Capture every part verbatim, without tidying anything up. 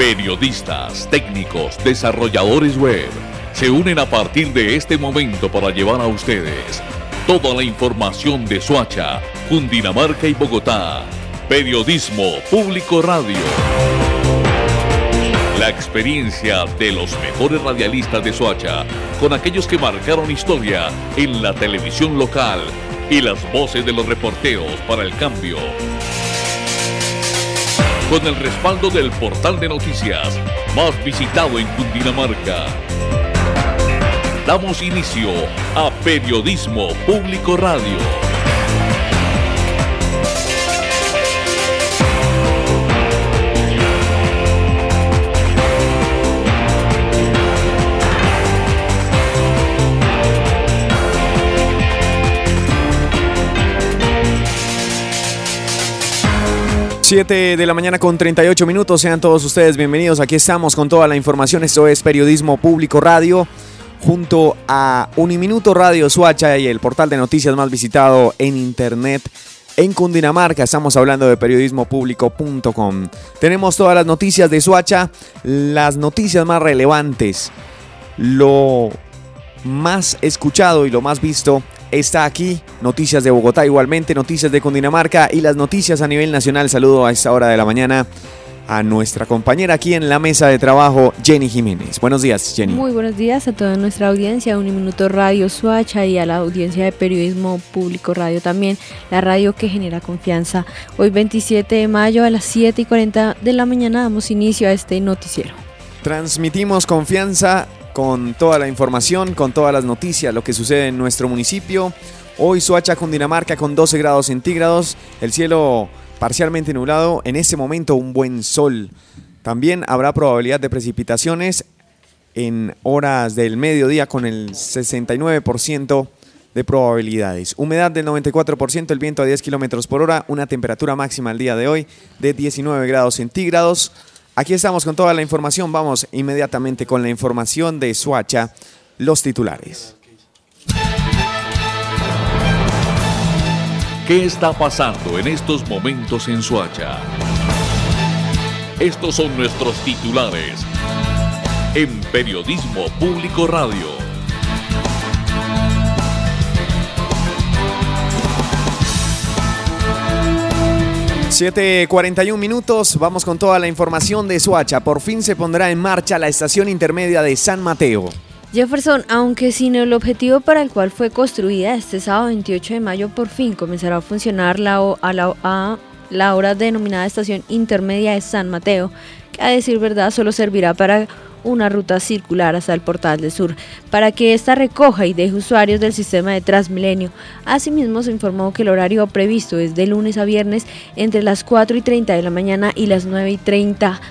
Periodistas, técnicos, desarrolladores web se unen a partir de este momento para llevar a ustedes toda la información de Soacha, Cundinamarca y Bogotá. Periodismo Público Radio. La experiencia de los mejores radialistas de Soacha, con aquellos que marcaron historia en la televisión local y las voces de los reporteros para el cambio. Con el respaldo del portal de noticias más visitado en Cundinamarca. Damos inicio a Periodismo Público Radio. siete de la mañana con treinta y ocho minutos, sean todos ustedes bienvenidos, aquí estamos con toda la información, esto es Periodismo Público Radio, junto a Uniminuto Radio Soacha y el portal de noticias más visitado en internet en Cundinamarca. Estamos hablando de periodismo público punto com. Tenemos todas las noticias de Soacha, las noticias más relevantes, lo más escuchado y lo más visto está aquí. Noticias de Bogotá igualmente, noticias de Cundinamarca y las noticias a nivel nacional. Saludo a esta hora de la mañana a nuestra compañera aquí en la mesa de trabajo, Jenny Jiménez. Buenos días, Jenny. Muy buenos días a toda nuestra audiencia, Uniminuto Radio Soacha y a la audiencia de Periodismo Público Radio también, la radio que genera confianza. Hoy veintisiete de mayo a las siete y cuarenta de la mañana damos inicio a este noticiero. Transmitimos confianza con toda la información, con todas las noticias, lo que sucede en nuestro municipio. Hoy Soacha, Cundinamarca con doce grados centígrados, el cielo parcialmente nublado, en este momento un buen sol. También habrá probabilidad de precipitaciones en horas del mediodía con el sesenta y nueve por ciento de probabilidades. Humedad del noventa y cuatro por ciento, el viento a diez kilómetros por hora, una temperatura máxima el día de hoy de diecinueve grados centígrados. Aquí estamos con toda la información, vamos inmediatamente con la información de Soacha, los titulares. ¿Qué está pasando en estos momentos en Soacha? Estos son nuestros titulares en Periodismo Público Radio. siete cuarenta y un minutos, vamos con toda la información de Soacha. Por fin se pondrá en marcha la estación intermedia de San Mateo. Jefferson, aunque sin el objetivo para el cual fue construida, este sábado veintiocho de mayo por fin comenzará a funcionar la, a la, a la hora denominada estación intermedia de San Mateo, que a decir verdad solo servirá para una ruta circular hasta el Portal del Sur, para que ésta recoja y deje usuarios del sistema de Transmilenio. Asimismo, se informó que el horario previsto es de lunes a viernes entre las cuatro y treinta de la mañana y las nueve y treinta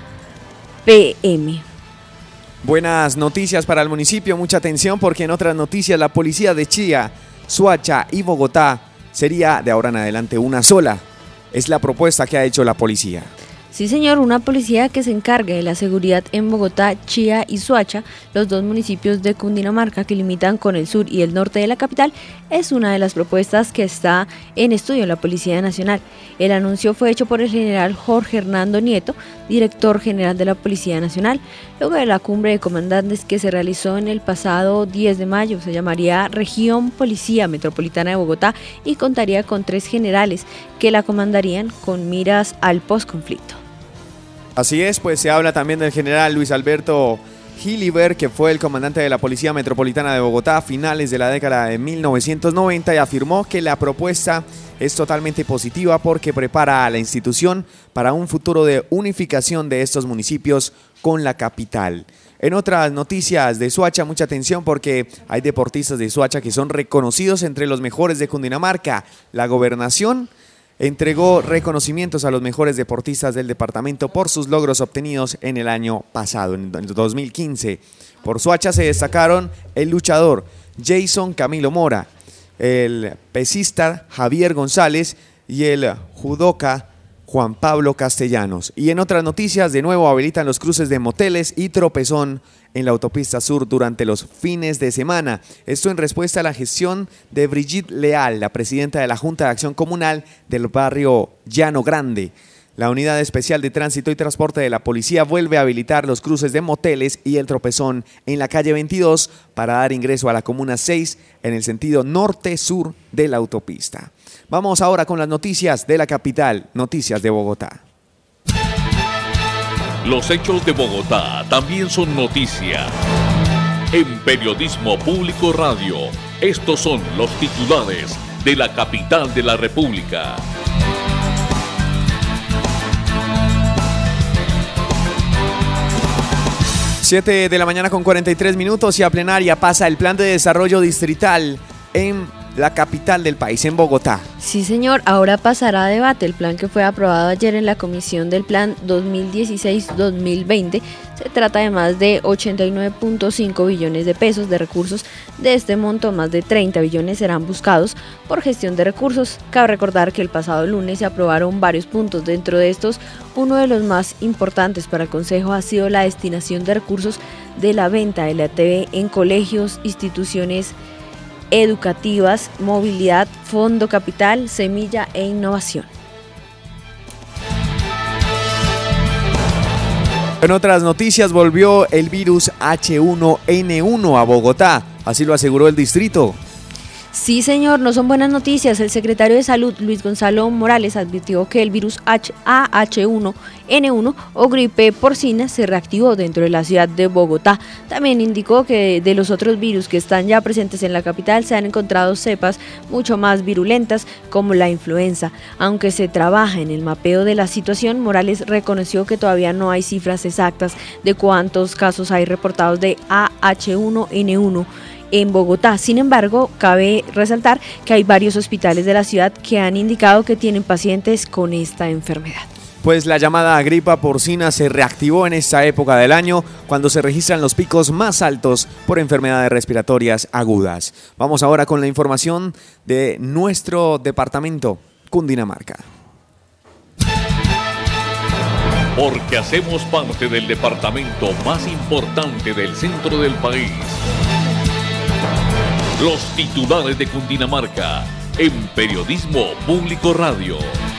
pm. Buenas noticias para el municipio, mucha atención porque en otras noticias la policía de Chía, Soacha y Bogotá sería de ahora en adelante una sola. Es la propuesta que ha hecho la policía. Sí, señor, una policía que se encargue de la seguridad en Bogotá, Chía y Soacha, los dos municipios de Cundinamarca que limitan con el sur y el norte de la capital, es una de las propuestas que está en estudio en la Policía Nacional. El anuncio fue hecho por el general Jorge Hernando Nieto, director general de la Policía Nacional, luego de la cumbre de comandantes que se realizó en el pasado diez de mayo. Se llamaría Región Policía Metropolitana de Bogotá y contaría con tres generales que la comandarían con miras al posconflicto. Así es, pues se habla también del general Luis Alberto Gilibert, que fue el comandante de la Policía Metropolitana de Bogotá a finales de la década de mil novecientos noventa y afirmó que la propuesta es totalmente positiva porque prepara a la institución para un futuro de unificación de estos municipios con la capital. En otras noticias de Soacha, mucha atención porque hay deportistas de Soacha que son reconocidos entre los mejores de Cundinamarca. La gobernación entregó reconocimientos a los mejores deportistas del departamento por sus logros obtenidos en el año pasado, en el dos mil quince. Por Soacha se destacaron el luchador Jason Camilo Mora, el pesista Javier González y el judoka Juan Pablo Castellanos. Y en otras noticias, de nuevo habilitan los cruces de moteles y tropezón en la autopista sur durante los fines de semana. Esto en respuesta a la gestión de Brigitte Leal, la presidenta de la Junta de Acción Comunal del barrio Llano Grande. la Unidad Especial de Tránsito y Transporte de la Policía vuelve a habilitar los cruces de moteles y el tropezón en la calle veintidós para dar ingreso a la Comuna seis en el sentido norte-sur de la autopista. Vamos ahora con las noticias de la capital, noticias de Bogotá. Los hechos de Bogotá también son noticia. En Periodismo Público Radio, estos son los titulares de la capital de la República. siete de la mañana con cuarenta y tres minutos y a plenaria pasa el Plan de Desarrollo Distrital en la capital del país, en Bogotá. Sí, señor, ahora pasará a debate el plan que fue aprobado ayer en la Comisión del Plan dos mil dieciséis dos mil veinte. Se trata de más de ochenta y nueve punto cinco billones de pesos de recursos. De este monto, más de treinta billones serán buscados por gestión de recursos. Cabe recordar que el pasado lunes se aprobaron varios puntos. Dentro de estos, uno de los más importantes para el Consejo ha sido la destinación de recursos de la venta de la T V en colegios, instituciones educativas, movilidad, fondo capital, semilla e innovación. En otras noticias, volvió el virus H uno N uno a Bogotá, así lo aseguró el distrito. Sí, señor, no son buenas noticias. El secretario de Salud, Luis Gonzalo Morales, advirtió que el virus A H uno N uno o gripe porcina se reactivó dentro de la ciudad de Bogotá. También indicó que de los otros virus que están ya presentes en la capital se han encontrado cepas mucho más virulentas como la influenza. Aunque se trabaja en el mapeo de la situación, Morales reconoció que todavía no hay cifras exactas de cuántos casos hay reportados de A H uno N uno en Bogotá. Sin embargo, cabe resaltar que hay varios hospitales de la ciudad que han indicado que tienen pacientes con esta enfermedad. Pues la llamada gripa porcina se reactivó en esta época del año, cuando se registran los picos más altos por enfermedades respiratorias agudas. Vamos ahora con la información de nuestro departamento, Cundinamarca. Porque hacemos parte del departamento más importante del centro del país. Los titulares de Cundinamarca en Periodismo Público Radio.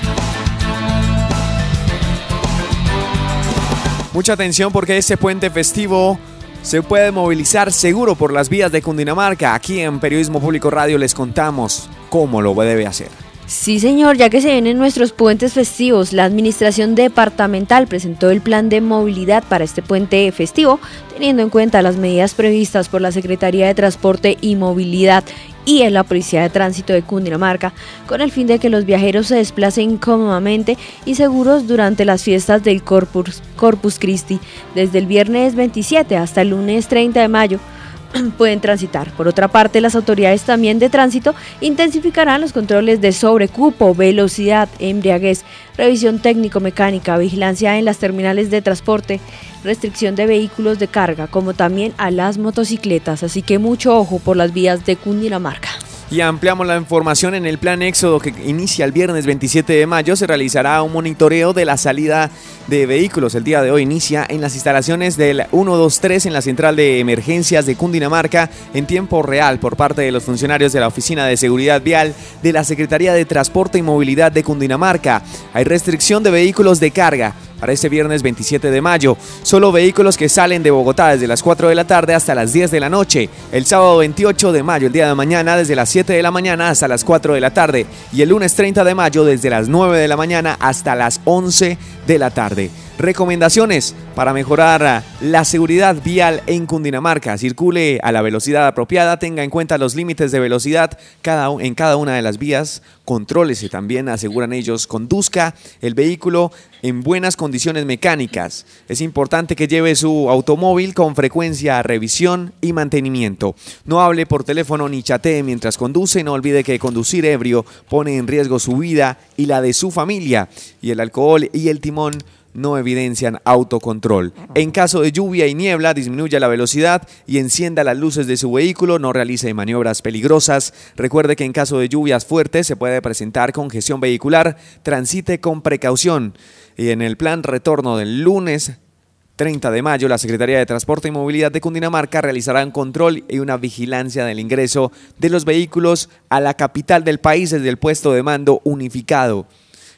Mucha atención porque este puente festivo se puede movilizar seguro por las vías de Cundinamarca. Aquí en Periodismo Público Radio les contamos cómo lo debe hacer. Sí, señor, ya que se vienen nuestros puentes festivos, la Administración Departamental presentó el plan de movilidad para este puente festivo, teniendo en cuenta las medidas previstas por la Secretaría de Transporte y Movilidad y en la Policía de Tránsito de Cundinamarca, con el fin de que los viajeros se desplacen cómodamente y seguros durante las fiestas del Corpus, Corpus Christi, desde el viernes veintisiete hasta el lunes treinta de mayo. Pueden transitar. Por otra parte, las autoridades también de tránsito intensificarán los controles de sobrecupo, velocidad, embriaguez, revisión técnico-mecánica, vigilancia en las terminales de transporte, restricción de vehículos de carga, como también a las motocicletas. Así que mucho ojo por las vías de Cundinamarca. Y ampliamos la información en el plan Éxodo que inicia el viernes veintisiete de mayo. Se realizará un monitoreo de la salida de vehículos. El día de hoy inicia en las instalaciones del uno dos tres en la central de emergencias de Cundinamarca en tiempo real por parte de los funcionarios de la Oficina de Seguridad Vial de la Secretaría de Transporte y Movilidad de Cundinamarca. Hay restricción de vehículos de carga para este viernes veintisiete de mayo. Solo vehículos que salen de Bogotá desde las cuatro de la tarde hasta las diez de la noche. El sábado veintiocho de mayo, el día de mañana, desde las siete de la mañana hasta las cuatro de la tarde. Y el lunes treinta de mayo, desde las nueve de la mañana hasta las once de la tarde. Recomendaciones para mejorar la seguridad vial en Cundinamarca. Circule a la velocidad apropiada, tenga en cuenta los límites de velocidad cada, en cada una de las vías, contrólese también, aseguran ellos, conduzca el vehículo en buenas condiciones mecánicas. Es importante que lleve su automóvil con frecuencia a revisión y mantenimiento. No hable por teléfono ni chatee mientras conduce. No olvide que conducir ebrio pone en riesgo su vida y la de su familia. Y el alcohol y el timón no evidencian autocontrol. En caso de lluvia y niebla, disminuya la velocidad y encienda las luces de su vehículo. No realice maniobras peligrosas. Recuerde que en caso de lluvias fuertes se puede presentar congestión vehicular. Transite con precaución. Y en el plan retorno del lunes treinta de mayo, la Secretaría de Transporte y Movilidad de Cundinamarca realizará un control y una vigilancia del ingreso de los vehículos a la capital del país desde el puesto de mando unificado,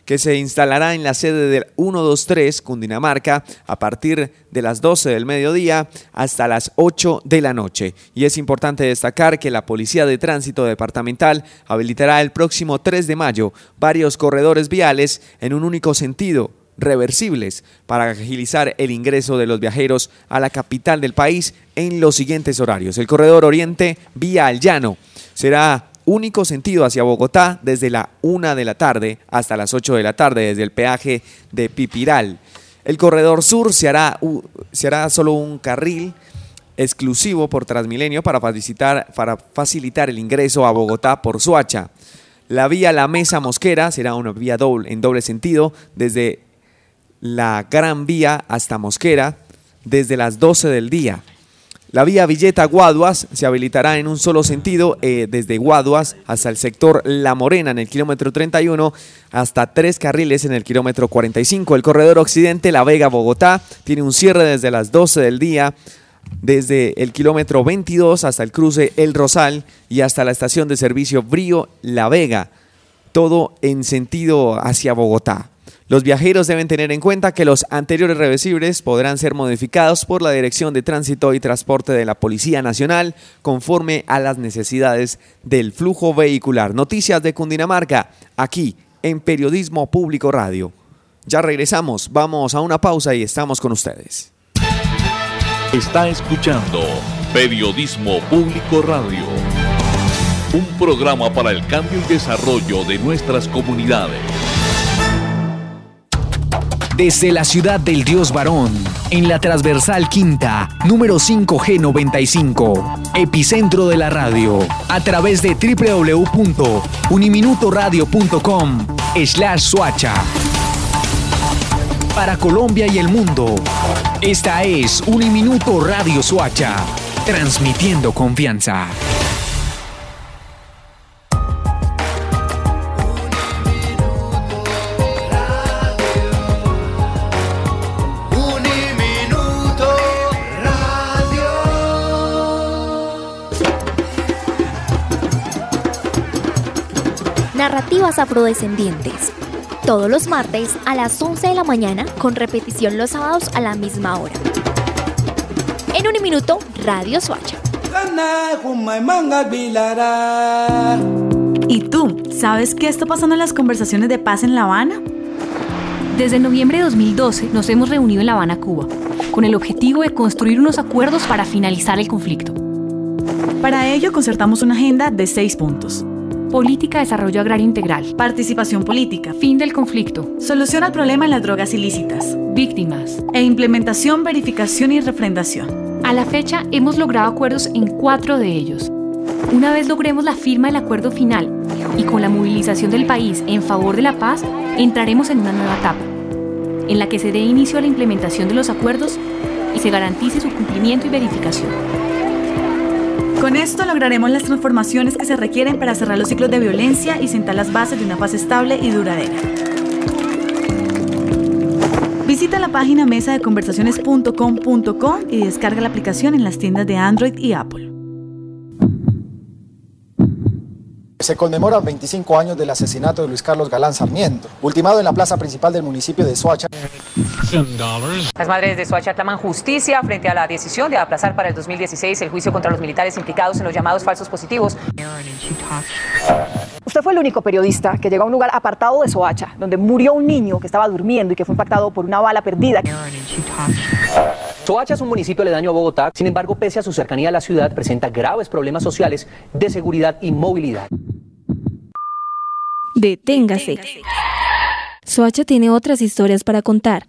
que se instalará en la sede del ciento veintitrés Cundinamarca a partir de las doce del mediodía hasta las ocho de la noche. Y es importante destacar que la Policía de Tránsito Departamental habilitará el próximo tres de mayo varios corredores viales en un único sentido, reversibles, para agilizar el ingreso de los viajeros a la capital del país en los siguientes horarios. El corredor Oriente vía Al Llano será único sentido hacia Bogotá desde la una de la tarde hasta las ocho de la tarde desde el peaje de Pipiral. El corredor sur se hará, se hará solo un carril exclusivo por Transmilenio para facilitar, para facilitar el ingreso a Bogotá por Soacha. La vía La Mesa Mosquera será una vía doble, en doble sentido desde la Gran Vía hasta Mosquera desde las doce del día. La vía Villeta-Guaduas se habilitará en un solo sentido eh, desde Guaduas hasta el sector La Morena en el kilómetro treinta y uno hasta tres carriles en el kilómetro cuarenta y cinco. El corredor occidente La Vega-Bogotá tiene un cierre desde las doce del día desde el kilómetro veintidós hasta el cruce El Rosal y hasta la estación de servicio Brío La Vega, todo en sentido hacia Bogotá. Los viajeros deben tener en cuenta que los anteriores reversibles podrán ser modificados por la Dirección de Tránsito y Transporte de la Policía Nacional conforme a las necesidades del flujo vehicular. Noticias de Cundinamarca, aquí en Periodismo Público Radio. Ya regresamos, vamos a una pausa y estamos con ustedes. Está escuchando Periodismo Público Radio, un programa para el cambio y desarrollo de nuestras comunidades. Desde la ciudad del Dios Varón, en la transversal quinta, número cinco G noventa y cinco, epicentro de la radio, a través de doble u doble u doble u punto uniminutoradio punto com slash Soacha. Para Colombia y el mundo, esta es Uniminuto Radio Soacha, transmitiendo confianza. Narrativas afrodescendientes. Todos los martes a las once de la mañana, con repetición los sábados a la misma hora. En Uniminuto Radio Soacha. ¿Y tú, sabes qué está pasando en las conversaciones de paz en La Habana? Desde noviembre de dos mil doce nos hemos reunido en La Habana, Cuba, con el objetivo de construir unos acuerdos para finalizar el conflicto. Para ello concertamos una agenda de seis puntos. Política de desarrollo agrario integral. Participación política. Fin del conflicto. Solución al problema en las drogas ilícitas. Víctimas. E implementación, verificación y refrendación. A la fecha hemos logrado acuerdos en cuatro de ellos. Una vez logremos la firma del acuerdo final y con la movilización del país en favor de la paz, entraremos en una nueva etapa, en la que se dé inicio a la implementación de los acuerdos y se garantice su cumplimiento y verificación. Con esto lograremos las transformaciones que se requieren para cerrar los ciclos de violencia y sentar las bases de una paz estable y duradera. Visita la página mesa de conversaciones punto com punto co y descarga la aplicación en las tiendas de Android y Apple. Se conmemoran veinticinco años del asesinato de Luis Carlos Galán Sarmiento, ultimado en la plaza principal del municipio de Soacha. Las madres de Soacha claman justicia frente a la decisión de aplazar para el dos mil dieciséis el juicio contra los militares implicados en los llamados falsos positivos. Usted fue el único periodista que llegó a un lugar apartado de Soacha, donde murió un niño que estaba durmiendo y que fue impactado por una bala perdida. Soacha es un municipio aledaño a Bogotá, sin embargo, pese a su cercanía a la ciudad, presenta graves problemas sociales de seguridad y movilidad. Deténgase. Soacha tiene otras historias para contar.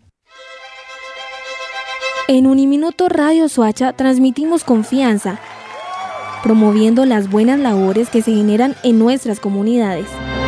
En Uniminuto Radio Soacha transmitimos confianza, promoviendo las buenas labores que se generan en nuestras comunidades.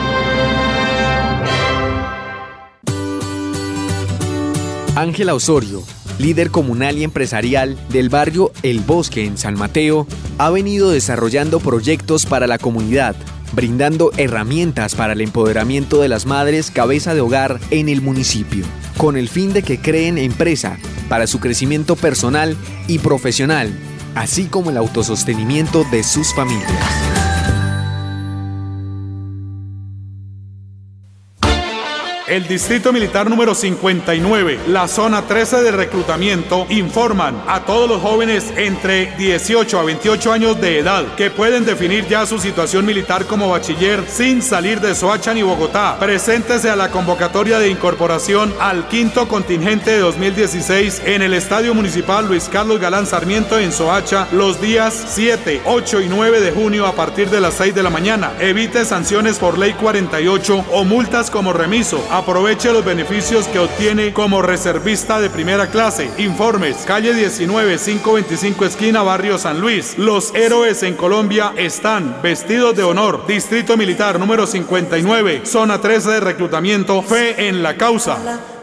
Ángela Osorio, líder comunal y empresarial del barrio El Bosque en San Mateo, ha venido desarrollando proyectos para la comunidad, brindando herramientas para el empoderamiento de las madres cabeza de hogar en el municipio, con el fin de que creen empresa para su crecimiento personal y profesional, así como el autosostenimiento de sus familias. el Distrito Militar número cincuenta y nueve, la zona trece de reclutamiento, informan a todos los jóvenes entre dieciocho a veintiocho años de edad que pueden definir ya su situación militar como bachiller sin salir de Soacha ni Bogotá. Preséntese a la convocatoria de incorporación al quinto contingente de dos mil dieciséis en el Estadio Municipal Luis Carlos Galán Sarmiento en Soacha los días siete, ocho y nueve de junio a partir de las seis de la mañana. Evite sanciones por ley cuarenta y ocho o multas como remiso. Aproveche los beneficios que obtiene como reservista de primera clase. Informes: calle diecinueve, quinientos veinticinco esquina Barrio San Luis. Los héroes en Colombia están vestidos de honor. Distrito Militar número cincuenta y nueve, zona trece de reclutamiento. Fe en la causa.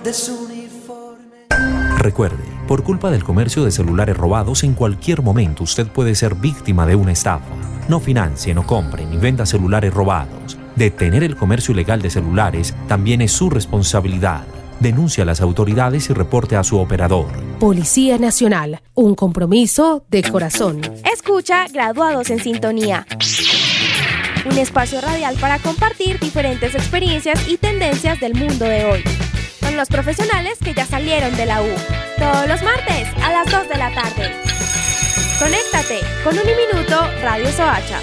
Recuerde, por culpa del comercio de celulares robados, en cualquier momento usted puede ser víctima de una estafa. No financie, no compre ni venda celulares robados. Detener el comercio ilegal de celulares también es su responsabilidad. Denuncie a las autoridades y reporte a su operador. Policía Nacional, un compromiso de corazón. Escucha Graduados en Sintonía. Un espacio radial para compartir diferentes experiencias y tendencias del mundo de hoy. Con los profesionales que ya salieron de la U. Todos los martes a las dos de la tarde. Conéctate con Uniminuto Radio Soacha.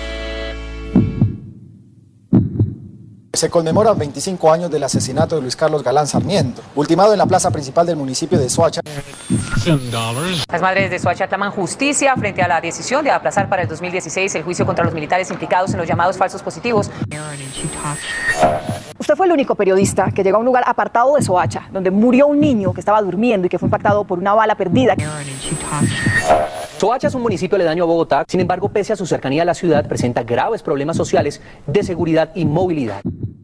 Se conmemoran veinticinco años del asesinato de Luis Carlos Galán Sarmiento, ultimado en la plaza principal del municipio de Soacha. Las madres de Soacha claman justicia frente a la decisión de aplazar para el dos mil dieciséis el juicio contra los militares implicados en los llamados falsos positivos. Usted fue el único periodista que llegó a un lugar apartado de Soacha, donde murió un niño que estaba durmiendo y que fue impactado por una bala perdida. Soacha es un municipio aledaño a Bogotá, sin embargo, pese a su cercanía a la ciudad, presenta graves problemas sociales de seguridad y movilidad.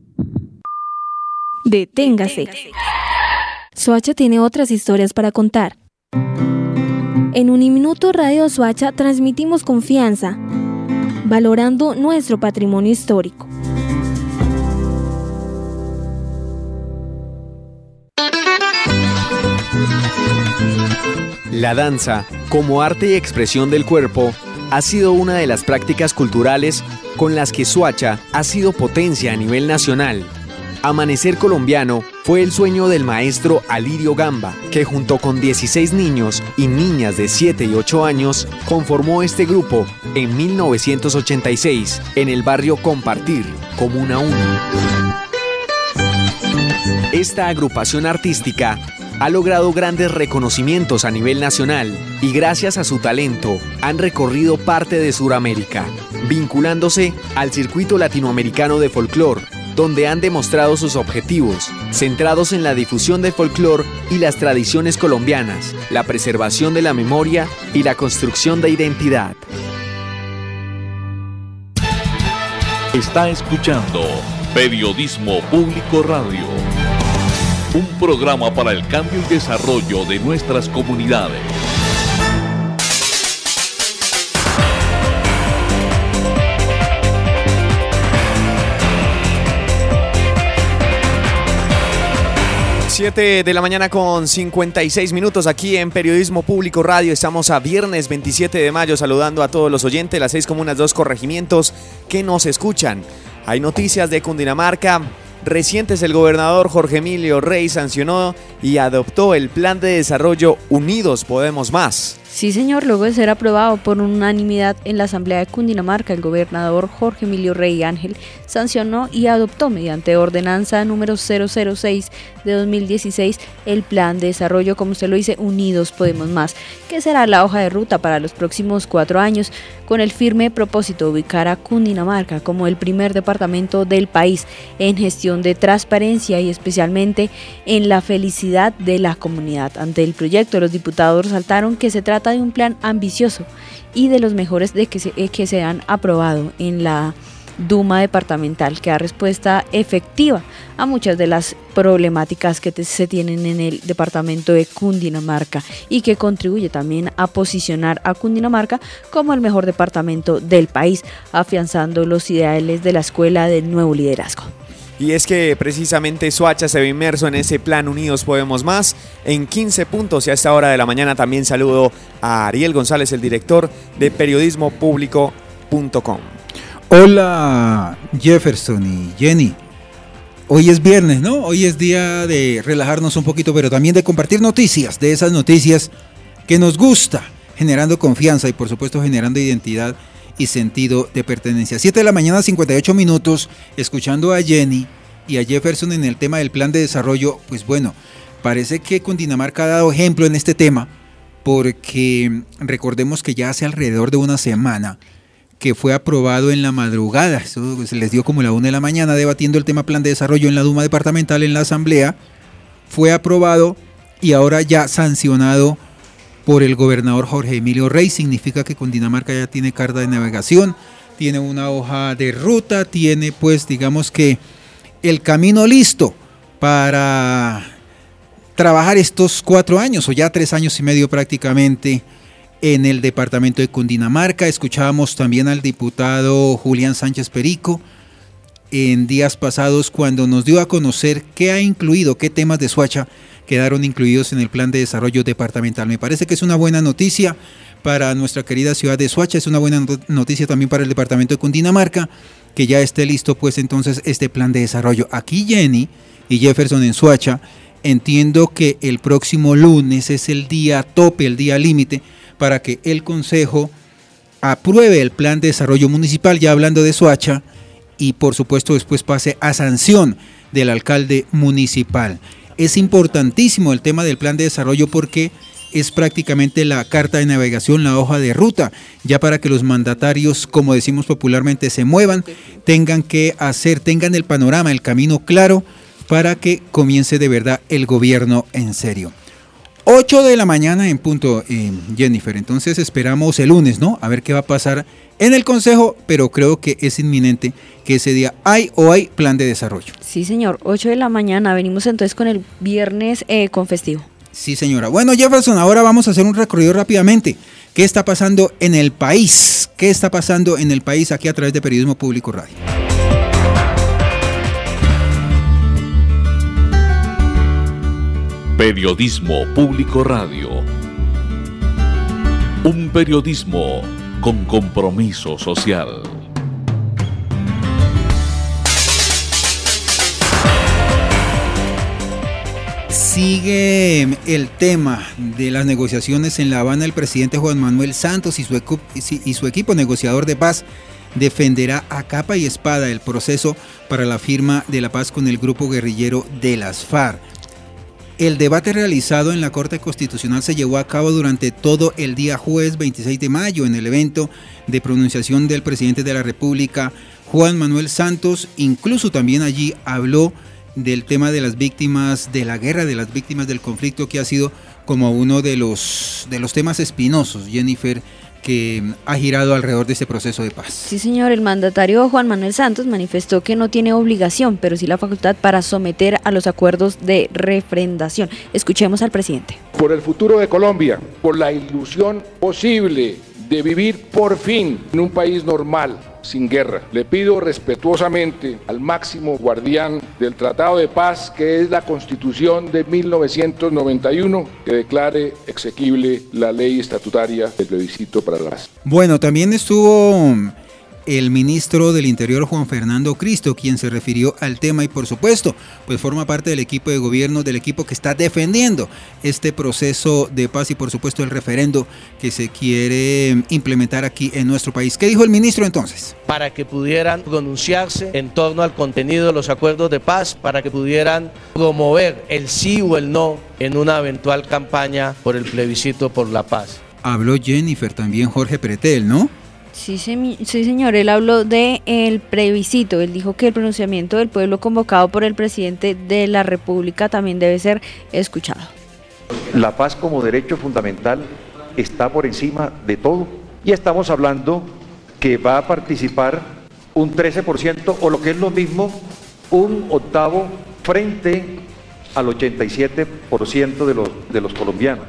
Deténgase. Soacha tiene otras historias para contar. En Uniminuto Radio Soacha transmitimos confianza, valorando nuestro patrimonio histórico. La danza, como arte y expresión del cuerpo, ha sido una de las prácticas culturales con las que Soacha ha sido potencia a nivel nacional. Amanecer Colombiano fue el sueño del maestro Alirio Gamba, que junto con dieciséis niños y niñas de siete y ocho años conformó este grupo en mil novecientos ochenta y seis en el barrio Compartir, Comuna uno. Esta agrupación artística ha logrado grandes reconocimientos a nivel nacional y gracias a su talento han recorrido parte de Sudamérica, vinculándose al circuito latinoamericano de folclore, donde han demostrado sus objetivos, centrados en la difusión del folclore y las tradiciones colombianas, la preservación de la memoria y la construcción de identidad. Está escuchando Periodismo Público Radio, un programa para el cambio y desarrollo de nuestras comunidades. siete de la mañana con cincuenta y seis minutos aquí en Periodismo Público Radio. Estamos a viernes veintisiete de mayo saludando a todos los oyentes de las seis comunas, dos corregimientos que nos escuchan. Hay noticias de Cundinamarca. Recientes, el gobernador Jorge Emilio Rey sancionó y adoptó el plan de desarrollo Unidos Podemos Más. Sí, señor, luego de ser aprobado por unanimidad en la Asamblea de Cundinamarca, el gobernador Jorge Emilio Rey Ángel sancionó y adoptó mediante ordenanza número cero cero seis de dos mil dieciséis el plan de desarrollo, como usted lo dice, Unidos Podemos Más, que será la hoja de ruta para los próximos cuatro años, con el firme propósito de ubicar a Cundinamarca como el primer departamento del país en gestión de transparencia y especialmente en la felicidad de la comunidad. Ante el proyecto, los diputados resaltaron que se trata de un plan ambicioso y de los mejores de que se, que se han aprobado en la Duma departamental, que da respuesta efectiva a muchas de las problemáticas que te, se tienen en el departamento de Cundinamarca y que contribuye también a posicionar a Cundinamarca como el mejor departamento del país, afianzando los ideales de la escuela del nuevo liderazgo. Y es que precisamente Soacha se ve inmerso en ese plan Unidos Podemos Más en quince puntos, y a esta hora de la mañana también saludo a Ariel González, el director de periodismo público punto com. Hola Jefferson y Jenny. hoy es viernes, ¿no? Hoy es día de relajarnos un poquito, pero también de compartir noticias, de esas noticias que nos gusta, generando confianza y por supuesto generando identidad y sentido de pertenencia. siete de la mañana, cincuenta y ocho minutos, escuchando a Jenny y a Jefferson en el tema del plan de desarrollo. Pues bueno, parece que Cundinamarca ha dado ejemplo en este tema, porque recordemos que ya hace alrededor de una semana que fue aprobado en la madrugada, eso se les dio como la una de la mañana, debatiendo el tema plan de desarrollo en la Duma departamental, en la asamblea, fue aprobado y ahora ya sancionado por el gobernador Jorge Emilio Rey. Significa que Cundinamarca ya tiene carta de navegación, tiene una hoja de ruta, tiene pues digamos que el camino listo para trabajar estos cuatro años o ya tres años y medio prácticamente en el departamento de Cundinamarca. Escuchábamos también al diputado Julián Sánchez Perico en días pasados cuando nos dio a conocer qué ha incluido, qué temas de Soacha quedaron incluidos en el plan de desarrollo departamental. Me parece que es una buena noticia para nuestra querida ciudad de Soacha, es una buena noticia también para el departamento de Cundinamarca, que ya esté listo pues entonces este plan de desarrollo. Aquí Jenny y Jefferson en Soacha, entiendo que el próximo lunes es el día tope, el día límite, para que el Consejo apruebe el plan de desarrollo municipal, ya hablando de Soacha, y por supuesto después pase a sanción del alcalde municipal. Es importantísimo el tema del plan de desarrollo porque es prácticamente la carta de navegación, la hoja de ruta, ya para que los mandatarios, como decimos popularmente, se muevan, tengan que hacer, tengan el panorama, el camino claro para que comience de verdad el gobierno en serio. ocho de la mañana en punto, eh, Jennifer. Entonces esperamos el lunes, ¿no? A ver qué va a pasar en el Consejo, pero creo que es inminente que ese día hay o hay plan de desarrollo. Sí, señor. ocho de la mañana. Venimos entonces con el viernes eh, con festivo. Sí, señora. Bueno, Jefferson, ahora vamos a hacer un recorrido rápidamente. ¿Qué está pasando en el país? ¿Qué está pasando en el país aquí a través de Periodismo Público Radio? Periodismo Público Radio. Un periodismo con compromiso social. Sigue el tema de las negociaciones en La Habana. El presidente Juan Manuel Santos y su, equipo, y su equipo negociador de paz defenderá a capa y espada el proceso para la firma de la paz con el grupo guerrillero de las FARC. El debate realizado en la Corte Constitucional se llevó a cabo durante todo el día jueves veintiséis de mayo en el evento de pronunciación del presidente de la República, Juan Manuel Santos. Incluso también allí habló del tema de las víctimas de la guerra, de las víctimas del conflicto, que ha sido como uno de los, de los temas espinosos, Jennifer, que ha girado alrededor de este proceso de paz. Sí, señor. El mandatario Juan Manuel Santos manifestó que no tiene obligación, pero sí la facultad para someter a los acuerdos de refrendación. Escuchemos al presidente. Por el futuro de Colombia, por la ilusión posible de vivir por fin en un país normal, sin guerra, le pido respetuosamente al máximo guardián del Tratado de Paz, que es la Constitución de mil novecientos noventa y uno, que declare exequible la ley estatutaria del plebiscito para la paz. Bueno, también estuvo el ministro del Interior, Juan Fernando Cristo, quien se refirió al tema y por supuesto, pues forma parte del equipo de gobierno, del equipo que está defendiendo este proceso de paz y por supuesto el referendo que se quiere implementar aquí en nuestro país. ¿Qué dijo el ministro entonces? Para que pudieran pronunciarse en torno al contenido de los acuerdos de paz, para que pudieran promover el sí o el no en una eventual campaña por el plebiscito por la paz. Habló Jennifer, también Jorge Pretel, ¿no? Sí, sí, señor, él habló de el plebiscito, él dijo que el pronunciamiento del pueblo convocado por el presidente de la República también debe ser escuchado. La paz como derecho fundamental está por encima de todo y estamos hablando que va a participar un trece por ciento o lo que es lo mismo, un octavo frente al ochenta y siete por ciento de los, de los colombianos.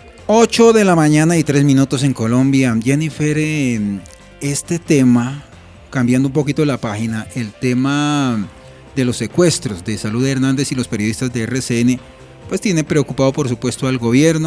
ocho de la mañana y tres minutos en Colombia. Jennifer, eh, este tema, cambiando un poquito la página, el tema de los secuestros de Salud Hernández y los periodistas de R C N, pues tiene preocupado por supuesto al gobierno,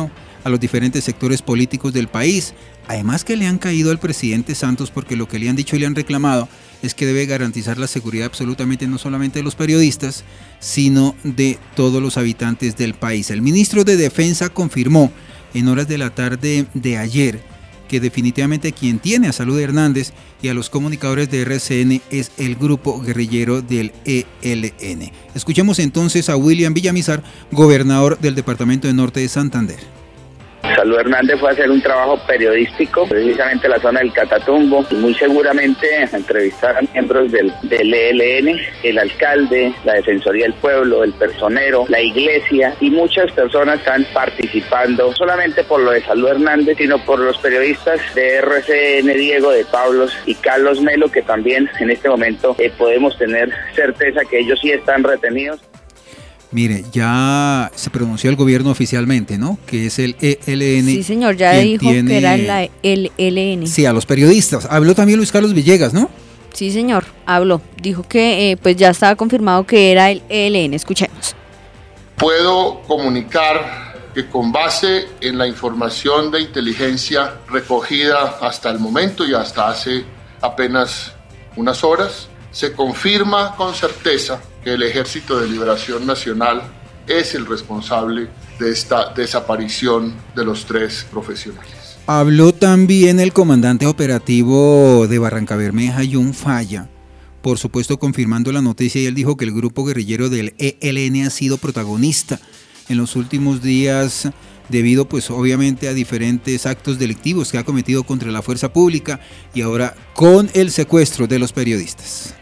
a los diferentes sectores políticos del país. Además que le han caído al presidente Santos porque lo que le han dicho y le han reclamado es que debe garantizar la seguridad absolutamente no solamente de los periodistas, sino de todos los habitantes del país. El ministro de Defensa confirmó en horas de la tarde de ayer que definitivamente quien tiene a Salud Hernández y a los comunicadores de R C N es el grupo guerrillero del E L N. Escuchemos entonces a William Villamizar, gobernador del departamento de Norte de Santander. Salud Hernández fue a hacer un trabajo periodístico, precisamente en la zona del Catatumbo, y muy seguramente a entrevistar a miembros del, del E L N, el alcalde, la Defensoría del Pueblo, el personero, la iglesia, y muchas personas están participando, no solamente por lo de Salud Hernández, sino por los periodistas de R C N, Diego de Pablos y Carlos Melo, que también en este momento eh, podemos tener certeza que ellos sí están retenidos. Mire, ya se pronunció el gobierno oficialmente, ¿no? Que es el E L N. Sí, señor, ya dijo tiene... que era la el E L N. Sí, a los periodistas. Habló también Luis Carlos Villegas, ¿no? Sí, señor, habló. Dijo que eh, pues ya estaba confirmado que era el E L N. Escuchemos. Puedo comunicar que con base en la información de inteligencia recogida hasta el momento y hasta hace apenas unas horas, se confirma con certeza que el Ejército de Liberación Nacional es el responsable de esta desaparición de los tres profesionales. Habló también el comandante operativo de Barrancabermeja, John Falla, por supuesto confirmando la noticia, y él dijo que el grupo guerrillero del E L N ha sido protagonista en los últimos días debido pues obviamente a diferentes actos delictivos que ha cometido contra la fuerza pública y ahora con el secuestro de los periodistas.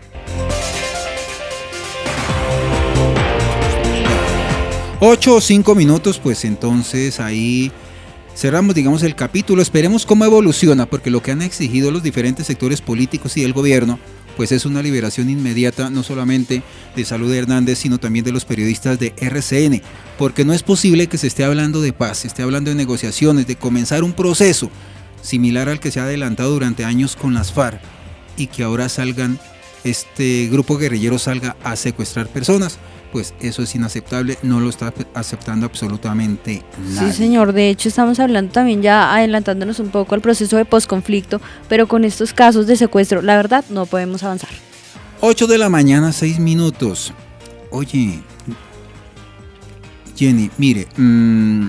Ocho o cinco minutos, pues entonces ahí cerramos, digamos, el capítulo. Esperemos cómo evoluciona, porque lo que han exigido los diferentes sectores políticos y el gobierno, pues es una liberación inmediata, no solamente de Salud Hernández, sino también de los periodistas de R C N, porque no es posible que se esté hablando de paz, se esté hablando de negociaciones, de comenzar un proceso similar al que se ha adelantado durante años con las FARC, y que ahora salgan, este grupo guerrillero salga a secuestrar personas. Pues eso es inaceptable, no lo está aceptando absolutamente nadie. Sí, señor, de hecho estamos hablando también ya adelantándonos un poco al proceso de posconflicto, pero con estos casos de secuestro, la verdad, no podemos avanzar. ocho de la mañana, seis minutos. Oye, Jenny, mire, mmm,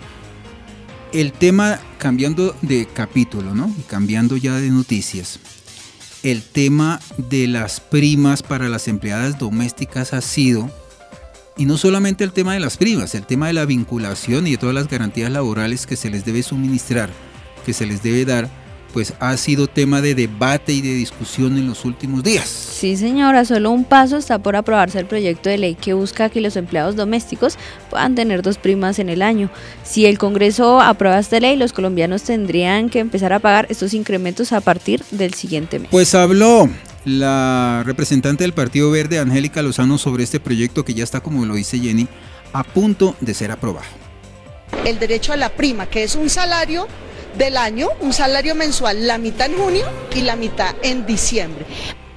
el tema, cambiando de capítulo, ¿no? Y cambiando ya de noticias, el tema de las primas para las empleadas domésticas ha sido... Y no solamente el tema de las primas, el tema de la vinculación y de todas las garantías laborales que se les debe suministrar, que se les debe dar, pues ha sido tema de debate y de discusión en los últimos días. Sí, señora, solo un paso está por aprobarse el proyecto de ley que busca que los empleados domésticos puedan tener dos primas en el año. Si el Congreso aprueba esta ley, los colombianos tendrían que empezar a pagar estos incrementos a partir del siguiente mes. Pues habló la representante del Partido Verde, Angélica Lozano, sobre este proyecto que ya está, como lo dice Jenny, a punto de ser aprobado. El derecho a la prima, que es un salario del año, un salario mensual, la mitad en junio y la mitad en diciembre.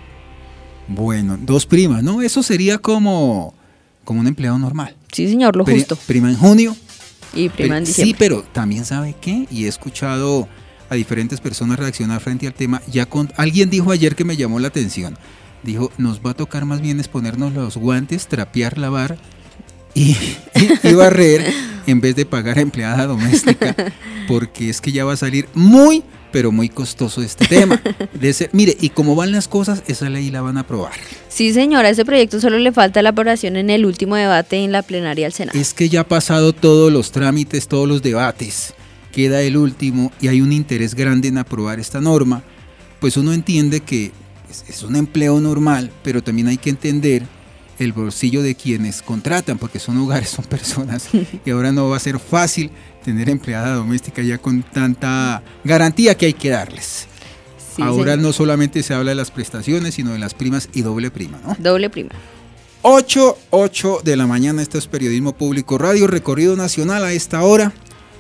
Bueno, dos primas, ¿no? Eso sería como, como un empleado normal. Sí, señor, lo Pri- justo. Prima en junio. Y prima en Sí, diciembre. pero también sabe qué, y he escuchado a diferentes personas reaccionar frente al tema. Ya con alguien dijo ayer que me llamó la atención. Dijo, nos va a tocar más bien es ponernos los guantes, trapear, lavar y, y, y barrer en vez de pagar a empleada doméstica, porque es que ya va a salir muy, pero muy costoso este tema. De ser, mire, y como van las cosas, esa ley la van a aprobar. Sí, señora, a ese proyecto solo le falta la aprobación en el último debate en la plenaria del Senado. Es que ya ha pasado todos los trámites, todos los debates. Queda el último y hay un interés grande en aprobar esta norma. Pues uno entiende que es un empleo normal, pero también hay que entender el bolsillo de quienes contratan, porque son hogares, son personas, y ahora no va a ser fácil tener empleada doméstica ya con tanta garantía que hay que darles. Sí, ahora señor. No solamente se habla de las prestaciones, sino de las primas y doble prima, ¿no? Doble prima. ocho, ocho de la mañana, esto es Periodismo Público Radio, recorrido nacional a esta hora.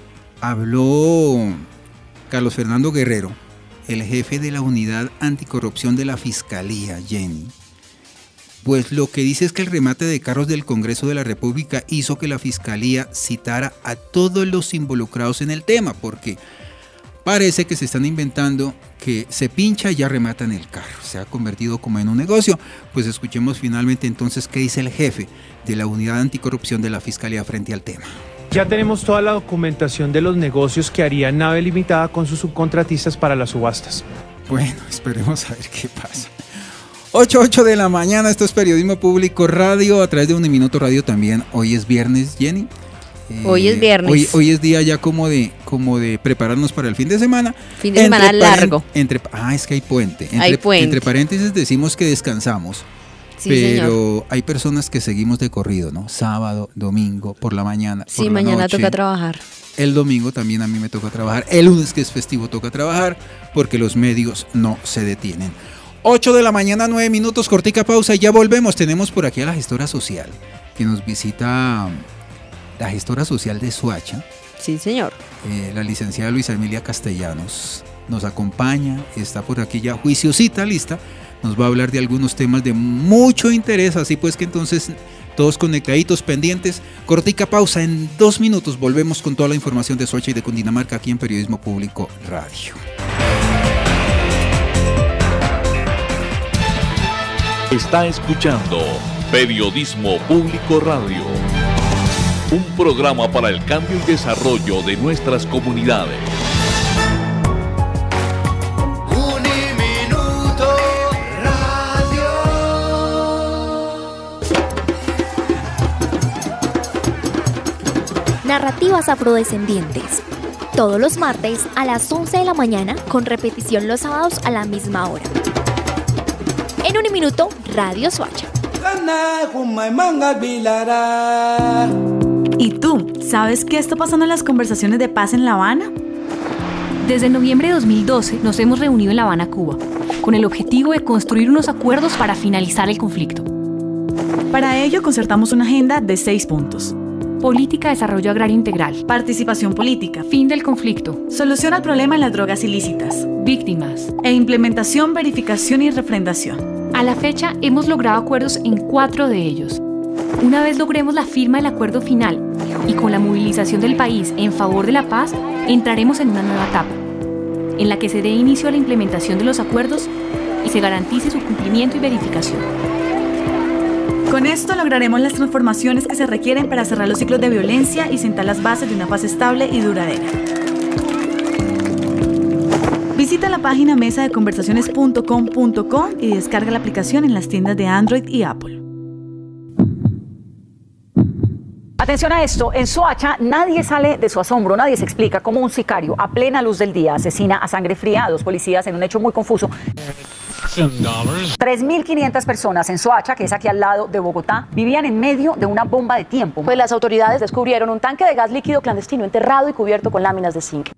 Habló Carlos Fernando Guerrero, el jefe de la unidad anticorrupción de la Fiscalía, Jenny. Pues lo que dice es que el remate de carros del Congreso de la República hizo que la Fiscalía citara a todos los involucrados en el tema, porque parece que se están inventando que se pincha y ya rematan el carro. Se ha convertido como en un negocio. Pues escuchemos finalmente entonces qué dice el jefe de la Unidad Anticorrupción de la Fiscalía frente al tema. Ya tenemos toda la documentación de los negocios que haría Nave Limitada con sus subcontratistas para las subastas. Bueno, esperemos a ver qué pasa. ocho, ocho de la mañana, esto es Periodismo Público Radio, a través de Uniminuto Radio también. Hoy es viernes, Jenny. Eh, hoy es viernes. Hoy, hoy es día ya como de, como de prepararnos para el fin de semana. Fin de semana largo. Entre, ah, es que hay puente. Entre, hay puente. Entre paréntesis decimos que descansamos. Sí, pero señor. Hay personas que seguimos de corrido, ¿no? Sábado, domingo, por la mañana. Sí, por la mañana noche. Toca trabajar. El domingo también a mí me toca trabajar. El lunes, que es festivo, toca trabajar porque los medios no se detienen. ocho de la mañana, nueve minutos, cortica pausa y ya volvemos. Tenemos por aquí a la gestora social que nos visita, la gestora social de Soacha. Sí, señor. Eh, la licenciada Luisa Emilia Castellanos nos acompaña, está por aquí ya juiciosita, lista. Nos va a hablar de algunos temas de mucho interés, así pues que entonces todos conectaditos, pendientes. Cortica pausa, en dos minutos volvemos con toda la información de Soacha y de Cundinamarca aquí en Periodismo Público Radio. Está escuchando Periodismo Público Radio, un programa para el cambio y desarrollo de nuestras comunidades. Narrativas afrodescendientes. Todos los martes a las once de la mañana, con repetición los sábados a la misma hora. En Uniminuto, Radio Soacha. ¿Y tú, sabes qué está pasando en las conversaciones de paz en La Habana? Desde noviembre de dos mil doce nos hemos reunido en La Habana, Cuba, con el objetivo de construir unos acuerdos para finalizar el conflicto. Para ello concertamos una agenda de seis puntos. Política de desarrollo agrario integral. Participación política. Fin del conflicto. Solución al problema en las drogas ilícitas. Víctimas. E implementación, verificación y refrendación. A la fecha hemos logrado acuerdos en cuatro de ellos. Una vez logremos la firma del acuerdo final y con la movilización del país en favor de la paz, entraremos en una nueva etapa, en la que se dé inicio a la implementación de los acuerdos y se garantice su cumplimiento y verificación. Con esto lograremos las transformaciones que se requieren para cerrar los ciclos de violencia y sentar las bases de una paz estable y duradera. Visita la página mesa de conversaciones punto com punto co y descarga la aplicación en las tiendas de Android y Apple. Atención a esto, en Soacha nadie sale de su asombro, nadie se explica cómo un sicario a plena luz del día asesina a sangre fría a dos policías en un hecho muy confuso. tres mil quinientas personas en Soacha, que es aquí al lado de Bogotá, vivían en medio de una bomba de tiempo. Pues las autoridades descubrieron un tanque de gas líquido clandestino enterrado y cubierto con láminas de zinc.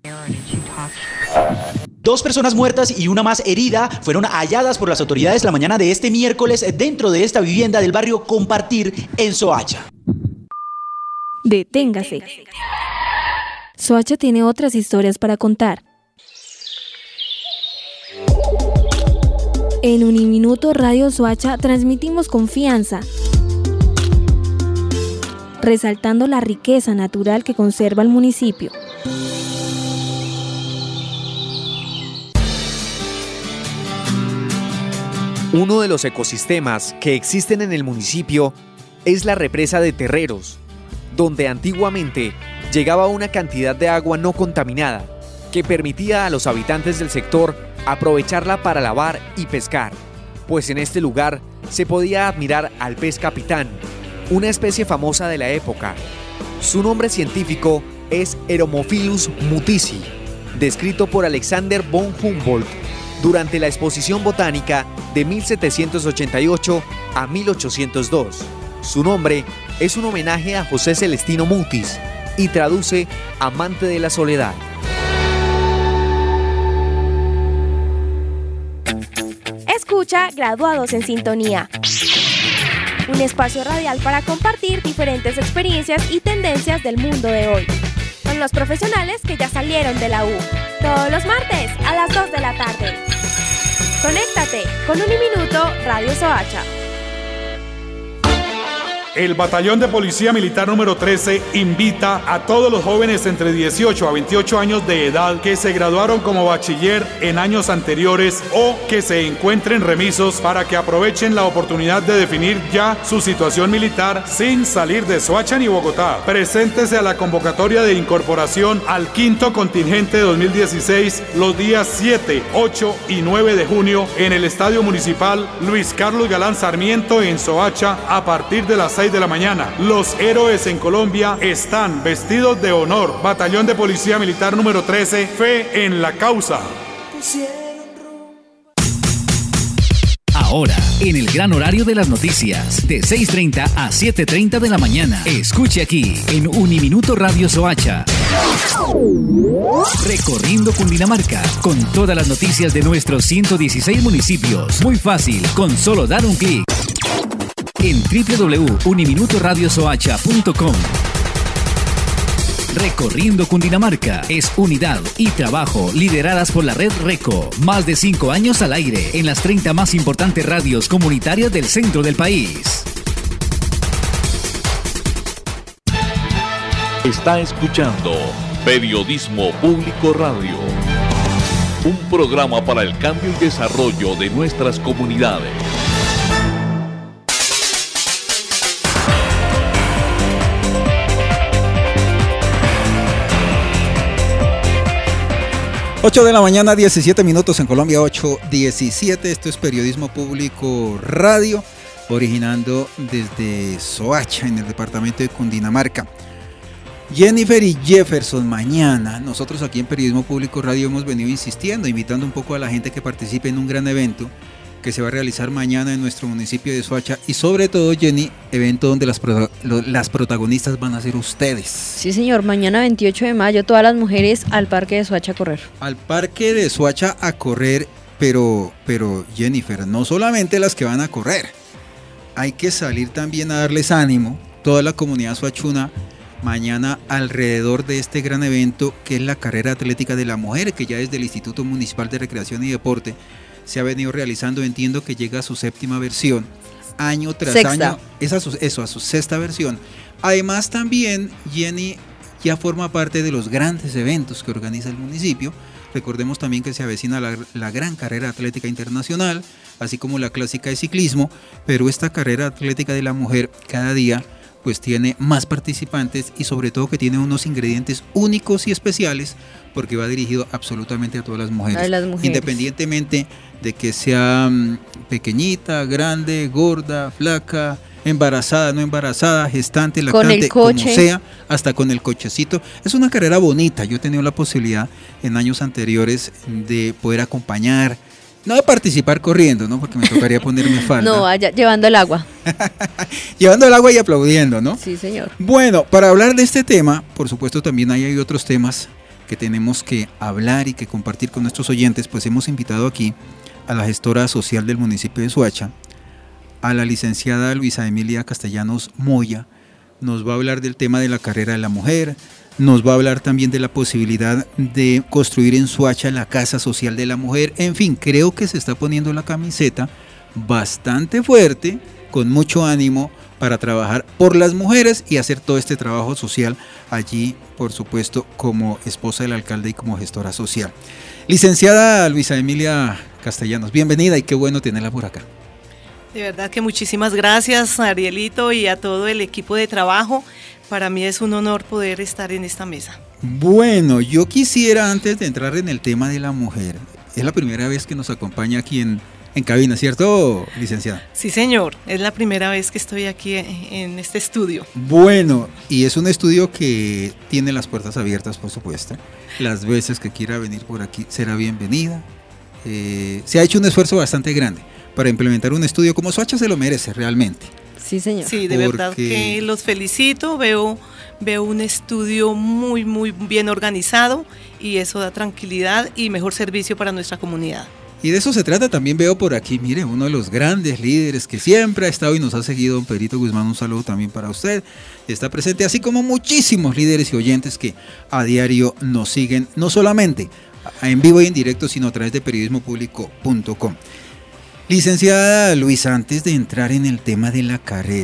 Dos personas muertas y una más herida fueron halladas por las autoridades la mañana de este miércoles dentro de esta vivienda del barrio Compartir en Soacha. Deténgase. Soacha tiene otras historias para contar. En Uniminuto Radio Soacha transmitimos confianza, resaltando la riqueza natural que conserva el municipio. Uno de los ecosistemas que existen en el municipio es la represa de Terreros, donde antiguamente llegaba una cantidad de agua no contaminada que permitía a los habitantes del sector aprovecharla para lavar y pescar, pues en este lugar se podía admirar al pez capitán, una especie famosa de la época. Su nombre científico es Eromophilus mutisi, descrito por Alexander von Humboldt durante la exposición botánica de mil setecientos ochenta y ocho a mil ochocientos dos. Su nombre es un homenaje a José Celestino Mutis y traduce amante de la soledad. Escucha Graduados en Sintonía, un espacio radial para compartir diferentes experiencias y tendencias del mundo de hoy, con los profesionales que ya salieron de la U, todos los martes a las dos de la tarde. Conéctate con Uniminuto Radio Soacha. El Batallón de Policía Militar número trece invita a todos los jóvenes entre dieciocho a veintiocho años de edad que se graduaron como bachiller en años anteriores o que se encuentren remisos para que aprovechen la oportunidad de definir ya su situación militar sin salir de Soacha ni Bogotá. Preséntese a la convocatoria de incorporación al quinto contingente dos mil dieciséis los días siete, ocho y nueve de junio en el Estadio Municipal Luis Carlos Galán Sarmiento en Soacha a partir de las seis de la mañana. Los héroes en Colombia están vestidos de honor. Batallón de Policía Militar número trece, fe en la causa. Ahora, en el gran horario de las noticias, de seis y media a siete y media de la mañana. Escuche aquí, en Uniminuto Radio Soacha. Recorriendo Cundinamarca, con todas las noticias de nuestros ciento dieciséis municipios. Muy fácil, con solo dar un clic. En doble u doble u doble u punto uniminuto radio soacha punto com. Recorriendo Cundinamarca es unidad y trabajo lideradas por la red RECO. Más de cinco años al aire en las treinta más importantes radios comunitarias del centro del país. Está escuchando Periodismo Público Radio, un programa para el cambio y desarrollo de nuestras comunidades. ocho de la mañana, diecisiete minutos en Colombia, ocho diecisiete. Esto es Periodismo Público Radio, originando desde Soacha, en el departamento de Cundinamarca. Jennifer y Jefferson, mañana, nosotros aquí en Periodismo Público Radio hemos venido insistiendo, invitando un poco a la gente que participe en un gran evento que se va a realizar mañana en nuestro municipio de Soacha y sobre todo, Jenny, evento donde las, pro, las protagonistas van a ser ustedes. Sí, señor, mañana veintiocho de mayo todas las mujeres al Parque de Soacha a correr. Al Parque de Soacha a correr, pero, pero Jennifer, no solamente las que van a correr, hay que salir también a darles ánimo, toda la comunidad soachuna, mañana alrededor de este gran evento que es la carrera atlética de la mujer, que ya desde el Instituto Municipal de Recreación y Deporte se ha venido realizando. Entiendo que llega a su séptima versión, año tras sexta. año, es a su, eso, a su sexta versión. Además también, Jenny ya forma parte de los grandes eventos que organiza el municipio. Recordemos también que se avecina la, la gran carrera atlética internacional, así como la clásica de ciclismo, pero esta carrera atlética de la mujer cada día pues tiene más participantes y sobre todo que tiene unos ingredientes únicos y especiales porque va dirigido absolutamente a todas las mujeres, a las mujeres. Independientemente de que sea um, pequeñita, grande, gorda, flaca, embarazada, no embarazada, gestante, lactante, como sea, hasta con el cochecito. Es una carrera bonita. Yo he tenido la posibilidad en años anteriores de poder acompañar, no de participar corriendo, ¿no? Porque me tocaría ponerme falda. No, allá, llevando el agua. Llevando el agua y aplaudiendo, ¿no? Sí, señor. Bueno, para hablar de este tema, por supuesto también hay, hay otros temas que tenemos que hablar y que compartir con nuestros oyentes, pues hemos invitado aquí a la gestora social del municipio de Soacha, a la licenciada Luisa Emilia Castellanos Moya. Nos va a hablar del tema de la carrera de la mujer, nos va a hablar también de la posibilidad de construir en Soacha la Casa Social de la Mujer. En fin, creo que se está poniendo la camiseta bastante fuerte, con mucho ánimo, para trabajar por las mujeres y hacer todo este trabajo social allí, por supuesto, como esposa del alcalde y como gestora social. Licenciada Luisa Emilia Castellanos, bienvenida y qué bueno tenerla por acá. De verdad que muchísimas gracias, Arielito, y a todo el equipo de trabajo. Para mí es un honor poder estar en esta mesa. Bueno, yo quisiera, antes de entrar en el tema de la mujer, es la primera vez que nos acompaña aquí en, en cabina, ¿cierto, licenciada? Sí, señor, es la primera vez que estoy aquí en este estudio. Bueno, y es un estudio que tiene las puertas abiertas, por supuesto. Las veces que quiera venir por aquí será bienvenida. Eh, se ha hecho un esfuerzo bastante grande para implementar un estudio como Soacha se lo merece realmente. Sí, señor. Sí, de Porque... verdad que los felicito, veo, veo un estudio muy, muy bien organizado y eso da tranquilidad y mejor servicio para nuestra comunidad. Y de eso se trata, también veo por aquí, mire, uno de los grandes líderes que siempre ha estado y nos ha seguido, don Pedrito Guzmán, un saludo también para usted, está presente, así como muchísimos líderes y oyentes que a diario nos siguen, no solamente en vivo y en directo, sino a través de periodismo público punto com. Licenciada Luisa, antes de entrar en el tema de la carrera,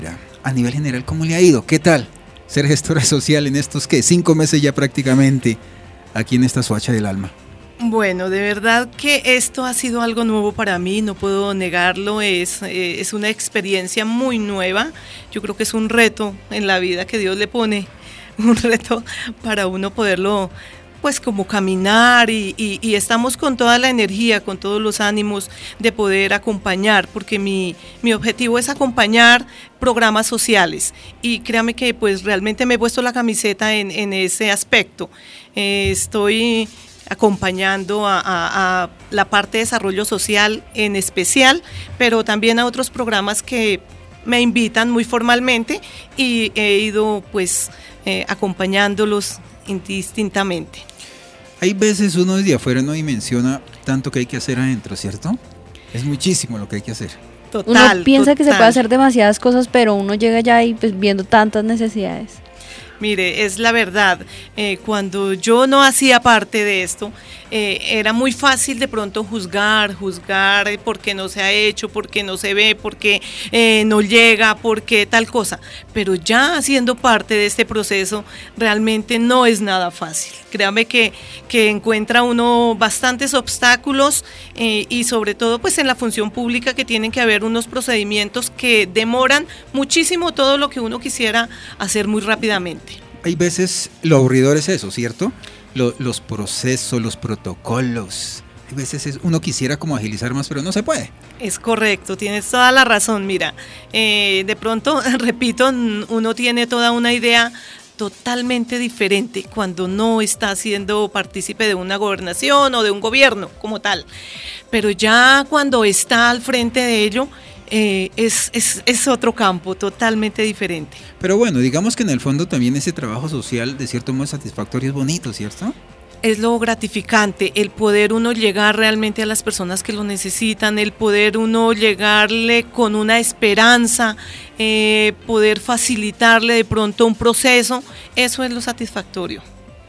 a nivel general, ¿cómo le ha ido? ¿Qué tal ser gestora social en estos, ¿qué? Cinco meses ya prácticamente aquí en esta Soacha del Alma. Bueno, de verdad que esto ha sido algo nuevo para mí, no puedo negarlo, es, eh, es una experiencia muy nueva, yo creo que es un reto en la vida que Dios le pone, un reto para uno poderlo, pues como caminar y, y, y estamos con toda la energía, con todos los ánimos de poder acompañar, porque mi, mi objetivo es acompañar programas sociales y créame que pues realmente me he puesto la camiseta en, en ese aspecto, eh, estoy acompañando a, a, a la parte de desarrollo social en especial, pero también a otros programas que me invitan muy formalmente y he ido pues eh, acompañándolos indistintamente. Hay veces uno desde afuera no dimensiona tanto que hay que hacer adentro, ¿cierto? Es muchísimo lo que hay que hacer. Total, uno piensa total. que se puede hacer demasiadas cosas, pero uno llega allá y pues viendo tantas necesidades. Mire, es la verdad, eh, cuando yo no hacía parte de esto, eh, era muy fácil de pronto juzgar, juzgar eh, por qué no se ha hecho, por qué no se ve, por qué eh, no llega, por qué tal cosa, pero ya haciendo parte de este proceso realmente no es nada fácil. Créame que, que encuentra uno bastantes obstáculos eh, y sobre todo pues en la función pública que tienen que haber unos procedimientos que demoran muchísimo todo lo que uno quisiera hacer muy rápidamente. Hay veces lo aburridor es eso, ¿cierto? Lo, los procesos, los protocolos. Hay veces es, uno quisiera como agilizar más, pero no se puede. Es correcto, tienes toda la razón. Mira, eh, de pronto, repito, uno tiene toda una idea totalmente diferente cuando no está siendo partícipe de una gobernación o de un gobierno como tal. Pero ya cuando está al frente de ello, Eh, es, es, es otro campo totalmente diferente. Pero bueno, digamos que en el fondo también ese trabajo social de cierto modo es satisfactorio, es bonito, ¿cierto? Es lo gratificante, el poder uno llegar realmente a las personas que lo necesitan, el poder uno llegarle con una esperanza, eh, poder facilitarle de pronto un proceso, eso es lo satisfactorio.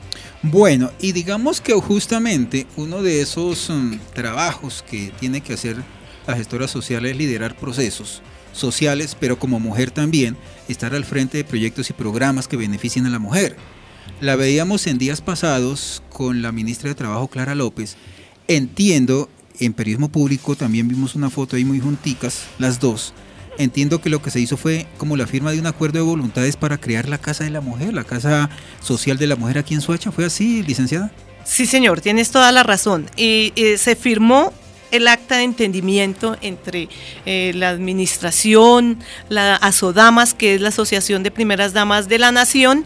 Bueno, y digamos que justamente uno de esos um, trabajos que tiene que hacer la gestora social es liderar procesos sociales, pero como mujer también, estar al frente de proyectos y programas que beneficien a la mujer. La veíamos en días pasados con la ministra de Trabajo, Clara López. Entiendo, en periodismo público también vimos una foto ahí muy junticas, las dos. Entiendo que lo que se hizo fue como la firma de un acuerdo de voluntades para crear la Casa de la Mujer, la Casa Social de la Mujer aquí en Soacha. ¿Fue así, licenciada? Sí, señor, tienes toda la razón. Y, y se firmó el acta de entendimiento entre eh, la administración, la ASODAMAS, que es la Asociación de Primeras Damas de la Nación,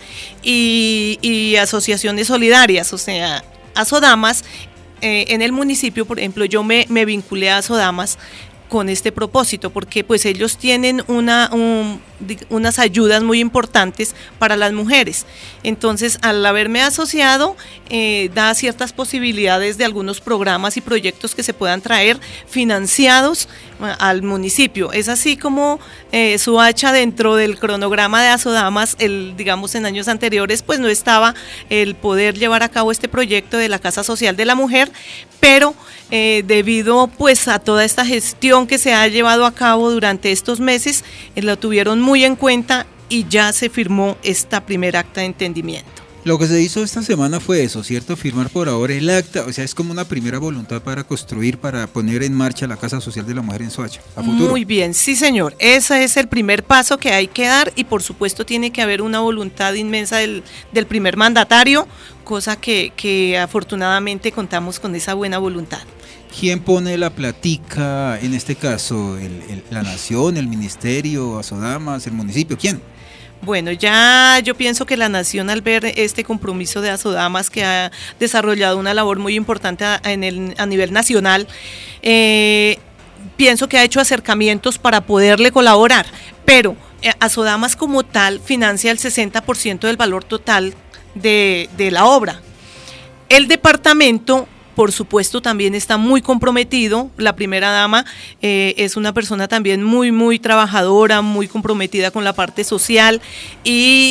y, y asociaciones solidarias, o sea, ASODAMAS, eh, en el municipio, por ejemplo, yo me, me vinculé a ASODAMAS con este propósito, porque pues ellos tienen una, un, unas ayudas muy importantes para las mujeres. Entonces, al haberme asociado, eh, da ciertas posibilidades de algunos programas y proyectos que se puedan traer financiados al municipio. Es así como eh, Soacha, dentro del cronograma de ASODAMAS, el, digamos en años anteriores, pues no estaba el poder llevar a cabo este proyecto de la Casa Social de la Mujer, pero eh, debido pues a toda esta gestión que se ha llevado a cabo durante estos meses, eh, lo tuvieron muy en cuenta y ya se firmó esta primera acta de entendimiento. Lo que se hizo esta semana fue eso, ¿cierto? Firmar por ahora el acta, o sea, es como una primera voluntad para construir, para poner en marcha la Casa Social de la Mujer en Soacha, a futuro. Muy bien, sí señor, ese es el primer paso que hay que dar y por supuesto tiene que haber una voluntad inmensa del, del primer mandatario, cosa que, que afortunadamente contamos con esa buena voluntad. ¿Quién pone la platica, en este caso, el, el, la Nación, el Ministerio, ASODAMAS, el municipio? ¿Quién? Bueno, ya yo pienso que la Nación, al ver este compromiso de ASODAMAS, que ha desarrollado una labor muy importante a, en el, a nivel nacional, eh, pienso que ha hecho acercamientos para poderle colaborar, pero eh, ASODAMAS como tal financia el sesenta por ciento del valor total de, de la obra. El departamento, por supuesto, también está muy comprometido. La primera dama eh, es una persona también muy, muy trabajadora, muy comprometida con la parte social y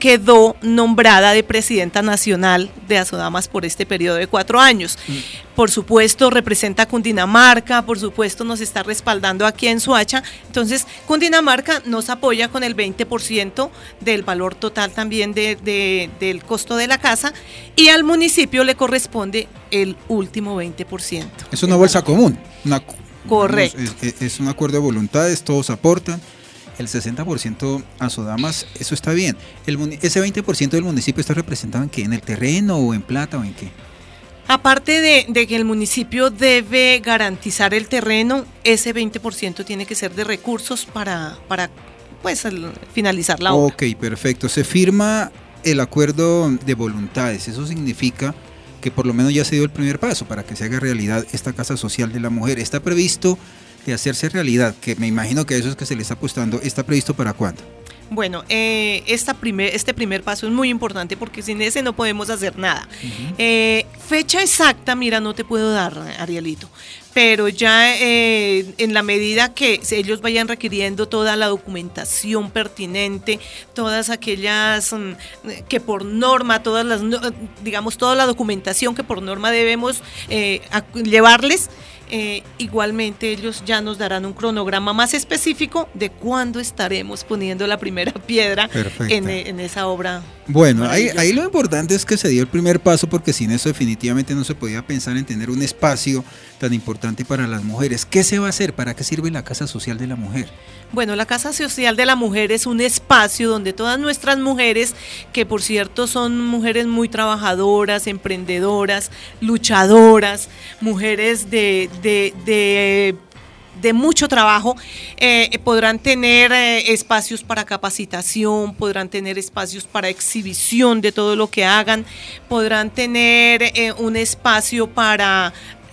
quedó nombrada de presidenta nacional de Asodamas por este periodo de cuatro años. Mm. Por supuesto representa a Cundinamarca, por supuesto nos está respaldando aquí en Soacha, entonces Cundinamarca nos apoya con el veinte por ciento del valor total también de, de, del costo de la casa, y al municipio le corresponde el último veinte por ciento. Es una bolsa común. Una, Correcto. Es, es un acuerdo de voluntades, todos aportan. El sesenta por ciento a Sodamas, eso está bien. El, ese veinte por ciento del municipio está representado en qué, en el terreno o en plata o en qué. Aparte de, de que el municipio debe garantizar el terreno, ese veinte por ciento tiene que ser de recursos para, para pues, el, finalizar la obra. Ok, perfecto. Se firma el acuerdo de voluntades. Eso significa que por lo menos ya se dio el primer paso para que se haga realidad esta Casa Social de la Mujer. Está previsto de hacerse realidad, que me imagino que eso es que se le está apostando. ¿Está previsto para cuándo? Bueno, eh, esta primer, este primer paso es muy importante porque sin ese no podemos hacer nada. Uh-huh. eh, fecha exacta, mira, no te puedo dar, Arielito, pero ya eh, en la medida que ellos vayan requiriendo toda la documentación pertinente, todas aquellas um, que por norma, todas las, digamos, toda la documentación que por norma debemos eh, llevarles, Eh, igualmente ellos ya nos darán un cronograma más específico de cuándo estaremos poniendo la primera piedra en, en esa obra. Bueno, ahí, ahí lo importante es que se dio el primer paso, porque sin eso definitivamente no se podía pensar en tener un espacio tan importante para las mujeres. ¿Qué se va a hacer? ¿Para qué sirve la Casa Social de la Mujer? Bueno, la Casa Social de la Mujer es un espacio donde todas nuestras mujeres, que por cierto son mujeres muy trabajadoras, emprendedoras, luchadoras, mujeres de, de, de, de mucho trabajo, eh, podrán tener eh, espacios para capacitación, podrán tener espacios para exhibición de todo lo que hagan, podrán tener eh, un espacio para...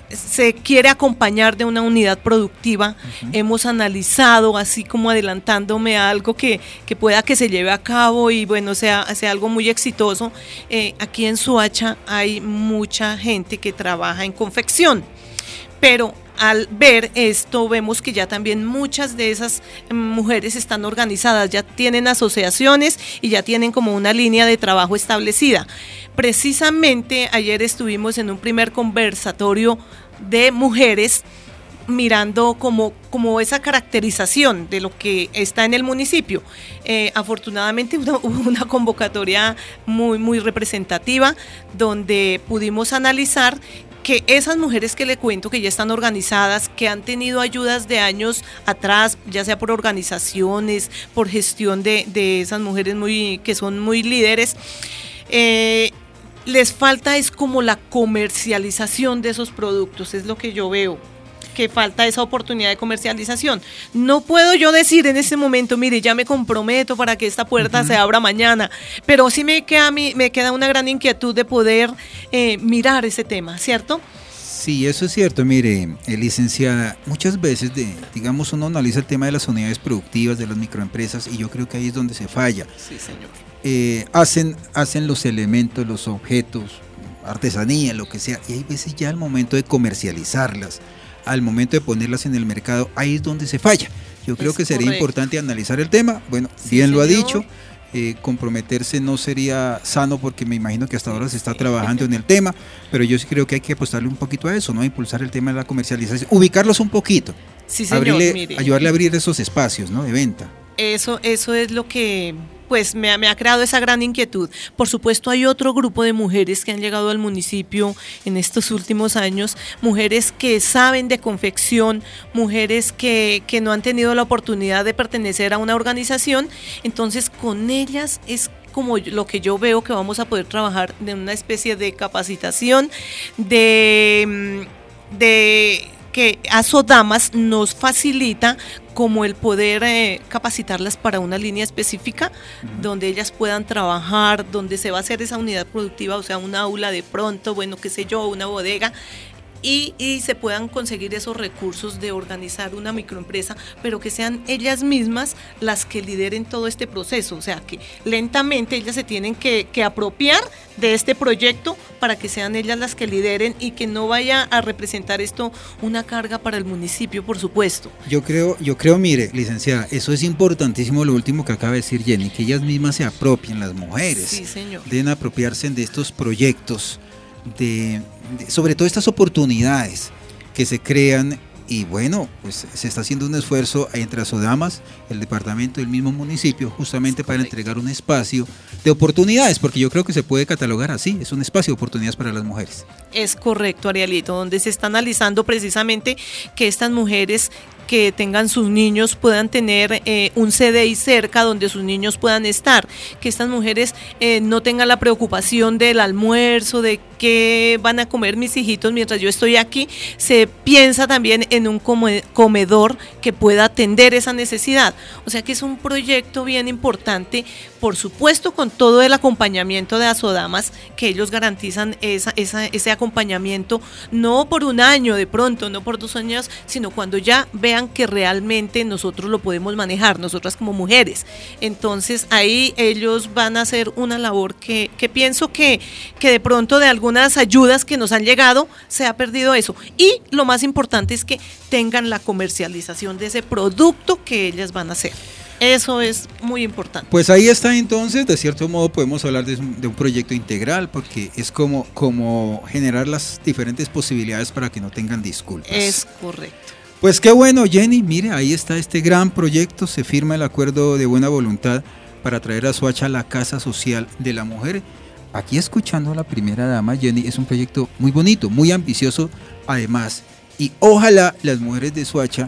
se quiere acompañar de una unidad productiva. Uh-huh. Hemos analizado, así como adelantándome a algo que, que pueda que se lleve a cabo y bueno, sea, sea algo muy exitoso. Eh, aquí en Soacha hay mucha gente que trabaja en confección, pero al ver esto vemos que ya también muchas de esas mujeres están organizadas, ya tienen asociaciones y ya tienen como una línea de trabajo establecida. Precisamente ayer estuvimos en un primer conversatorio de mujeres mirando como, como esa caracterización de lo que está en el municipio. Eh, afortunadamente hubo una, una convocatoria muy, muy representativa donde pudimos analizar que esas mujeres que le cuento que ya están organizadas, que han tenido ayudas de años atrás, ya sea por organizaciones, por gestión de, de esas mujeres muy, que son muy líderes, eh, les falta es como la comercialización de esos productos, es lo que yo veo, que falta esa oportunidad de comercialización. No puedo yo decir en este momento, mire, ya me comprometo para que esta puerta uh-huh. se abra mañana, pero sí me queda, me queda una gran inquietud de poder eh, mirar ese tema, ¿cierto? Sí, eso es cierto. Mire, eh, licenciada, muchas veces, de, digamos, uno analiza el tema de las unidades productivas, de las microempresas, y yo creo que ahí es donde se falla. Sí, señor. Eh, hacen, hacen los elementos, los objetos, artesanía, lo que sea, y hay veces ya al momento de comercializarlas, al momento de ponerlas en el mercado, ahí es donde se falla. Yo creo es que sería correcto. Importante analizar el tema. Bueno, sí, bien señor. Lo ha dicho, eh, comprometerse no sería sano porque me imagino que hasta ahora se está trabajando en el tema, pero yo sí creo que hay que apostarle un poquito a eso, ¿no? Impulsar el tema de la comercialización, ubicarlos un poquito, sí, señor, abrirle, mire. ayudarle a abrir esos espacios, ¿no? De venta. Eso, eso es lo que pues me ha, me ha creado esa gran inquietud. Por supuesto hay otro grupo de mujeres que han llegado al municipio en estos últimos años, mujeres que saben de confección, mujeres que, que no han tenido la oportunidad de pertenecer a una organización, entonces con ellas es como lo que yo veo que vamos a poder trabajar de una especie de capacitación, de... de que Asodamas nos facilita como el poder eh, capacitarlas para una línea específica uh-huh. donde ellas puedan trabajar, donde se va a hacer esa unidad productiva, o sea, un aula de pronto, bueno, qué sé yo, una bodega, y, y se puedan conseguir esos recursos de organizar una microempresa, pero que sean ellas mismas las que lideren todo este proceso, o sea que lentamente ellas se tienen que, que apropiar de este proyecto para que sean ellas las que lideren y que no vaya a representar esto una carga para el municipio, por supuesto. Yo creo, yo creo, mire, licenciada, eso es importantísimo lo último que acaba de decir Jenny, que ellas mismas se apropien, las mujeres, sí, señor. Deben apropiarse de estos proyectos, de, de sobre todo estas oportunidades que se crean. Y bueno, pues se está haciendo un esfuerzo entre Asodamas, el departamento y el mismo municipio, justamente para entregar un espacio de oportunidades, porque yo creo que se puede catalogar así, es un espacio de oportunidades para las mujeres. Es correcto, Arielito, donde se está analizando precisamente que estas mujeres que tengan sus niños puedan tener eh, un C D I cerca donde sus niños puedan estar, que estas mujeres eh, no tengan la preocupación del almuerzo, de qué van a comer mis hijitos mientras yo estoy aquí. Se piensa también en un comedor que pueda atender esa necesidad, o sea que es un proyecto bien importante, por supuesto con todo el acompañamiento de Asodamas, que ellos garantizan esa, esa, ese acompañamiento, no por un año de pronto, no por dos años, sino cuando ya vean que realmente nosotros lo podemos manejar, nosotras como mujeres. Entonces ahí ellos van a hacer una labor que, que pienso que, que de pronto de algunas ayudas que nos han llegado se ha perdido eso, y lo más importante es que tengan la comercialización de ese producto que ellas van a hacer. Eso es muy importante. Pues ahí está entonces, de cierto modo podemos hablar de, de un proyecto integral, porque es como, como generar las diferentes posibilidades para que no tengan disculpas. Es correcto. Pues qué bueno, Jenny, mire, ahí está este gran proyecto, se firma el acuerdo de buena voluntad para traer a Soacha la Casa Social de la Mujer. Aquí escuchando a la primera dama, Jenny, es un proyecto muy bonito, muy ambicioso además, y ojalá las mujeres de Soacha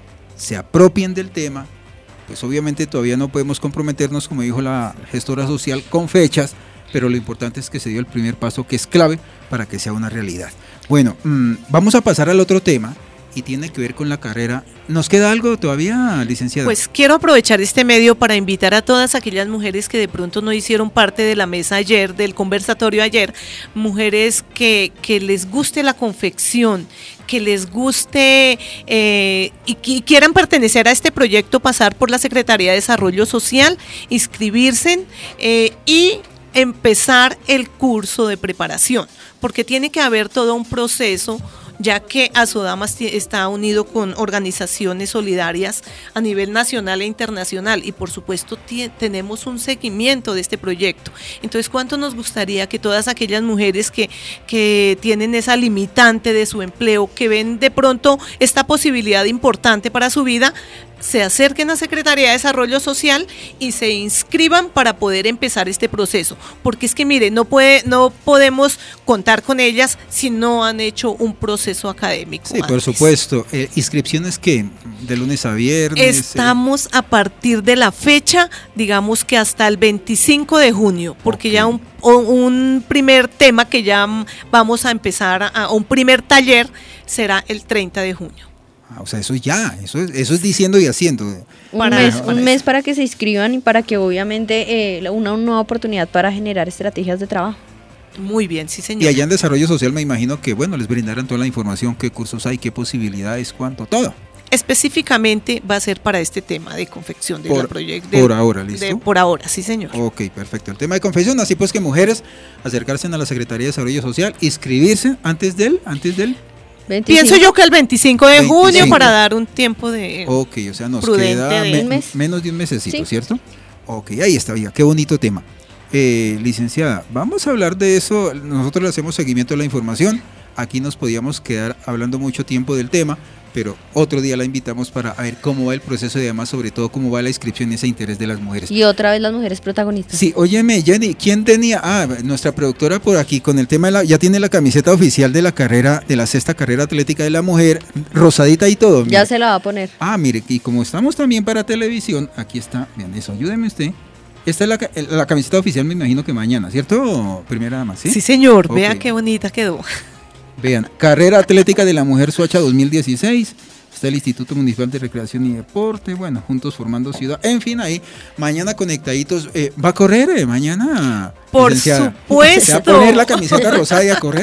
se apropien del tema. Pues obviamente todavía no podemos comprometernos, como dijo la gestora social, con fechas, pero lo importante es que se dio el primer paso, que es clave para que sea una realidad. Bueno, mmm, vamos a pasar al otro tema, y tiene que ver con la carrera. ¿Nos queda algo todavía, licenciada? Pues quiero aprovechar este medio para invitar a todas aquellas mujeres que de pronto no hicieron parte de la mesa ayer, del conversatorio ayer, mujeres que, que les guste la confección, que les guste eh, y que quieran pertenecer a este proyecto, pasar por la Secretaría de Desarrollo Social, inscribirse eh, y empezar el curso de preparación, porque tiene que haber todo un proceso, ya que Asodamas está unido con organizaciones solidarias a nivel nacional e internacional, y por supuesto tenemos un seguimiento de este proyecto. Entonces, ¿cuánto nos gustaría que todas aquellas mujeres que, que tienen esa limitante de su empleo, que ven de pronto esta posibilidad importante para su vida, se acerquen a Secretaría de Desarrollo Social y se inscriban para poder empezar este proceso? Porque es que mire, no puede, no podemos contar con ellas si no han hecho un proceso académico. Sí, antes. Por supuesto. Eh, ¿Inscripciones qué? ¿De lunes a viernes? Estamos eh. a partir de la fecha, digamos que hasta el veinticinco de junio, porque okay. ya un, un primer tema que ya vamos a empezar, a, un primer taller será el treinta de junio. O sea, eso ya, eso es, eso es diciendo y haciendo. Un, para, mes, para un mes para que se inscriban y para que obviamente eh, una, una nueva oportunidad para generar estrategias de trabajo. Muy bien, sí señor. Y allá en Desarrollo Social me imagino que, bueno, les brindarán toda la información, qué cursos hay, qué posibilidades, cuánto, todo. Específicamente va a ser para este tema de confección de por, la proyecto. Por ahora, ¿listo? De, por ahora, sí señor. Ok, perfecto. El tema de confección, así pues que mujeres acercarse a la Secretaría de Desarrollo Social, inscribirse antes del, antes del... veinticinco. Pienso yo que el veinticinco de junio veinticinco. Para dar un tiempo de Ok, o sea, nos queda de me, un mes. menos de un mesecito, Sí. ¿cierto? Ok, ahí está, ya, qué bonito tema. Eh, licenciada, vamos a hablar de eso, nosotros le hacemos seguimiento a la información, aquí nos podíamos quedar hablando mucho tiempo del tema, pero otro día la invitamos para ver cómo va el proceso y además sobre todo cómo va la inscripción y ese interés de las mujeres. Y otra vez las mujeres protagonistas. Sí, óyeme Jenny, ¿quién tenía? Ah, nuestra productora por aquí con el tema de la, ya tiene la camiseta oficial de la carrera, de la sexta carrera atlética de la mujer, rosadita y todo. Ya mire. Se la va a poner. Ah, mire, y como estamos también para televisión, aquí está, vean eso, ayúdeme usted. Esta es la, la camiseta oficial, me imagino que mañana, ¿cierto? Primera dama, ¿sí? Sí, señor, okay. Vea qué bonita quedó. Vean, Carrera Atlética de la Mujer Soacha dos mil dieciséis, está el Instituto Municipal de Recreación y Deporte, bueno, juntos formando ciudad, en fin, ahí, mañana conectaditos, eh, ¿va a correr eh, mañana? Por licenciada? supuesto. ¿Se va a poner la camiseta rosada y a correr?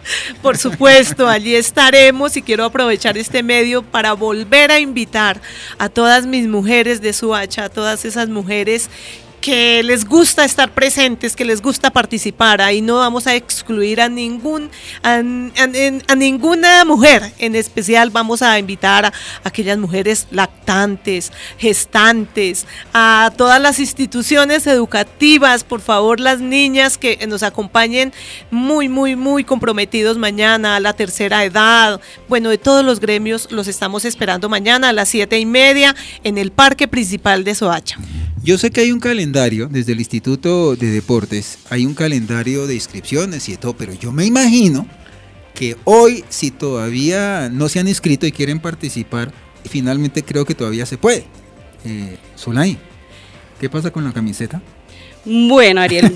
Por supuesto, allí estaremos y quiero aprovechar este medio para volver a invitar a todas mis mujeres de Soacha, a todas esas mujeres que les gusta estar presentes, que les gusta participar. Ahí no vamos a excluir a ningún a, a, a ninguna mujer en especial. Vamos a invitar a, a aquellas mujeres lactantes, gestantes, a todas las instituciones educativas, por favor, las niñas que nos acompañen muy, muy, muy comprometidos mañana, a la tercera edad, bueno, de todos los gremios los estamos esperando mañana a las siete y media en el Parque Principal de Soacha. Yo sé que hay un calendario, desde el Instituto de Deportes, hay un calendario de inscripciones y de todo, pero yo me imagino que hoy, si todavía no se han inscrito y quieren participar, finalmente creo que todavía se puede. Eh, Zulay, ¿qué pasa con la camiseta? Bueno, Ariel,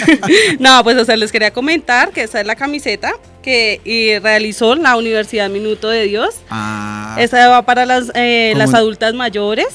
no, pues o sea, les quería comentar que esta es la camiseta que y realizó la Universidad Minuto de Dios. Ah, esta va para las, eh, las ¿cómo? adultas mayores.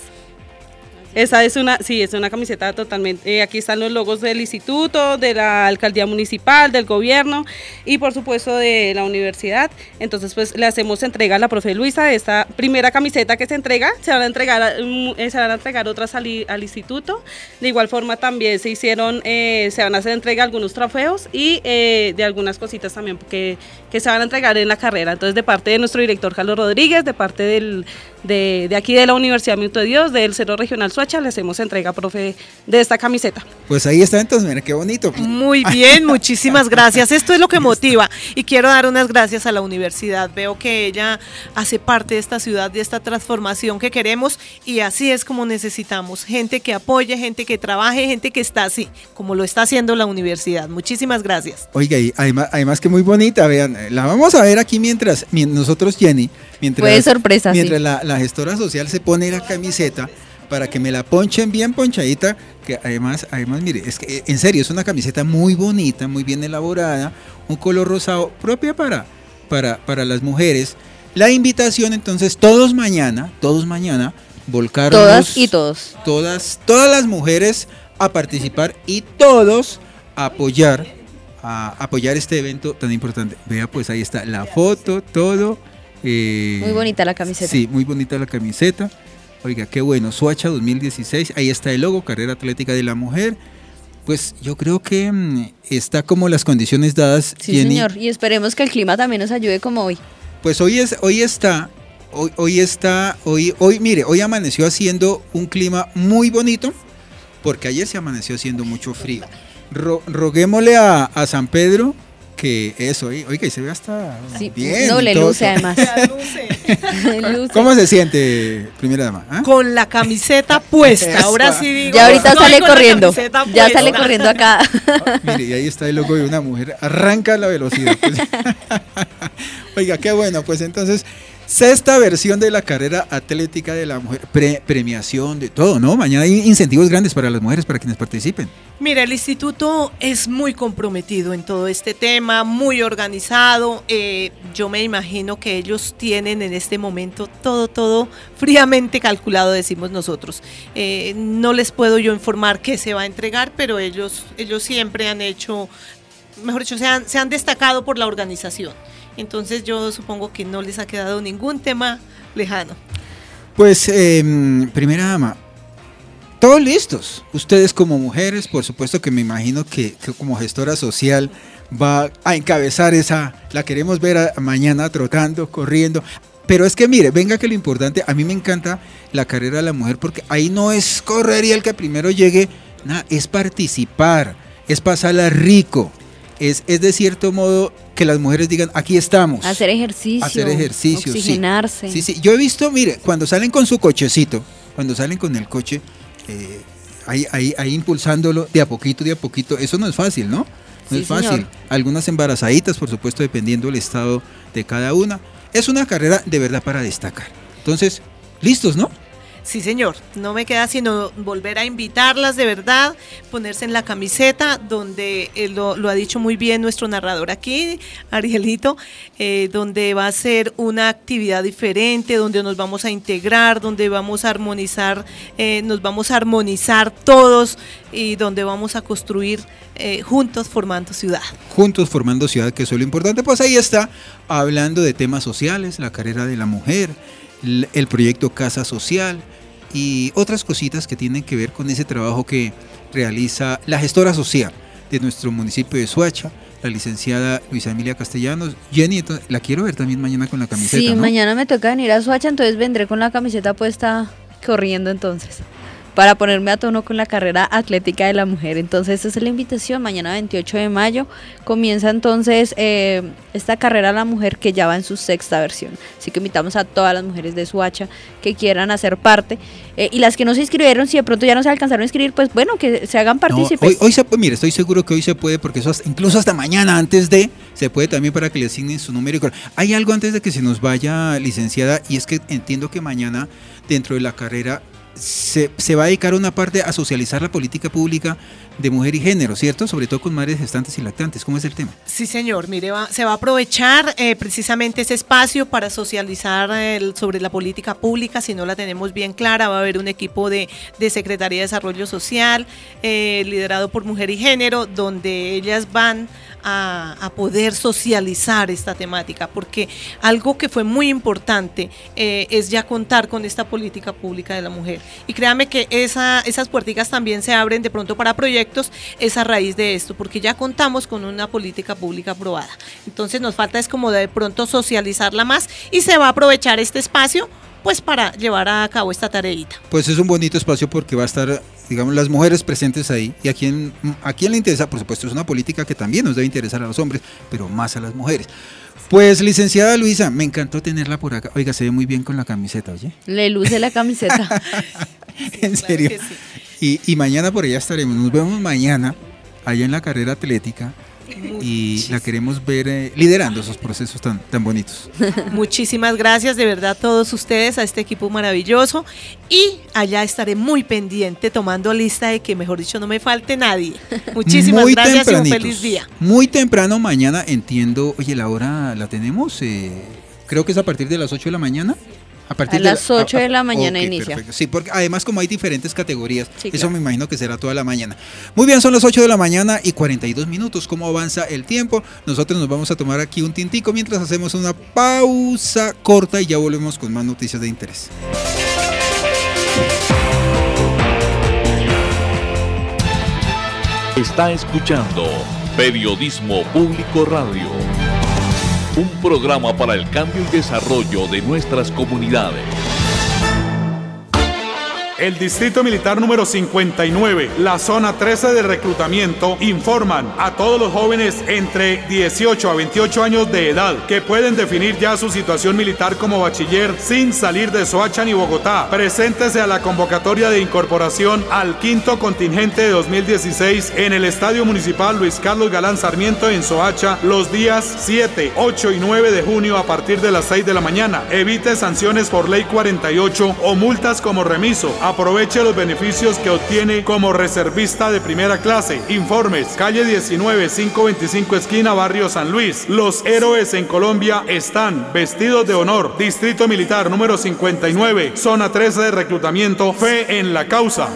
Esa es una, sí, es una camiseta totalmente, eh, aquí están los logos del instituto, de la alcaldía municipal, del gobierno y por supuesto de la universidad. Entonces pues le hacemos entrega a la profe Luisa de esta primera camiseta que se entrega, se van a entregar, eh, se van a entregar otras al, al instituto. De igual forma también se hicieron, eh, se van a hacer entrega algunos trofeos y eh, de algunas cositas también que, que se van a entregar en la carrera. Entonces de parte de nuestro director Carlos Rodríguez, de parte del, de, de aquí de la Universidad Minuto de Dios, del Centro Regional Soacha, le hacemos entrega, profe, de esta camiseta. Pues ahí está, entonces, mira qué bonito. Muy bien, muchísimas gracias. Esto es lo que motiva y quiero dar unas gracias a la universidad. Veo que ella hace parte de esta ciudad, de esta transformación que queremos y así es como necesitamos. Gente que apoye, gente que trabaje, gente que está así, como lo está haciendo la universidad. Muchísimas gracias. Oiga, y además, además que muy bonita, vean, la vamos a ver aquí mientras, mientras nosotros, Jenny, mientras, Puede sorpresa, mientras sí. la, la gestora social se pone la camiseta para que me la ponchen bien ponchadita, que además, además, mire, es que en serio, es una camiseta muy bonita, muy bien elaborada, un color rosado, propia para, para, para las mujeres. La invitación, entonces, todos mañana, todos mañana, volcarnos. Todas y todos. Todas, todas las mujeres a participar y todos a apoyar, a apoyar este evento tan importante. Vea, pues ahí está la foto, todo. Eh, muy bonita la camiseta. Sí, muy bonita la camiseta. Oiga, qué bueno, Soacha dos mil dieciséis, ahí está el logo, Carrera Atlética de la Mujer. Pues yo creo que mmm, está como las condiciones dadas. Sí, Jenny. Señor, y esperemos que el clima también nos ayude como hoy. Pues hoy es, hoy está, hoy, hoy está, hoy, hoy, mire, hoy amaneció haciendo un clima muy bonito, porque ayer se amaneció haciendo mucho frío. Ro, roguémosle a, a San Pedro que eso, oiga, y se ve hasta sí, bien. No, le luce además. luce. ¿Cómo se siente, primera dama? ¿Ah? Con la camiseta puesta, ahora sí digo. Ya ahorita no, sale corriendo, ya puesta. sale corriendo acá. Oh, mire, y ahí está el logo de una mujer, arranca la velocidad. Pues. Oiga, qué bueno, pues entonces, sexta versión de la carrera atlética de la mujer, pre, premiación de todo, ¿no? Mañana hay incentivos grandes para las mujeres, para quienes participen. Mira, el instituto es muy comprometido en todo este tema, muy organizado. Eh, yo me imagino que ellos tienen en este momento todo, todo fríamente calculado, decimos nosotros. Eh, no les puedo yo informar qué se va a entregar, pero ellos, ellos siempre han hecho, mejor dicho, se han, se han destacado por la organización. Entonces yo supongo que no les ha quedado ningún tema lejano. Pues, eh, primera dama, todos listos. Ustedes como mujeres, por supuesto que me imagino que, que como gestora social va a encabezar esa, la queremos ver a, mañana trotando, corriendo. Pero es que mire, venga que lo importante, a mí me encanta la carrera de la mujer porque ahí no es correr y el que primero llegue, nada, es participar, es pasarla rico. Es, es de cierto modo que las mujeres digan, aquí estamos. Hacer ejercicio. Hacer ejercicio, oxigenarse. Sí, sí, sí. Yo he visto, mire, cuando salen con su cochecito, cuando salen con el coche, eh, ahí, ahí, ahí impulsándolo de a poquito, de a poquito, eso no es fácil, ¿no? No sí, es fácil. Señor. Algunas embarazaditas, por supuesto, dependiendo del estado de cada una. Es una carrera de verdad para destacar. Entonces, listos, ¿no? Sí, señor, no me queda sino volver a invitarlas de verdad, ponerse en la camiseta, donde eh, lo, lo ha dicho muy bien nuestro narrador aquí, Arielito, eh, donde va a ser una actividad diferente, donde nos vamos a integrar, donde vamos a armonizar, eh, nos vamos a armonizar todos y donde vamos a construir eh, juntos formando ciudad. Juntos formando ciudad, que eso es lo importante. Pues ahí está, hablando de temas sociales, la carrera de la mujer, el proyecto Casa Social y otras cositas que tienen que ver con ese trabajo que realiza la gestora social de nuestro municipio de Soacha, la licenciada Luisa Emilia Castellanos. Jenny, la quiero ver también mañana con la camiseta, Sí, ¿no? Mañana me toca venir a Soacha, entonces vendré con la camiseta puesta corriendo entonces, para ponerme a tono con la carrera atlética de la mujer. Entonces esa es la invitación, mañana veintiocho de mayo comienza entonces eh, esta carrera a la mujer, que ya va en su sexta versión, así que invitamos a todas las mujeres de Soacha que quieran hacer parte, eh, y las que no se inscribieron, si de pronto ya no se alcanzaron a inscribir, pues bueno, que se hagan partícipes. No, hoy, hoy se puede, mire, estoy seguro que hoy se puede, porque eso hasta, incluso hasta mañana antes de, se puede también, para que le asignen su número. Hay algo antes de que se nos vaya, licenciada, y es que entiendo que mañana dentro de la carrera Se, se va a dedicar una parte a socializar la política pública de mujer y género, ¿cierto? Sobre todo con madres gestantes y lactantes. ¿Cómo es el tema? Sí, señor. Mire, va, se va a aprovechar eh, precisamente ese espacio para socializar eh, sobre la política pública. Si no la tenemos bien clara, va a haber un equipo de, de Secretaría de Desarrollo Social, eh, liderado por Mujer y Género, donde ellas van a, a poder socializar esta temática, porque algo que fue muy importante eh, es ya contar con esta política pública de la mujer. Y créame que esa, esas puerticas también se abren de pronto para proyectos, es a raíz de esto, porque ya contamos con una política pública aprobada. Entonces nos falta es como de pronto socializarla más, y se va a aprovechar este espacio pues para llevar a cabo esta tareita. Pues es un bonito espacio, porque va a estar, digamos, las mujeres presentes ahí, y a quien, a quien le interesa, por supuesto, es una política que también nos debe interesar a los hombres, pero más a las mujeres. Pues, licenciada Luisa, me encantó tenerla por acá. Oiga, se ve muy bien con la camiseta, oye. Le luce la camiseta. En serio. Claro sí. y, y mañana por allá estaremos. Nos vemos mañana allá en la carrera atlética. Y la queremos ver eh, liderando esos procesos tan, tan bonitos. Muchísimas gracias de verdad a todos ustedes, a este equipo maravilloso, y allá estaré muy pendiente tomando lista de que, mejor dicho, no me falte nadie. Muchísimas Muy gracias y un feliz día. Muy temprano mañana, entiendo. Oye, la hora la tenemos, eh, creo que es a partir de las ocho de la mañana. A, partir a las de la, ocho de la mañana okay, inicia. Perfecto. Sí, porque además como hay diferentes categorías, sí, eso claro. me imagino que será toda la mañana. Muy bien, son las ocho de la mañana y cuarenta y dos minutos. ¿Cómo avanza el tiempo? Nosotros nos vamos a tomar aquí un tintico mientras hacemos una pausa corta y ya volvemos con más noticias de interés. Está escuchando Periodismo Público Radio, un programa para el cambio y desarrollo de nuestras comunidades. El Distrito Militar número cincuenta y nueve, la zona trece de reclutamiento, informan a todos los jóvenes entre dieciocho a veintiocho años de edad que pueden definir ya su situación militar como bachiller sin salir de Soacha ni Bogotá. Preséntese a la convocatoria de incorporación al quinto contingente de dos mil dieciséis en el Estadio Municipal Luis Carlos Galán Sarmiento en Soacha los días siete, ocho y nueve de junio a partir de las seis de la mañana. Evite sanciones por ley cuarenta y ocho o multas como remiso. Aproveche los beneficios que obtiene como reservista de primera clase. Informes, calle diecinueve, quinientos veinticinco esquina Barrio San Luis. Los héroes en Colombia están vestidos de honor. Distrito Militar número cincuenta y nueve, zona trece de reclutamiento, fe en la causa.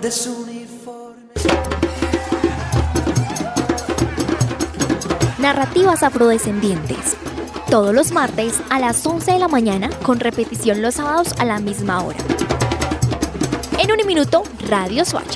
Narrativas afrodescendientes. Todos los martes a las once de la mañana, con repetición los sábados a la misma hora. En un minuto, Radio Soacha.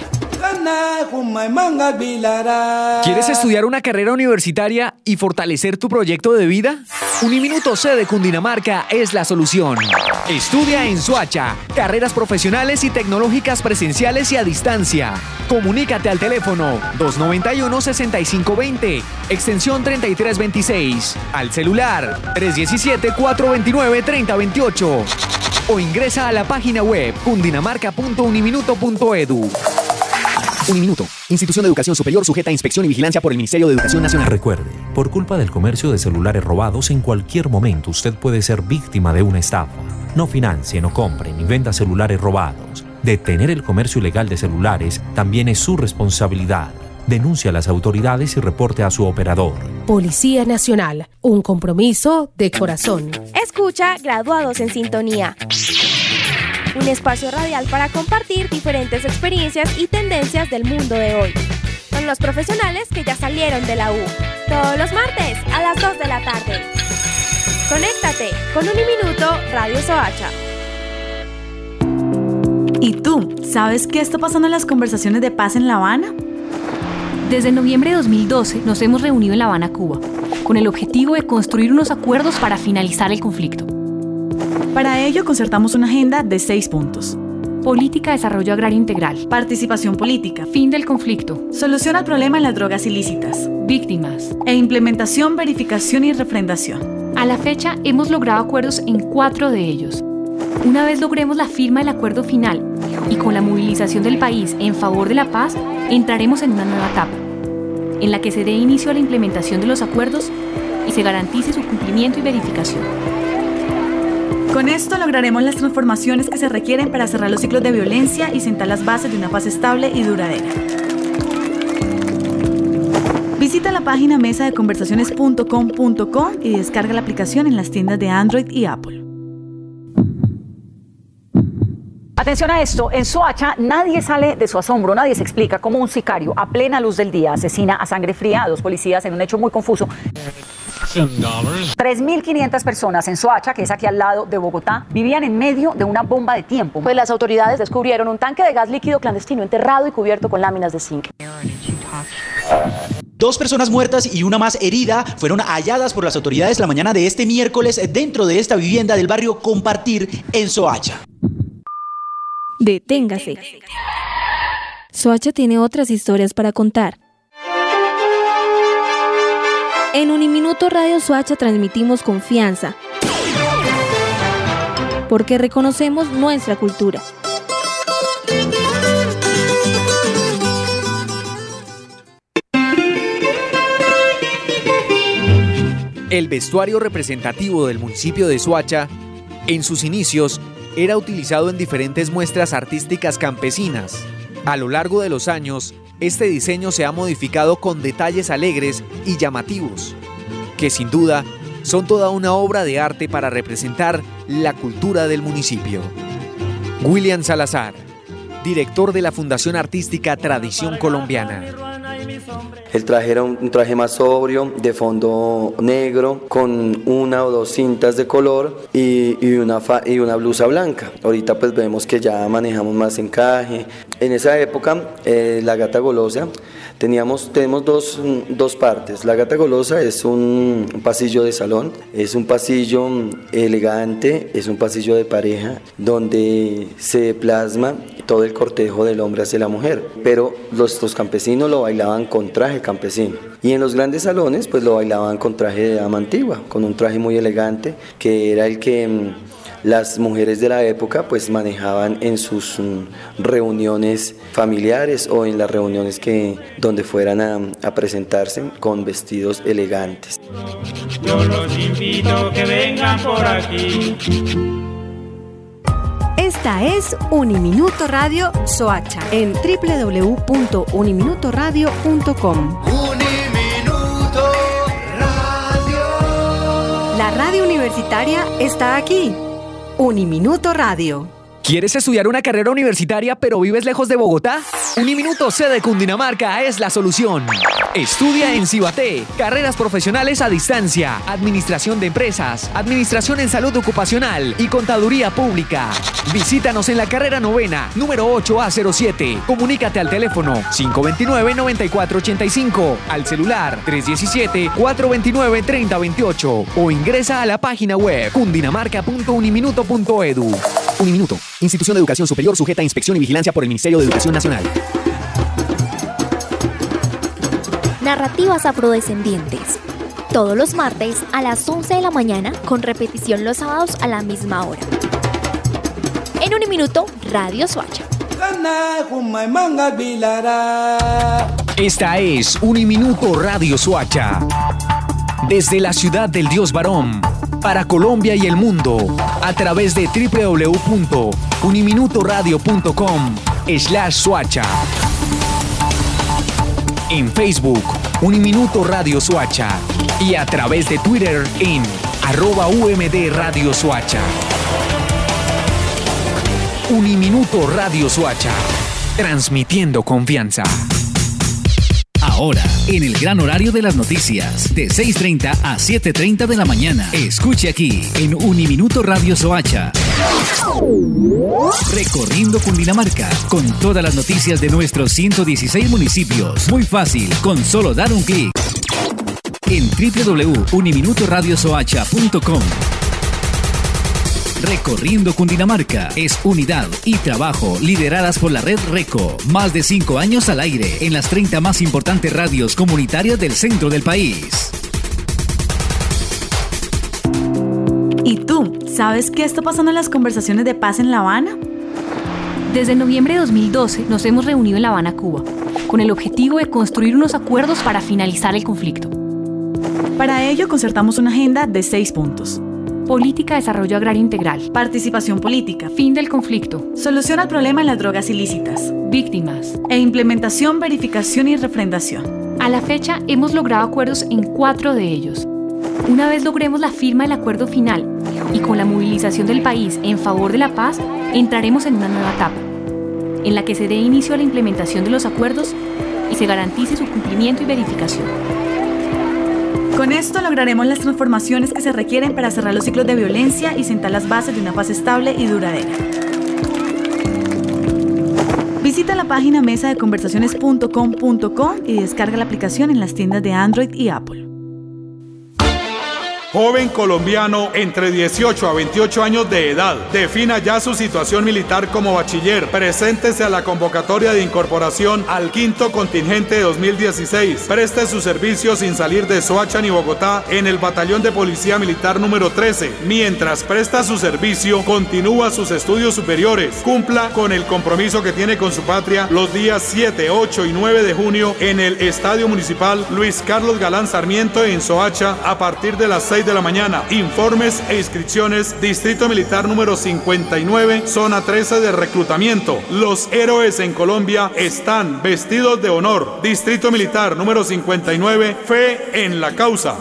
¿Quieres estudiar una carrera universitaria y fortalecer tu proyecto de vida? Uniminuto C de Cundinamarca es la solución. Estudia en Soacha, carreras profesionales y tecnológicas presenciales y a distancia. Comunícate al teléfono dos noventa y uno, sesenta y cinco veinte, extensión treinta y tres veintiséis, al celular tres diecisiete, cuatrocientos veintinueve, treinta veintiocho o ingresa a la página web cundinamarca punto uniminuto punto edu. Uniminuto, institución de educación superior sujeta a inspección y vigilancia por el Ministerio de Educación Nacional. Recuerde, por culpa del comercio de celulares robados, en cualquier momento usted puede ser víctima de una estafa. No financie, no compre ni venda celulares robados. Detener el comercio ilegal de celulares también es su responsabilidad. Denuncie a las autoridades y reporte a su operador. Policía Nacional, un compromiso de corazón. Escucha Graduados en Sintonía. Un espacio radial para compartir diferentes experiencias y tendencias del mundo de hoy. Con los profesionales que ya salieron de la U. Todos los martes a las dos de la tarde. Conéctate con Uniminuto Radio Soacha. ¿Y tú, sabes qué está pasando en las conversaciones de paz en La Habana? Desde noviembre de dos mil doce nos hemos reunido en La Habana, Cuba, con el objetivo de construir unos acuerdos para finalizar el conflicto. Para ello concertamos una agenda de seis puntos. Política de desarrollo agrario integral. Participación política. Fin del conflicto. Solución al problema en las drogas ilícitas. Víctimas. E implementación, verificación y refrendación. A la fecha hemos logrado acuerdos en cuatro de ellos. Una vez logremos la firma del acuerdo final y con la movilización del país en favor de la paz, entraremos en una nueva etapa, en la que se dé inicio a la implementación de los acuerdos y se garantice su cumplimiento y verificación. Con esto lograremos las transformaciones que se requieren para cerrar los ciclos de violencia y sentar las bases de una paz estable y duradera. Visita la página mesa de conversaciones punto com punto co y descarga la aplicación en las tiendas de Android y Apple. Atención a esto, en Soacha nadie sale de su asombro, nadie se explica cómo un sicario a plena luz del día asesina a sangre fría a dos policías en un hecho muy confuso. tres mil quinientas personas en Soacha, que es aquí al lado de Bogotá, vivían en medio de una bomba de tiempo. Pues las autoridades descubrieron un tanque de gas líquido clandestino enterrado y cubierto con láminas de zinc. Dos personas muertas y una más herida fueron halladas por las autoridades la mañana de este miércoles dentro de esta vivienda del barrio Compartir en Soacha. Deténgase. Soacha tiene otras historias para contar. En Uniminuto Radio Soacha transmitimos confianza, porque reconocemos nuestra cultura. El vestuario representativo del municipio de Soacha, en sus inicios, era utilizado en diferentes muestras artísticas campesinas. A lo largo de los años, este diseño se ha modificado con detalles alegres y llamativos, que sin duda son toda una obra de arte para representar la cultura del municipio. William Salazar, director de la Fundación Artística Tradición Colombiana. El traje era un, un traje más sobrio, de fondo negro, con una o dos cintas de color y, y, una fa, y una blusa blanca. Ahorita pues vemos que ya manejamos más encaje. En esa época, eh, la gata golosa, teníamos, tenemos dos, dos partes. La gata golosa es un, un pasillo de salón, es un pasillo elegante, es un pasillo de pareja, donde se plasma todo el cortejo del hombre hacia la mujer, pero los, los campesinos lo bailaban con traje campesino, y en los grandes salones pues lo bailaban con traje de dama antigua, con un traje muy elegante, que era el que mmm, las mujeres de la época pues manejaban en sus mmm, reuniones familiares o en las reuniones que, donde fueran a, a presentarse con vestidos elegantes. Yo los invito a que vengan por aquí. Esta es Uniminuto Radio Soacha en doble u doble u doble u punto uniminuto radio punto com. Uniminuto Radio. La radio universitaria está aquí. Uniminuto Radio. ¿Quieres estudiar una carrera universitaria pero vives lejos de Bogotá? Uniminuto sede Cundinamarca es la solución. Estudia en Cibaté, carreras profesionales a distancia, administración de empresas, administración en salud ocupacional y contaduría pública. Visítanos en la carrera novena, número ocho A cero siete. Comunícate al teléfono cinco dos nueve, nueve cuatro ocho cinco, al celular tres uno siete, cuatro dos nueve, tres cero dos ocho o ingresa a la página web cundinamarca punto uniminuto punto edu. Uniminuto, institución de educación superior sujeta a inspección y vigilancia por el Ministerio de Educación Nacional. Narrativas afrodescendientes. Todos los martes a las once de la mañana, con repetición los sábados a la misma hora. En Uniminuto Radio Soacha. Esta es Uniminuto Radio Soacha. Desde la ciudad del Dios Varón, para Colombia y el mundo, a través de doble u doble u doble u punto uniminutoradio punto com slash Soacha. En Facebook, Uniminuto Radio Soacha. Y a través de Twitter en arroba U M D Radio Soacha. Uniminuto Radio Soacha. Transmitiendo confianza. Ahora, en el gran horario de las noticias, de seis treinta a siete treinta de la mañana. Escuche aquí, en Uniminuto Radio Soacha. Recorriendo Cundinamarca, con todas las noticias de nuestros ciento dieciséis municipios. Muy fácil, con solo dar un clic. En doble u doble u doble u punto uniminutoradio soacha punto com. Recorriendo Cundinamarca es unidad y trabajo lideradas por la red RECO. Más de cinco años al aire en las treinta más importantes radios comunitarias del centro del país. ¿Y tú, sabes qué está pasando en las conversaciones de paz en La Habana? Desde noviembre de dos mil doce nos hemos reunido en La Habana, Cuba, con el objetivo de construir unos acuerdos para finalizar el conflicto. Para ello concertamos una agenda de seis puntos. Política de desarrollo agrario integral. Participación política. Fin del conflicto. Solución al problema en las drogas ilícitas. Víctimas. E implementación, verificación y refrendación. A la fecha hemos logrado acuerdos en cuatro de ellos. Una vez logremos la firma del acuerdo final y con la movilización del país en favor de la paz, entraremos en una nueva etapa, en la que se dé inicio a la implementación de los acuerdos y se garantice su cumplimiento y verificación. Con esto lograremos las transformaciones que se requieren para cerrar los ciclos de violencia y sentar las bases de una paz estable y duradera. Visita la página mesa de conversaciones punto com punto co y descarga la aplicación en las tiendas de Android y Apple. Joven colombiano entre dieciocho a veintiocho años de edad, defina ya su situación militar como bachiller. Preséntese a la convocatoria de incorporación al quinto contingente de dos mil dieciséis. Preste su servicio sin salir de Soacha ni Bogotá en el Batallón de Policía Militar número trece. Mientras presta su servicio, continúa sus estudios superiores. Cumpla con el compromiso que tiene con su patria los días siete, ocho y nueve de junio en el Estadio Municipal Luis Carlos Galán Sarmiento en Soacha a partir de las seis de la mañana. Informes e inscripciones, Distrito Militar número cincuenta y nueve, Zona trece de reclutamiento. Los héroes en Colombia están vestidos de honor. Distrito Militar número cincuenta y nueve, fe en la causa.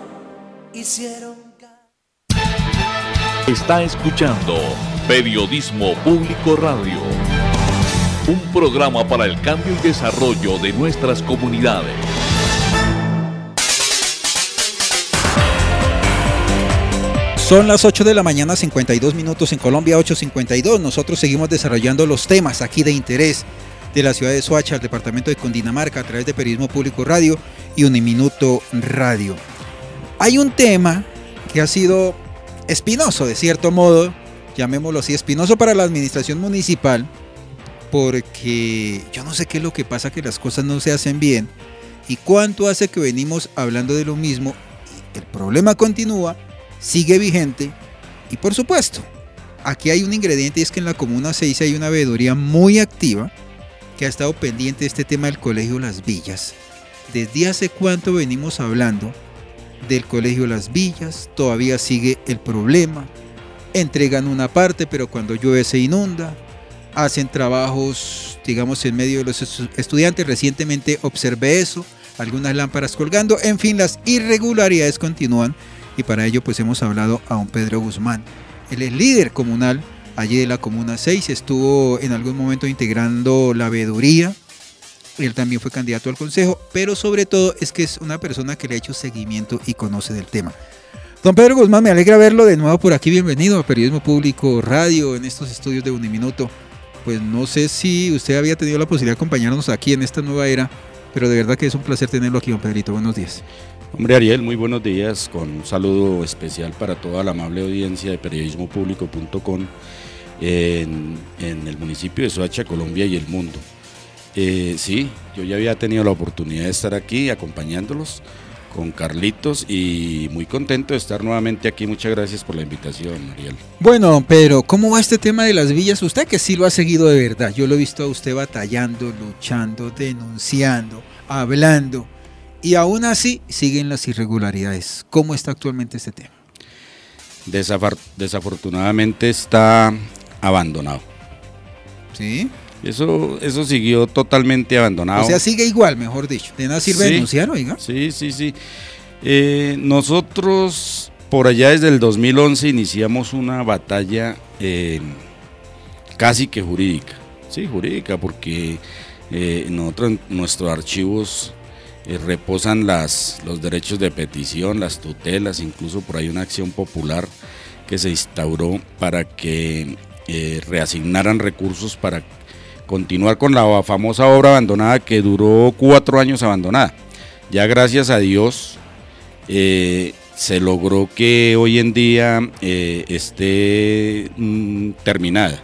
Está escuchando Periodismo Público Radio, un programa para el cambio y desarrollo de nuestras comunidades. Son las ocho de la mañana, cincuenta y dos minutos en Colombia, ocho cincuenta y dos. Nosotros seguimos desarrollando los temas aquí de interés de la ciudad de Soacha, el departamento de Cundinamarca, a través de Periodismo Público Radio y Uniminuto Radio. Hay un tema que ha sido espinoso, de cierto modo, llamémoslo así, espinoso para la administración municipal, porque yo no sé qué es lo que pasa, que las cosas no se hacen bien, y cuánto hace que venimos hablando de lo mismo, y el problema continúa, sigue vigente, y por supuesto, aquí hay un ingrediente, y es que en la Comuna seis hay una veeduría muy activa que ha estado pendiente de este tema del Colegio Las Villas. Desde hace cuánto venimos hablando del Colegio Las Villas, todavía sigue el problema, entregan una parte pero cuando llueve se inunda, hacen trabajos digamos en medio de los estudiantes, recientemente observé eso, algunas lámparas colgando, en fin, las irregularidades continúan. Y para ello pues hemos hablado a don Pedro Guzmán. Él es líder comunal allí de la Comuna seis, estuvo en algún momento integrando la veeduría, él también fue candidato al consejo, pero sobre todo es que es una persona que le ha hecho seguimiento y conoce del tema. Don Pedro Guzmán, me alegra verlo de nuevo por aquí, bienvenido a Periodismo Público Radio en estos estudios de Uniminuto. Pues no sé si usted había tenido la posibilidad de acompañarnos aquí en esta nueva era, pero de verdad que es un placer tenerlo aquí, don Pedrito, buenos días. Hombre Ariel, muy buenos días, con un saludo especial para toda la amable audiencia de periodismo público punto com en, en el municipio de Soacha, Colombia y el mundo. Eh, sí, yo ya había tenido la oportunidad de estar aquí acompañándolos con Carlitos, y muy contento de estar nuevamente aquí. Muchas gracias por la invitación, Mariel. Bueno, don Pedro, ¿cómo va este tema de las villas? Usted que sí lo ha seguido de verdad, yo lo he visto a usted batallando, luchando, denunciando, hablando, y aún así siguen las irregularidades. ¿Cómo está actualmente este tema? Desafar- desafortunadamente está abandonado. ¿Sí? Eso, eso siguió totalmente abandonado. O sea, sigue igual, mejor dicho. ¿De nada sirve sí, denunciar, oiga? Sí, sí, sí. Eh, nosotros por allá desde el dos mil once iniciamos una batalla eh, casi que jurídica. Sí, jurídica, porque eh, nosotros en nuestros archivos eh, reposan las, los derechos de petición, las tutelas, incluso por ahí una acción popular que se instauró para que eh, reasignaran recursos para continuar con la famosa obra abandonada que duró cuatro años abandonada. Ya gracias a Dios eh, se logró que hoy en día eh, esté mm, terminada,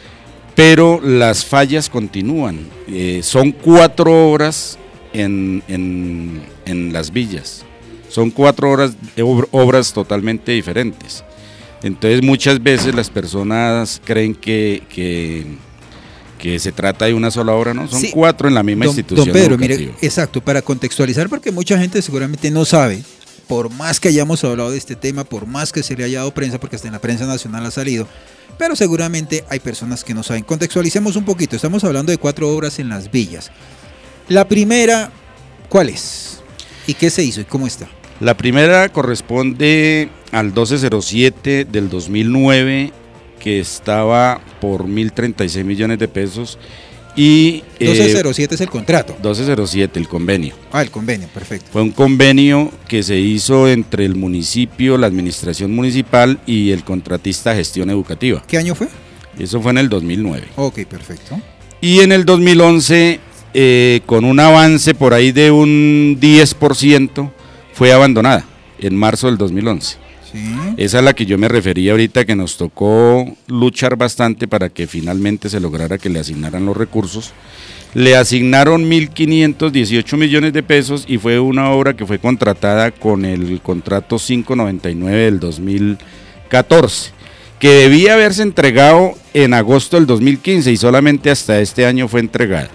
pero las fallas continúan. Eh, son cuatro obras en, en, en las villas, son cuatro obras, obras totalmente diferentes. Entonces muchas veces las personas creen que, que que se trata de una sola obra, ¿no? Son sí, cuatro en la misma don, institución don Pedro, educativa. Mire, exacto, para contextualizar, porque mucha gente seguramente no sabe, por más que hayamos hablado de este tema, por más que se le haya dado prensa, porque hasta en la prensa nacional ha salido, pero seguramente hay personas que no saben. Contextualicemos un poquito, estamos hablando de cuatro obras en las villas. La primera, ¿cuál es? ¿Y qué se hizo y cómo está? La primera corresponde al doce cero siete del dos mil nueve, que estaba por mil treinta y seis millones de pesos, y doce cero siete eh, es el contrato. doce cero siete, el convenio. Ah, el convenio, perfecto. Fue un convenio que se hizo entre el municipio, la administración municipal y el contratista Gestión Educativa. ¿Qué año fue? Eso fue en el dos mil nueve. Ok, perfecto. Y en el dos mil once, eh, con un avance por ahí de un diez por ciento, fue abandonada en marzo del dos mil once. Sí. Esa es la que yo me refería ahorita, que nos tocó luchar bastante para que finalmente se lograra que le asignaran los recursos. Le asignaron mil quinientos dieciocho millones de pesos y fue una obra que fue contratada con el contrato quinientos noventa y nueve del dos mil catorce, que debía haberse entregado en agosto del dos mil quince y solamente hasta este año fue entregada.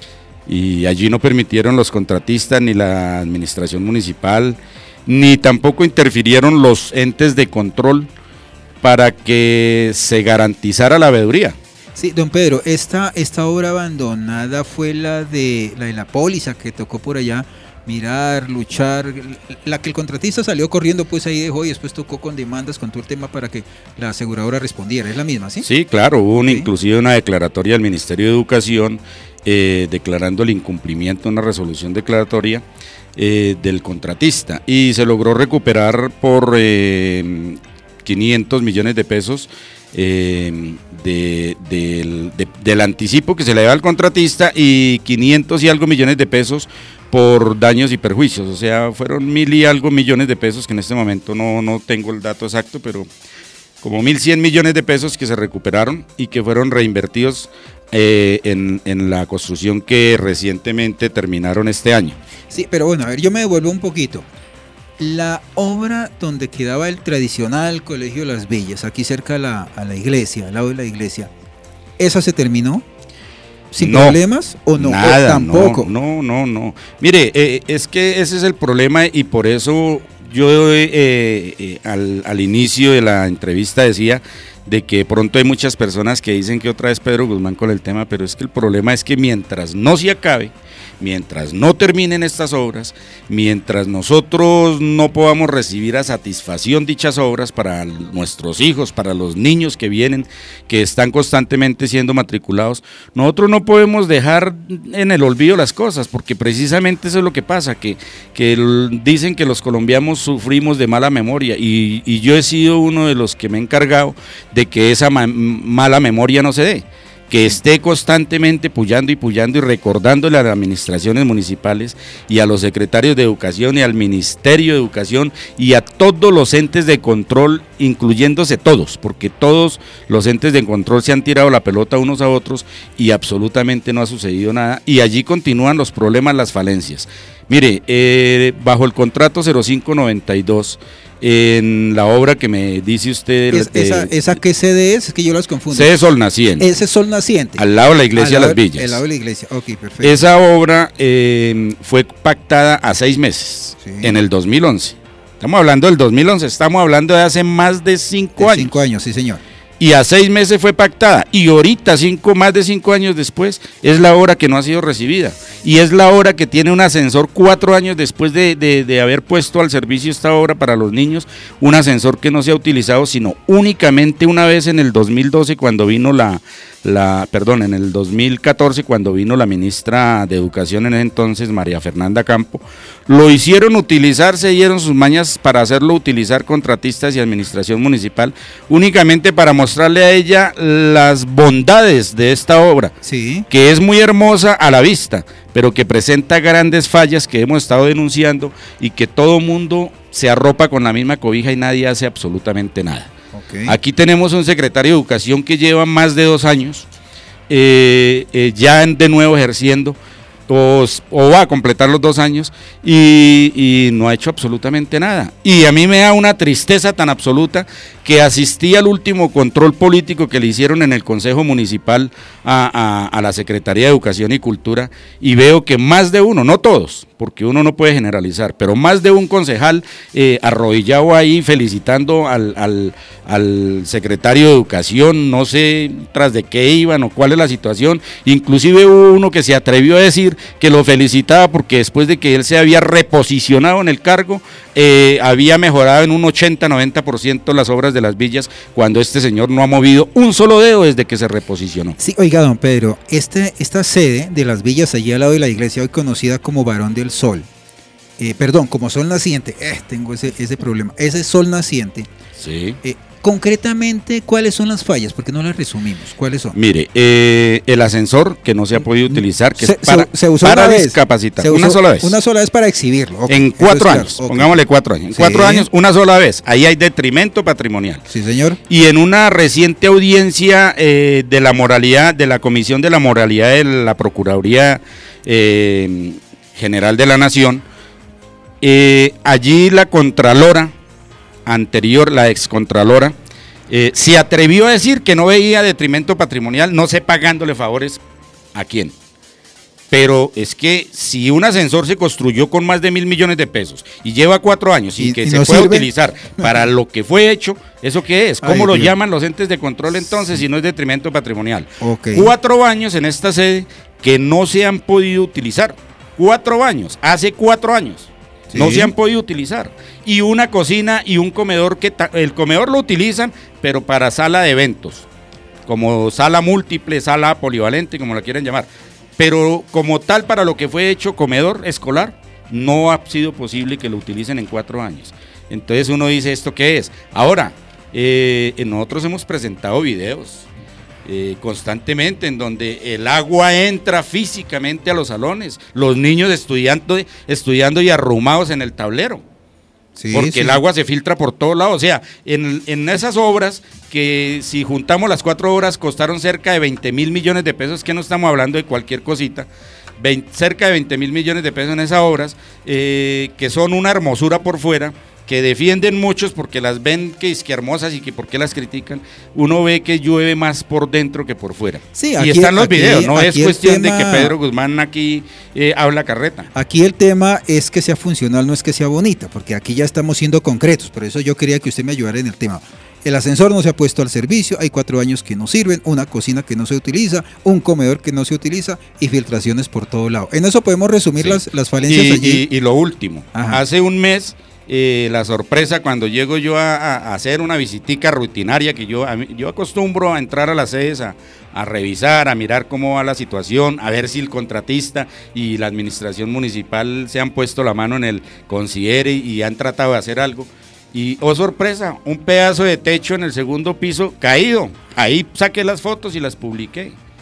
Y allí no permitieron los contratistas ni la administración municipal, ni tampoco interfirieron los entes de control para que se garantizara la veeduría. Sí, don Pedro, esta, esta obra abandonada fue la de la de la póliza que tocó por allá mirar, luchar, la que el contratista salió corriendo, pues ahí dejó y después tocó con demandas con todo el tema para que la aseguradora respondiera. ¿Es la misma, sí? Sí, claro, hubo una, sí. inclusive una declaratoria del Ministerio de Educación eh, declarando el incumplimiento de una resolución declaratoria eh, del contratista, y se logró recuperar por eh, quinientos millones de pesos eh, de, de, de, del anticipo que se le daba al contratista y quinientos y algo millones de pesos por daños y perjuicios. O sea, fueron mil y algo millones de pesos, que en este momento no, no tengo el dato exacto, pero como mil cien millones de pesos que se recuperaron y que fueron reinvertidos eh, en, en la construcción que recientemente terminaron este año. Sí, pero bueno, a ver, yo me devuelvo un poquito. La obra donde quedaba el tradicional Colegio de las Villas, aquí cerca a la, a la iglesia, al lado de la iglesia, ¿esa se terminó? ¿Sin no, problemas o no? Nada, ¿O tampoco? No, no, no, no. Mire, eh, es que ese es el problema, y por eso yo eh, eh, al, al inicio de la entrevista decía de que pronto hay muchas personas que dicen que otra vez Pedro Guzmán con el tema, pero es que el problema es que mientras no se acabe, mientras no terminen estas obras, mientras nosotros no podamos recibir a satisfacción dichas obras para nuestros hijos, para los niños que vienen, que están constantemente siendo matriculados, nosotros no podemos dejar en el olvido las cosas, porque precisamente eso es lo que pasa, que, que el, dicen que los colombianos sufrimos de mala memoria, y, y yo he sido uno de los que me he encargado de que esa ma- mala memoria no se dé. que esté constantemente puyando y puyando y recordándole a las administraciones municipales y a los secretarios de educación y al Ministerio de Educación y a todos los entes de control, incluyéndose todos, porque todos los entes de control se han tirado la pelota unos a otros y absolutamente no ha sucedido nada, y allí continúan los problemas, las falencias. Mire, eh, bajo el contrato cero cinco noventa y dos, en la obra que me dice usted... Es, de, esa, ¿Esa qué sede es? Es que yo las confundo. Sede Sol Naciente. Ese es Sol Naciente. Al lado de la iglesia de Las Villas. Al lado de la iglesia, ok, perfecto. Esa obra eh, fue pactada a seis meses, sí. En el dos mil once. Estamos hablando del dos mil once, estamos hablando de hace más de cinco de años. Cinco años, sí señor. Y a seis meses fue pactada, y ahorita, cinco, más de cinco años después, es la obra que no ha sido recibida, y es la obra que tiene un ascensor cuatro años después de, de, de haber puesto al servicio esta obra para los niños, un ascensor que no se ha utilizado sino únicamente una vez en el dos mil doce cuando vino la, la perdón, en el dos mil catorce cuando vino la ministra de Educación en ese entonces, María Fernanda Campo. Lo hicieron utilizar, se dieron sus mañas para hacerlo utilizar contratistas y administración municipal, únicamente para mostrarle a ella las bondades de esta obra, sí. Que es muy hermosa a la vista, pero que presenta grandes fallas que hemos estado denunciando y que todo mundo se arropa con la misma cobija y nadie hace absolutamente nada. Okay. Aquí tenemos un secretario de Educación que lleva más de dos años eh, eh, ya de nuevo ejerciendo, O, o va a completar los dos años y, y no ha hecho absolutamente nada. Y a mí me da una tristeza tan absoluta que asistí al último control político que le hicieron en el Consejo Municipal a, a, a la Secretaría de Educación y Cultura, y veo que más de uno, no todos, porque uno no puede generalizar, pero más de un concejal eh, arrodillado ahí felicitando al, al, al secretario de Educación, no sé tras de qué iban o cuál es la situación. Inclusive hubo uno que se atrevió a decir que lo felicitaba porque después de que él se había reposicionado en el cargo, eh, había mejorado en un ochenta a noventa por ciento las obras de Las Villas, cuando este señor no ha movido un solo dedo desde que se reposicionó. Sí, oiga, don Pedro, este, esta sede de Las Villas, allí al lado de la iglesia, hoy conocida como Barón del Sol, eh, perdón, como Sol Naciente, eh, tengo ese, ese problema, ese Sol Naciente, sí. eh, concretamente, ¿cuáles son las fallas? Porque no las resumimos, ¿cuáles son? Mire, eh, el ascensor que no se ha podido utilizar, que se, es para, se, se usó para una discapacitar, vez. una usó, sola vez. Una sola vez para exhibirlo. Okay, en cuatro es años, claro. Okay. Pongámosle cuatro años. En sí. cuatro años, una sola vez. Ahí hay detrimento patrimonial. Sí, señor. Y en una reciente audiencia eh, de la moralidad, de la Comisión de la Moralidad de la Procuraduría eh, General de la Nación, eh, allí la Contralora anterior, la excontralora, eh, se atrevió a decir que no veía detrimento patrimonial, no sé pagándole favores a quién. Pero es que si un ascensor se construyó con más de mil millones de pesos y lleva cuatro años y, y que y se no puede sirve utilizar para lo que fue hecho, ¿eso qué es? ¿Cómo Ay, lo Dios. llaman los entes de control entonces si no es detrimento patrimonial? Okay. Cuatro años en esta sede que no se han podido utilizar. Cuatro años, hace cuatro años. Sí. No se han podido utilizar. Y una cocina y un comedor que el comedor lo utilizan, pero para sala de eventos, como sala múltiple, sala polivalente, como la quieran llamar. Pero como tal, para lo que fue hecho comedor escolar, no ha sido posible que lo utilicen en cuatro años. Entonces uno dice, ¿esto qué es? Ahora, eh, nosotros hemos presentado videos eh, constantemente en donde el agua entra físicamente a los salones, los niños estudiando, estudiando y arrumados en el tablero. Sí, porque sí. el agua se filtra por todos lados, o sea, en, en esas obras que si juntamos las cuatro obras costaron cerca de veinte mil millones de pesos, que no estamos hablando de cualquier cosita, veinte, cerca de veinte mil millones de pesos en esas obras, eh, que son una hermosura por fuera, que defienden muchos porque las ven que es que hermosas y que por qué las critican, uno ve que llueve más por dentro que por fuera. Sí, aquí, y están los aquí, videos, no es cuestión tema, de que Pedro Guzmán aquí eh, habla carreta. Aquí el tema es que sea funcional, no es que sea bonita, porque aquí ya estamos siendo concretos, por eso yo quería que usted me ayudara en el tema. El ascensor no se ha puesto al servicio, hay cuatro años que no sirven, una cocina que no se utiliza, un comedor que no se utiliza y filtraciones por todo lado. En eso podemos resumir sí. las, las falencias y, allí. Y, y lo último, Ajá. hace un mes... Eh, la sorpresa cuando llego yo a, a hacer una visitica rutinaria que yo, a mí, yo acostumbro a entrar a las sedes a, a revisar, a mirar cómo va la situación, a ver si el contratista y la administración municipal se han puesto la mano en el considere y han tratado de hacer algo. Y, oh sorpresa, un pedazo de techo en el segundo piso caído. Ahí saqué las fotos y las publiqué.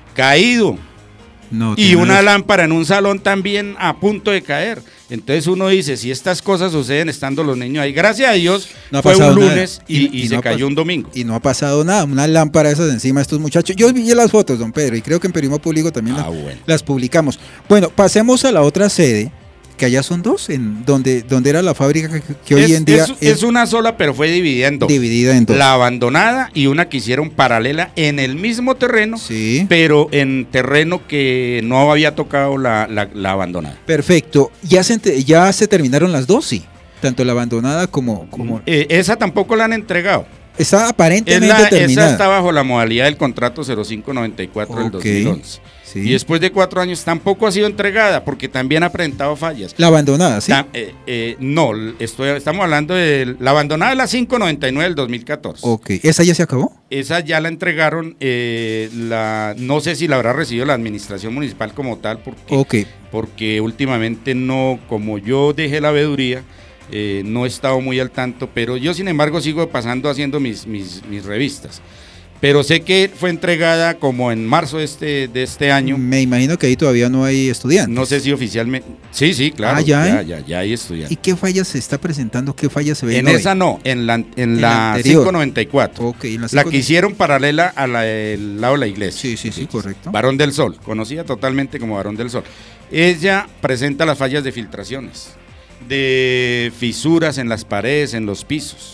caído. No, y una nada. lámpara en un salón también a punto de caer. Entonces uno dice, si estas cosas suceden estando los niños ahí, gracias a Dios No ha fue pasado un nada. lunes y, y, y se no ha cayó pas- un domingo. Y no ha pasado nada, una lámpara esas encima de estos muchachos. Yo vi las fotos, don Pedro, y creo que en Periodismo Público también Ah, la- bueno. las publicamos. Bueno, pasemos a la otra sede, que allá son dos, en donde, donde era la fábrica que, que hoy es, en día es, es una sola, pero fue dividida en dos. dividida en dos. La abandonada y una que hicieron paralela en el mismo terreno, Sí. pero en terreno que no había tocado la, la, la abandonada. Perfecto. ¿Ya se, ente- ya se terminaron las dos? Sí. Tanto la abandonada como... como Eh, esa tampoco la han entregado. está Es aparentemente la- terminada. esa está bajo la modalidad del contrato cero cinco noventa y cuatro del Ok, dos mil once. sí. Y después de cuatro años tampoco ha sido entregada porque también ha presentado fallas. La abandonada, ¿sí? Ta- eh, eh, no, estoy, estamos hablando de la abandonada de la cinco noventa y nueve del dos mil catorce. Ok. ¿Esa ya se acabó? Esa ya la entregaron, eh, la, no sé si la habrá recibido la administración municipal como tal, porque, Ok. porque últimamente no, como yo dejé la veeduría, eh, no he estado muy al tanto, pero yo sin embargo sigo pasando haciendo mis, mis, mis revistas. Pero sé que fue entregada como en marzo de este, de este año. Me imagino que ahí todavía no hay estudiantes. No sé si oficialmente. Sí, sí, claro. Ah, ¿ya ya, hay? ya, ya hay estudiantes. ¿Y qué fallas se está presentando? ¿Qué fallas se ven En hoy? esa no, en la, en En la la anterior. cinco noventa y cuatro. Ok, en la La cinco- que hicieron paralela a la del lado de la iglesia. Sí, sí, sí, correcto. Barón del Sol, conocida totalmente como Barón del Sol. Ella presenta las fallas de filtraciones, de fisuras en las paredes, en los pisos.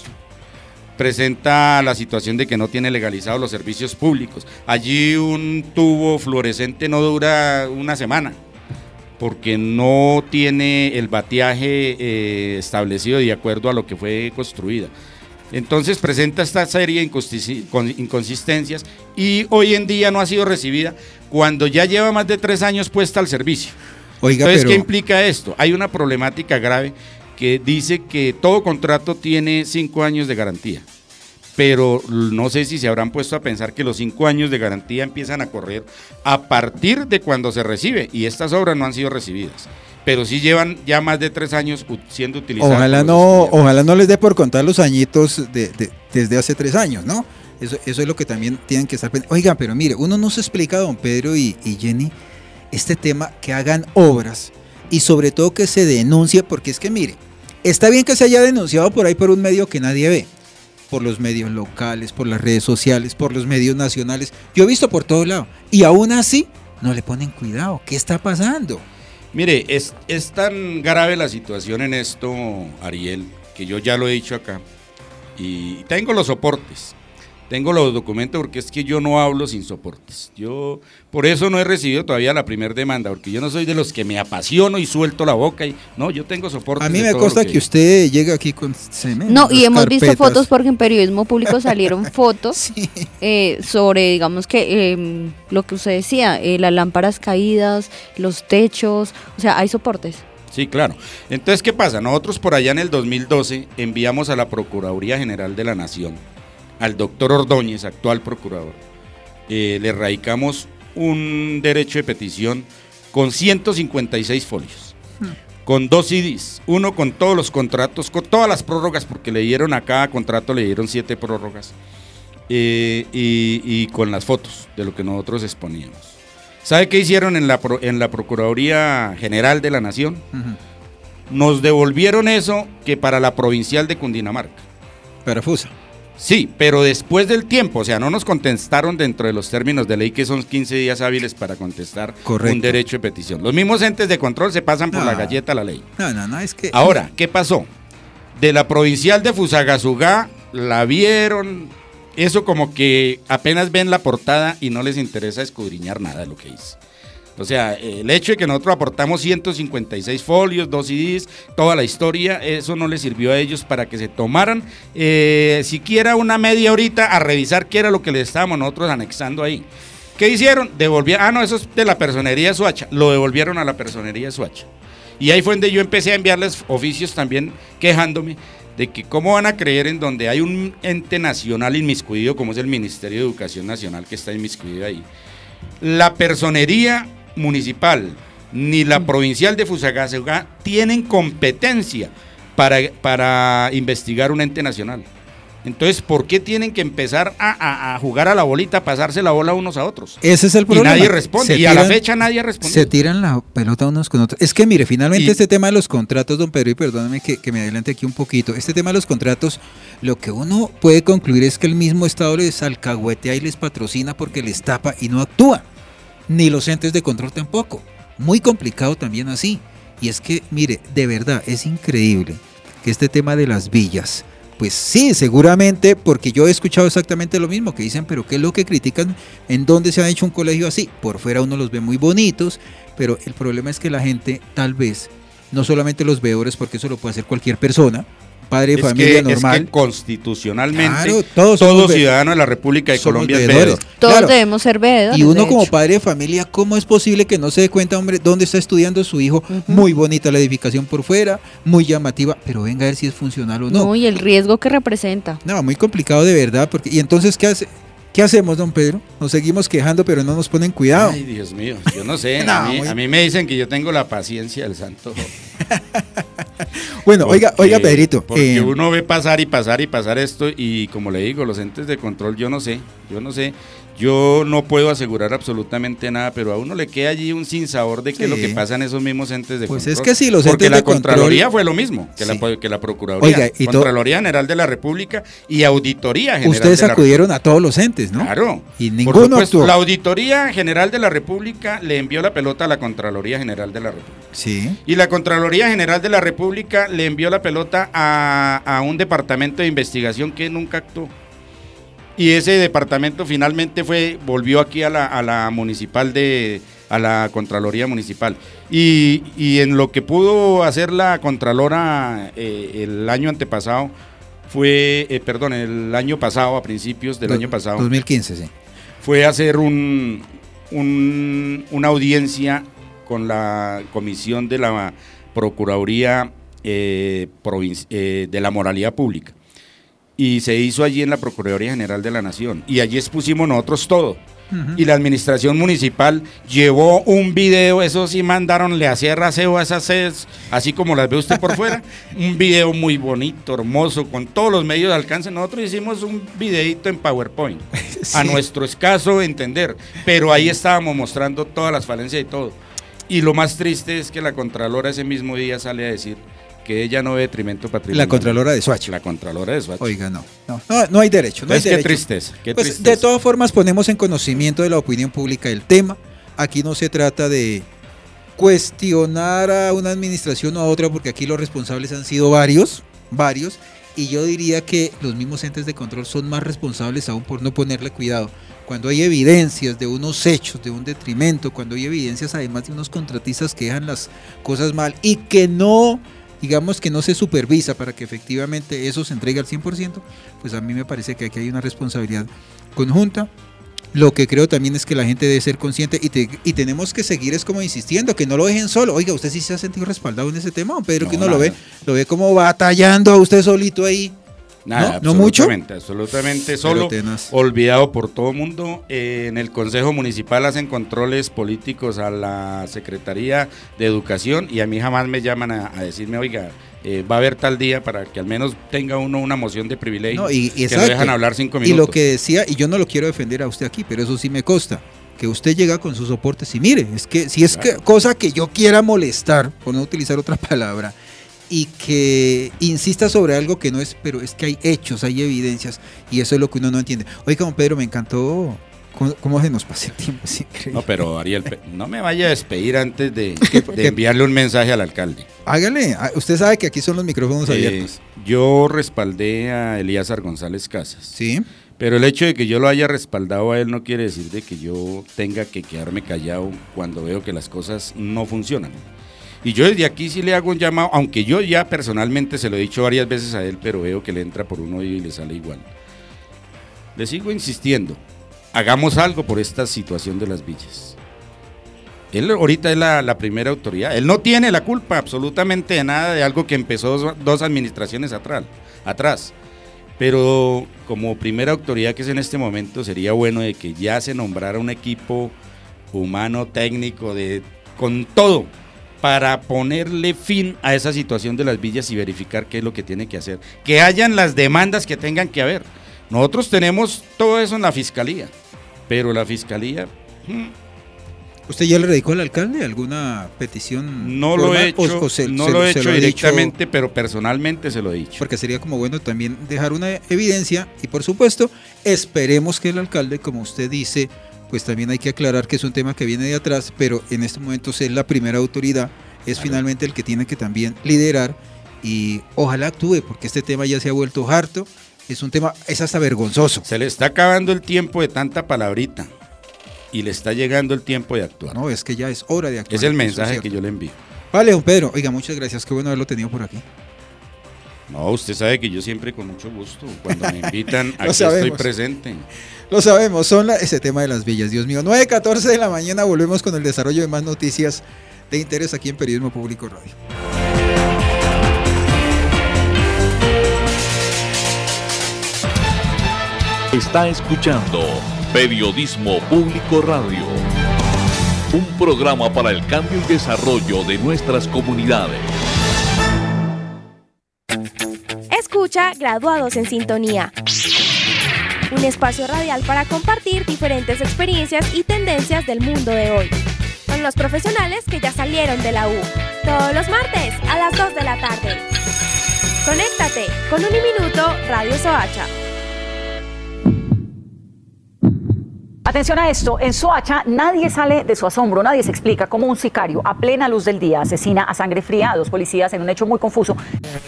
Presenta la situación de que no tiene legalizados los servicios públicos. Allí un tubo fluorescente no dura una semana porque no tiene el bateaje eh, establecido de acuerdo a lo que fue construida. Entonces presenta esta serie de inconsis- con- inconsistencias y hoy en día no ha sido recibida cuando ya lleva más de tres años puesta al servicio. Oiga, Entonces, pero- ¿qué implica esto? Hay una problemática grave que dice que todo contrato tiene cinco años de garantía, pero no sé si se habrán puesto a pensar que los cinco años de garantía empiezan a correr a partir de cuando se recibe, y estas obras no han sido recibidas, pero sí llevan ya más de tres años u- siendo utilizadas. Ojalá por los no, estudiantes. ojalá no les dé por contar los añitos de, de- desde hace tres años, ¿no? Eso, eso es lo que también tienen que estar pendientes. Oiga, pero mire, uno no se explica, don Pedro y, y Jenny, este tema, que hagan obras y sobre todo que se denuncie, porque es que mire, está bien que se haya denunciado por ahí por un medio que nadie ve, por los medios locales, por las redes sociales, por los medios nacionales. Yo he visto por todos lados. Y aún así, no le ponen cuidado. ¿Qué está pasando? Mire, es, es tan grave la situación en esto, Ariel, que yo ya lo he dicho acá, y tengo los soportes, tengo los documentos, porque es que yo no hablo sin soportes. Yo por eso no he recibido todavía la primera demanda, porque yo no soy de los que me apasiono y suelto la boca, y no, yo tengo soportes. A mí de me todo consta lo que, usted llega aquí con semenas No, y hemos carpetas. visto fotos porque en Periodismo Público salieron fotos eh, sobre, digamos que eh, lo que usted decía, eh, las lámparas caídas, los techos, o sea, hay soportes. Sí, claro. Entonces, ¿qué pasa? Nosotros por allá en el dos mil doce enviamos a la Procuraduría General de la Nación, al doctor Ordóñez, actual procurador, eh, le radicamos un derecho de petición con ciento cincuenta y seis folios, con dos C Ds, uno con todos los contratos, con todas las prórrogas, porque le dieron a cada contrato, le dieron siete prórrogas, eh, y, y con las fotos de lo que nosotros exponíamos. ¿Sabe qué hicieron en la, pro- en la Procuraduría General de la Nación? Nos devolvieron eso que para la provincial de Cundinamarca. Para Fusa. Sí, pero después del tiempo, o sea, no nos contestaron dentro de los términos de ley, que son quince días hábiles para contestar Correcto. un derecho de petición. Los mismos entes de control se pasan por No. la galleta la ley. No, no, no, es que... Ahora, ¿qué pasó? De la provincial de Fusagasugá la vieron, eso como que apenas ven la portada y no les interesa escudriñar nada de lo que hice. O sea, el hecho de que nosotros aportamos ciento cincuenta y seis folios, dos C Ds, toda la historia, eso no les sirvió a ellos para que se tomaran eh, siquiera una media horita a revisar qué era lo que les estábamos nosotros anexando ahí. ¿Qué hicieron? Devolvieron, ah no, eso es de la personería de Soacha, lo devolvieron a la personería de Soacha. Y ahí fue donde yo empecé a enviarles oficios también quejándome de que cómo van a creer en donde hay un ente nacional inmiscuido como es el Ministerio de Educación Nacional que está inmiscuido ahí. La personería municipal ni la provincial de Fusagasugá tienen competencia para, para investigar un ente nacional. Entonces, ¿por qué tienen que empezar a, a, a jugar a la bolita, a pasarse la bola unos a otros? Ese es el problema. Y nadie responde, Se y a tiran, la fecha nadie responde. Se tiran la pelota unos con otros. Es que mire, finalmente Y- este tema de los contratos, don Pedro, y perdóname que, que me adelante aquí un poquito, este tema de los contratos, lo que uno puede concluir es que el mismo Estado les alcahuetea y les patrocina porque les tapa y no actúa. Ni los entes de control tampoco. Muy complicado también así. Y es que, mire, de verdad, es increíble que este tema de las villas, pues sí, seguramente, porque yo he escuchado exactamente lo mismo, que dicen, pero ¿qué es lo que critican? ¿En dónde se ha hecho un colegio así? Por fuera uno los ve muy bonitos, pero el problema es que la gente, tal vez, no solamente los veedores, porque eso lo puede hacer cualquier persona, padre de Es familia que, normal. es que constitucionalmente Claro, todos todo somos ve- ciudadano de la República de somos Colombia es veedores. veedor. Todos Claro. debemos ser veedores. Y uno de como hecho. padre de familia, ¿cómo es posible que no se dé cuenta, hombre, dónde está estudiando su hijo? Muy bonita la edificación por fuera, muy llamativa, pero venga a ver si es funcional o no. No, y el riesgo que representa. No, muy complicado de verdad, porque y entonces ¿qué hace? ¿Qué hacemos, don Pedro? Nos seguimos quejando, pero no nos ponen cuidado. Ay, Dios mío, yo no sé. No, a, mí, muy- a mí me dicen que yo tengo la paciencia del santo. Bueno, oiga, oiga, Pedrito. Porque eh, uno ve pasar y pasar y pasar esto y como le digo, los entes de control, yo no sé, yo no sé. Yo no puedo asegurar absolutamente nada, pero a uno le queda allí un sinsabor de qué es lo Sí. que pasa en esos mismos entes de Pues control. es que sí, los Porque entes la de control- Contraloría fue lo mismo que, Sí. la, que la Procuraduría. Oiga, y to- Contraloría General de la República y Auditoría General ustedes de la acudieron a todos los entes, ¿no? Claro. Y Por ninguno supuesto, actuó. la Auditoría General de la República le envió la pelota a la Contraloría General de la República. Sí. Y la Contraloría General de la República le envió la pelota a, a un departamento de investigación que nunca actuó. Y ese departamento finalmente fue, volvió aquí a la, a la municipal de, a la Contraloría Municipal. Y, y en lo que pudo hacer la Contralora eh, el año antepasado, fue, eh, perdón, el año pasado, a principios del Do- año pasado. dos mil quince, sí. Fue hacer un, un- una audiencia con la comisión de la Procuraduría eh, provinci- eh, de la Moralidad Pública. Y se hizo allí en la Procuraduría General de la Nación. Y allí expusimos nosotros todo. Ujú. Y la administración municipal llevó un video, eso sí mandaron, le hacía raseo a esas sedes, así como las ve usted por fuera, un video muy bonito, hermoso, con todos los medios de alcance. Nosotros hicimos un videito en PowerPoint, a Sí. nuestro escaso entender, pero ahí estábamos mostrando todas las falencias y todo. Y lo más triste es que la Contralora ese mismo día sale a decir que ella no ve detrimento patrimonial. La Contralora de Soacha. La Contralora de Soacha. Oiga, no. No, no, no hay derecho. No hay Entonces, qué derecho. tristeza, qué Pues, tristeza. de todas formas, ponemos en conocimiento de la opinión pública el tema. Aquí no se trata de cuestionar a una administración o a otra, porque aquí los responsables han sido varios, varios, y yo diría que los mismos entes de control son más responsables aún por no ponerle cuidado. Cuando hay evidencias de unos hechos, de un detrimento, cuando hay evidencias además de unos contratistas que dejan las cosas mal y que no, digamos que no se supervisa para que efectivamente eso se entregue al cien por ciento, pues a mí me parece que aquí hay una responsabilidad conjunta. Lo que creo también es que la gente debe ser consciente y, te- y tenemos que seguir es como insistiendo, que no lo dejen solo. Oiga, ¿usted sí se ha sentido respaldado en ese tema, don Pedro? No, Que uno lo nada. ve, lo ve como batallando a usted solito ahí. Nada, ¿No? ¿No mucho? absolutamente, absolutamente solo, Pero tenaz. olvidado por todo el mundo. Eh, en el Consejo Municipal hacen controles políticos a la Secretaría de Educación y a mí jamás me llaman a, a decirme, oiga, eh, va a haber tal día para que al menos tenga uno una moción de privilegio, No, y, y que lo exacto. dejan hablar cinco Y minutos. lo que decía, y yo no lo quiero defender a usted aquí, pero eso sí me consta, que usted llega con sus soportes y mire, es que si es que cosa que yo quiera molestar, por no utilizar otra palabra, y que insista sobre algo que no es, pero es que hay hechos, hay evidencias, y eso es lo que uno no entiende. Oiga, don Pedro, me encantó cómo, cómo se nos pasa el tiempo, es increíble. No, pero Ariel, pe- no me vaya a despedir antes de, de enviarle un mensaje al alcalde. Hágale, ah, usted sabe que aquí son los micrófonos Eh, abiertos. yo respaldé a Elíasar González Casas. Sí. Pero el hecho de que yo lo haya respaldado a él no quiere decir de que yo tenga que quedarme callado cuando veo que las cosas no funcionan. Y yo desde aquí sí le hago un llamado, aunque yo ya personalmente se lo he dicho varias veces a él, pero veo que le entra por un oído y le sale igual. Le sigo insistiendo, hagamos algo por esta situación de las villas. Él ahorita es la, la primera autoridad, él no tiene la culpa absolutamente de nada de algo que empezó dos, dos administraciones atrás, atrás. Pero como primera autoridad que es en este momento, sería bueno de que ya se nombrara un equipo humano, técnico, de, con todo, para que para ponerle fin a esa situación de las villas y verificar qué es lo que tiene que hacer. Que hayan las demandas que tengan que haber. Nosotros tenemos todo eso en la fiscalía, pero la fiscalía... Hmm, ¿usted ya le radicó al alcalde alguna petición? No lo he hecho, o, o se, no se, lo he se hecho lo directamente, dicho, pero personalmente se lo he dicho. Porque sería como bueno también dejar una evidencia y por supuesto esperemos que el alcalde, como usted dice, pues también hay que aclarar que es un tema que viene de atrás, pero en este momento es la primera autoridad, es claro, finalmente el que tiene que también liderar y ojalá actúe, porque este tema ya se ha vuelto harto, es un tema, es hasta vergonzoso. Se le está acabando el tiempo de tanta palabrita. Y le está llegando el tiempo de actuar. No, es que ya es hora de actuar. Es el mensaje es que yo le envío. Vale, don Pedro. Oiga, muchas gracias. Qué bueno haberlo tenido por aquí. No, usted sabe que yo siempre con mucho gusto, cuando me invitan, aquí estoy presente. Lo sabemos, son la, ese tema de las villas. Dios mío, nueve catorce de la mañana volvemos con el desarrollo de más noticias de interés aquí en Periodismo Público Radio. Está escuchando Periodismo Público Radio, un programa para el cambio y desarrollo de nuestras comunidades. Escucha Graduados en Sintonía, un espacio radial para compartir diferentes experiencias y tendencias del mundo de hoy, con los profesionales que ya salieron de la U, todos los martes a las dos de la tarde. Conéctate con Uniminuto Radio Soacha. Atención a esto, en Soacha nadie sale de su asombro, nadie se explica cómo un sicario a plena luz del día asesina a sangre fría a dos policías en un hecho muy confuso.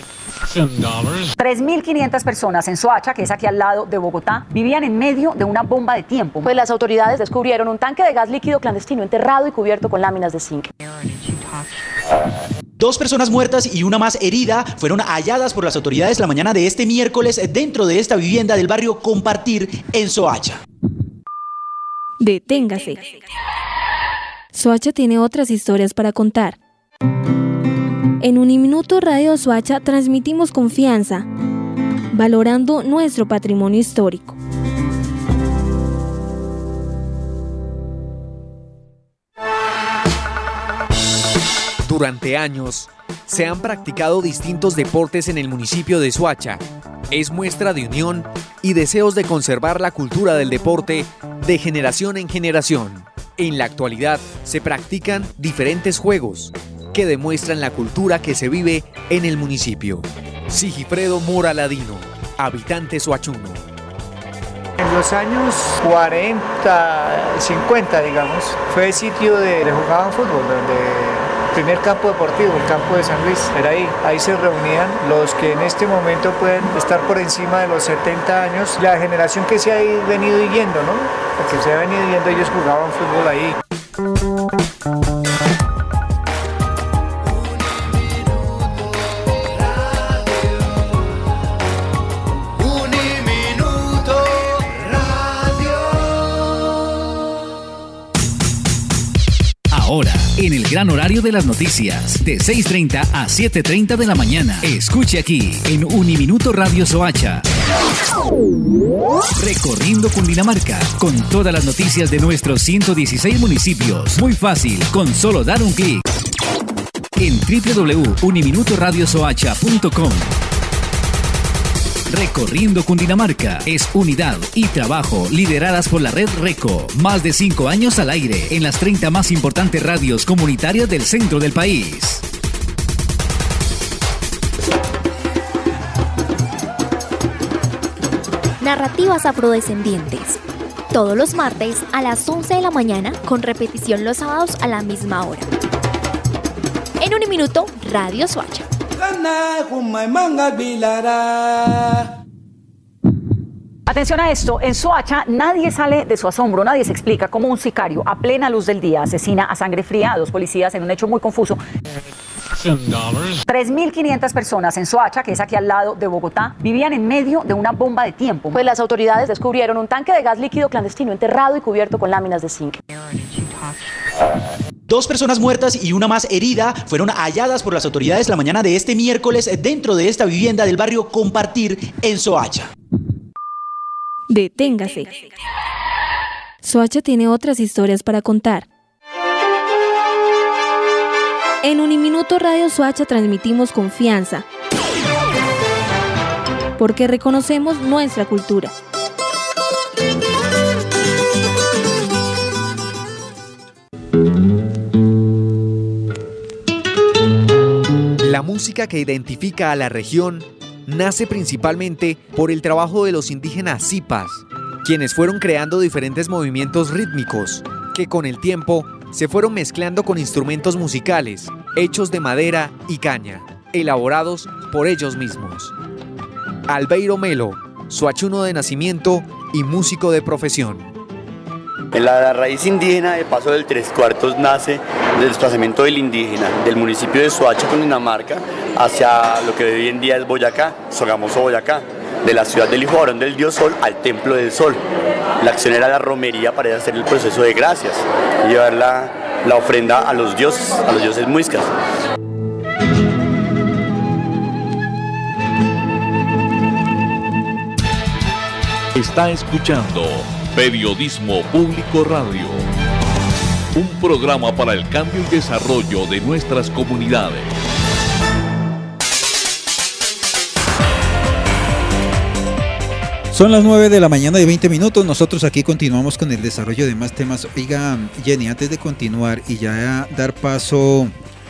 tres mil quinientas personas en Soacha, que es aquí al lado de Bogotá, vivían en medio de una bomba de tiempo. Pues las autoridades descubrieron un tanque de gas líquido clandestino enterrado y cubierto con láminas de zinc. Dos personas muertas y una más herida fueron halladas por las autoridades la mañana de este miércoles dentro de esta vivienda del barrio Compartir en Soacha. Deténgase. Soacha tiene otras historias para contar. En Uniminuto Radio Soacha transmitimos confianza, valorando nuestro patrimonio histórico. Durante años, se han practicado distintos deportes en el municipio de Soacha. Es muestra de unión y deseos de conservar la cultura del deporte de generación en generación. En la actualidad, se practican diferentes juegos que demuestran la cultura que se vive en el municipio. Sigifredo Mora Ladino, habitante soachuno. En los años cuarenta, cincuenta, digamos, fue sitio de, de jugaban fútbol, donde el primer campo deportivo, el campo de San Luis, era ahí. Ahí se reunían los que en este momento pueden estar por encima de los setenta años, la generación que se ha venido yendo, ¿no? La que se ha venido yendo, ellos jugaban fútbol ahí. Ahora, en el gran horario de las noticias, de seis y media a siete y media de la mañana. Escuche aquí, en Uniminuto Radio Soacha. Recorriendo Cundinamarca, con todas las noticias de nuestros ciento dieciséis municipios. Muy fácil, con solo dar un clic. En doble u doble u doble u punto uniminuto radio soacha punto com. Recorriendo Cundinamarca es unidad y trabajo lideradas por la red RECO. Más de cinco años al aire en las treinta más importantes radios comunitarias del centro del país. Narrativas afrodescendientes. Todos los martes a las once de la mañana, con repetición los sábados a la misma hora. En Uniminuto Radio Soacha. Atención a esto, en Soacha nadie sale de su asombro, nadie se explica cómo un sicario a plena luz del día asesina a sangre fría a dos policías en un hecho muy confuso. tres mil quinientas personas en Soacha, que es aquí al lado de Bogotá, vivían en medio de una bomba de tiempo. Pues las autoridades descubrieron un tanque de gas líquido clandestino enterrado y cubierto con láminas de zinc. Dos personas muertas y una más herida fueron halladas por las autoridades la mañana de este miércoles dentro de esta vivienda del barrio Compartir en Soacha. Deténgase. Soacha tiene otras historias para contar. En Uniminuto Radio Soacha transmitimos confianza, porque reconocemos nuestra cultura. La música que identifica a la región nace principalmente por el trabajo de los indígenas Zipas, quienes fueron creando diferentes movimientos rítmicos que con el tiempo se fueron mezclando con instrumentos musicales hechos de madera y caña, elaborados por ellos mismos. Albeiro Melo, soachuno de nacimiento y músico de profesión. La raíz indígena de Paso del Tres Cuartos nace del desplazamiento del indígena del municipio de Soacha, Cundinamarca, hacia lo que hoy en día es Boyacá, Sogamoso Boyacá, de la ciudad del Hijo Varón del Dios Sol al Templo del Sol. La acción era la romería para hacer el proceso de gracias y llevar la, la ofrenda a los dioses, a los dioses muiscas. Está escuchando Periodismo Público Radio, un programa para el cambio y desarrollo de nuestras comunidades. Son las nueve de la mañana y veinte minutos, nosotros aquí continuamos con el desarrollo de más temas. Oiga, Jenny, antes de continuar y ya dar paso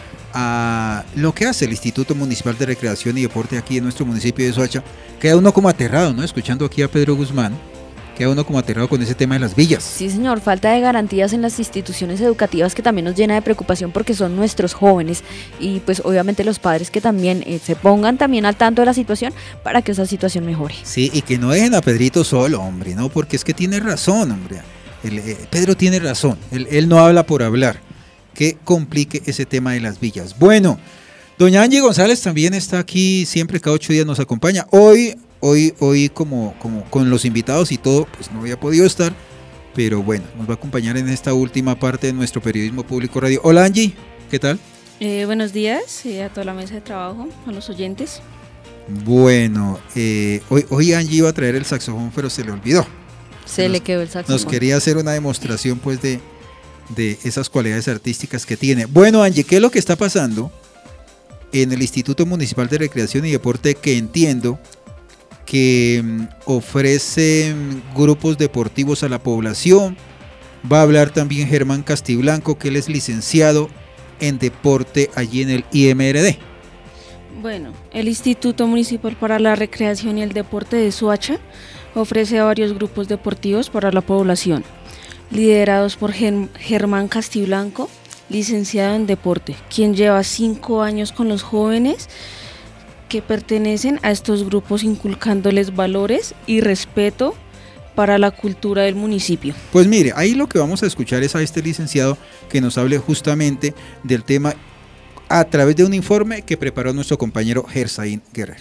a lo que hace el Instituto Municipal de Recreación y Deporte aquí en nuestro municipio de Soacha, queda uno como aterrado, ¿no? Escuchando aquí a Pedro Guzmán, queda uno como aterrado con ese tema de las villas. Sí, señor, falta de garantías en las instituciones educativas que también nos llena de preocupación porque son nuestros jóvenes y pues obviamente los padres que también eh, se pongan también al tanto de la situación para que esa situación mejore. Sí, y que no dejen a Pedrito solo, hombre, ¿no? Porque es que tiene razón, hombre. El, eh, Pedro tiene razón, él, él no habla por hablar. Que complique ese tema de las villas. Bueno, doña Angie González también está aquí, siempre cada ocho días nos acompaña. Hoy, hoy, hoy como, como con los invitados y todo, pues no había podido estar, pero bueno, nos va a acompañar en esta última parte de nuestro Periodismo Público Radio. Hola Angie, ¿qué tal? Eh, buenos días eh, a toda la mesa de trabajo, a los oyentes. Bueno, eh, hoy, hoy Angie iba a traer el saxofón, pero se le olvidó. Se nos, le quedó el saxofón. Nos quería hacer una demostración pues de... de esas cualidades artísticas que tiene. Bueno, Angie, ¿qué es lo que está pasando en el Instituto Municipal de Recreación y Deporte, que entiendo que um, ofrece um, grupos deportivos a la población? Va a hablar también Germán Castiblanco, que él es licenciado en deporte allí en el I M R D. Bueno, el Instituto Municipal para la Recreación y el Deporte de Soacha ofrece varios grupos deportivos para la población, liderados por Germán Castiblanco, licenciado en deporte, quien lleva cinco años con los jóvenes que pertenecen a estos grupos, inculcándoles valores y respeto para la cultura del municipio. Pues mire, ahí lo que vamos a escuchar es a este licenciado que nos hable justamente del tema a través de un informe que preparó nuestro compañero Gersaín Guerrero.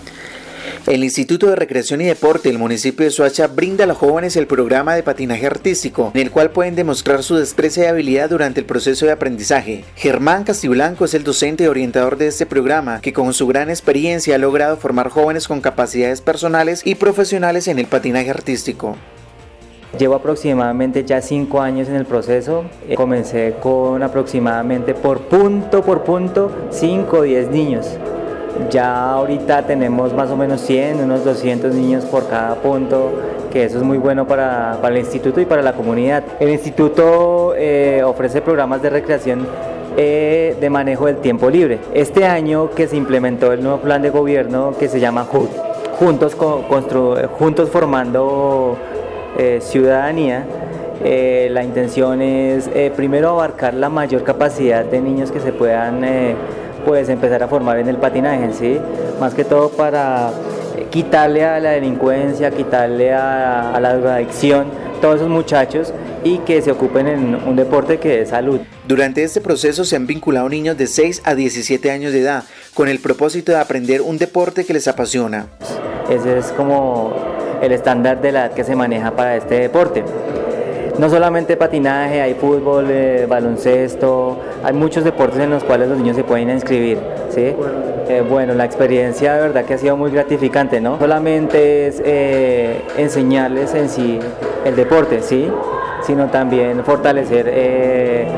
El Instituto de Recreación y Deporte del municipio de Soacha brinda a los jóvenes el programa de patinaje artístico, en el cual pueden demostrar su destreza y habilidad durante el proceso de aprendizaje. Germán Castiblanco es el docente y orientador de este programa, que con su gran experiencia ha logrado formar jóvenes con capacidades personales y profesionales en el patinaje artístico. Llevo aproximadamente ya cinco años en el proceso. Comencé con aproximadamente por punto por punto cinco o diez niños. Ya ahorita tenemos más o menos cien, unos doscientos niños por cada punto, que eso es muy bueno para, para el instituto y para la comunidad. El instituto eh, ofrece programas de recreación eh, de manejo del tiempo libre. Este año que se implementó el nuevo plan de gobierno que se llama J U D, Juntos, constru- juntos Formando eh, Ciudadanía, eh, la intención es eh, primero abarcar la mayor capacidad de niños que se puedan eh, pues empezar a formar en el patinaje, ¿sí? Más que todo para quitarle a la delincuencia, quitarle a, a la drogadicción, todos esos muchachos, y que se ocupen en un deporte que es salud. Durante este proceso se han vinculado niños de seis a diecisiete años de edad, con el propósito de aprender un deporte que les apasiona. Ese es como el estándar de la edad que se maneja para este deporte. No solamente patinaje, hay fútbol, eh, baloncesto, hay muchos deportes en los cuales los niños se pueden inscribir, ¿sí? Eh, bueno, la experiencia de verdad que ha sido muy gratificante, ¿no? Solamente es eh, enseñarles en sí el deporte, ¿sí? Sino también fortalecer eh,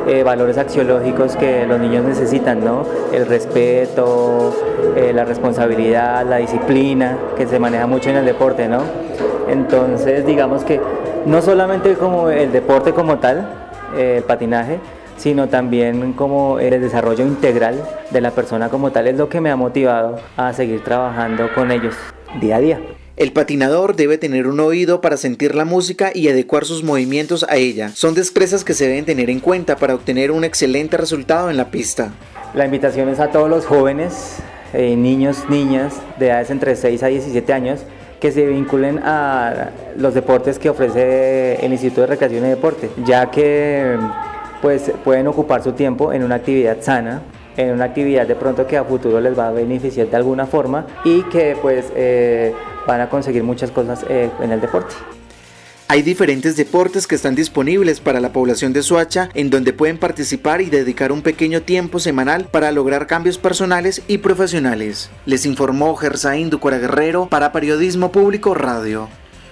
eh, valores axiológicos que los niños necesitan, ¿no? El respeto, eh, la responsabilidad, la disciplina, que se maneja mucho en el deporte, ¿no? Entonces, digamos que no solamente como el deporte como tal, eh, el patinaje, sino también como el desarrollo integral de la persona como tal es lo que me ha motivado a seguir trabajando con ellos día a día. El patinador debe tener un oído para sentir la música y adecuar sus movimientos a ella. Son destrezas que se deben tener en cuenta para obtener un excelente resultado en la pista. La invitación es a todos los jóvenes, eh, niños, niñas de edades entre seis a diecisiete años que se vinculen a los deportes que ofrece el Instituto de Recreación y Deporte, ya que pues pueden ocupar su tiempo en una actividad sana, en una actividad de pronto que a futuro les va a beneficiar de alguna forma y que pues eh, van a conseguir muchas cosas eh, en el deporte. Hay diferentes deportes que están disponibles para la población de Soacha en donde pueden participar y dedicar un pequeño tiempo semanal para lograr cambios personales y profesionales. Les informó Gersaín Ducuara Guerrero para Periodismo Público Radio.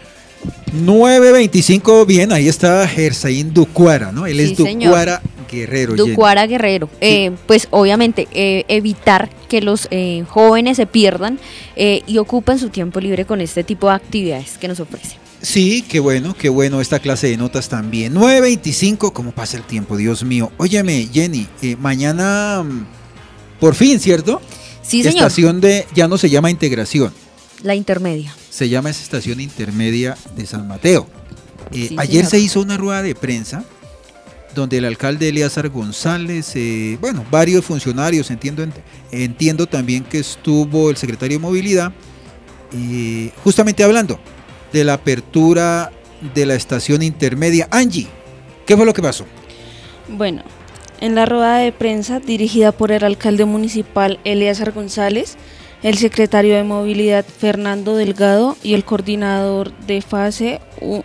nueve veinticinco, bien, ahí está Gersaín Ducuara, ¿no? Él sí, es Ducuara señor. Guerrero. Ducuara Jenny. Guerrero. Eh, sí. Pues obviamente eh, evitar que los eh, jóvenes se pierdan eh, y ocupen su tiempo libre con este tipo de actividades que nos ofrece. Sí, qué bueno, qué bueno esta clase de notas también. nueve veinticinco, ¿cómo pasa el tiempo? Dios mío. Óyeme, Jenny, eh, mañana, por fin, ¿cierto? Sí, señor. Estación de, ya no se llama Integración. La intermedia. Se llama esa estación intermedia de San Mateo. Eh, sí, ayer señor. se hizo una rueda de prensa donde el alcalde Eleazar González, eh, bueno, varios funcionarios, entiendo, entiendo también que estuvo el secretario de Movilidad, eh, justamente hablando de la apertura de la estación intermedia. Angie, ¿qué fue lo que pasó? Bueno, en la rueda de prensa dirigida por el alcalde municipal Eleazar González, el secretario de Movilidad Fernando Delgado y el coordinador de fase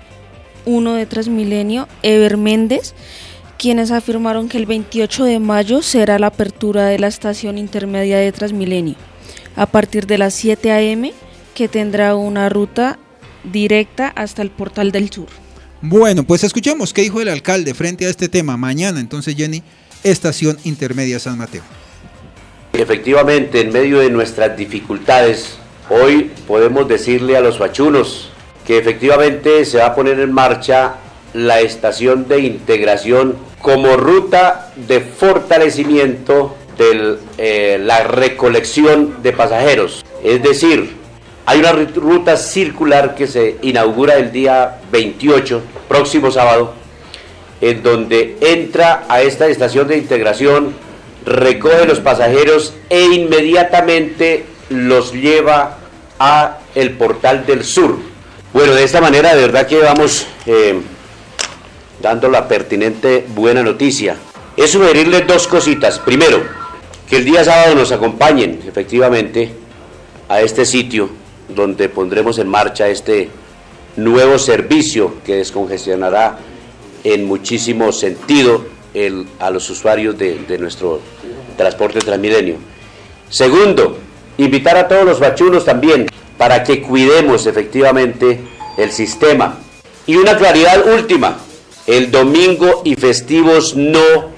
uno de Transmilenio, Ever Méndez, quienes afirmaron que el veintiocho de mayo será la apertura de la estación intermedia de Transmilenio, a partir de las siete a eme, que tendrá una ruta directa hasta el Portal del Sur. Bueno, pues escuchemos qué dijo el alcalde frente a este tema. Mañana, entonces, Jenny, estación intermedia San Mateo. Efectivamente, en medio de nuestras dificultades, hoy podemos decirle a los soachunos que efectivamente se va a poner en marcha la estación de integración como ruta de fortalecimiento de eh, la recolección de pasajeros. Es decir, hay una ruta circular que se inaugura el día veintiocho, próximo sábado, en donde entra a esta estación de integración, recoge los pasajeros e inmediatamente los lleva a el Portal del Sur. Bueno, de esta manera de verdad que vamos eh, dando la pertinente buena noticia. Es sugerirles dos cositas. Primero, que el día sábado nos acompañen efectivamente a este sitio donde pondremos en marcha este nuevo servicio que descongestionará en muchísimo sentido el, a los usuarios de, de nuestro transporte Transmilenio. Segundo, invitar a todos los bachunos también para que cuidemos efectivamente el sistema. Y una claridad última, el domingo y festivos no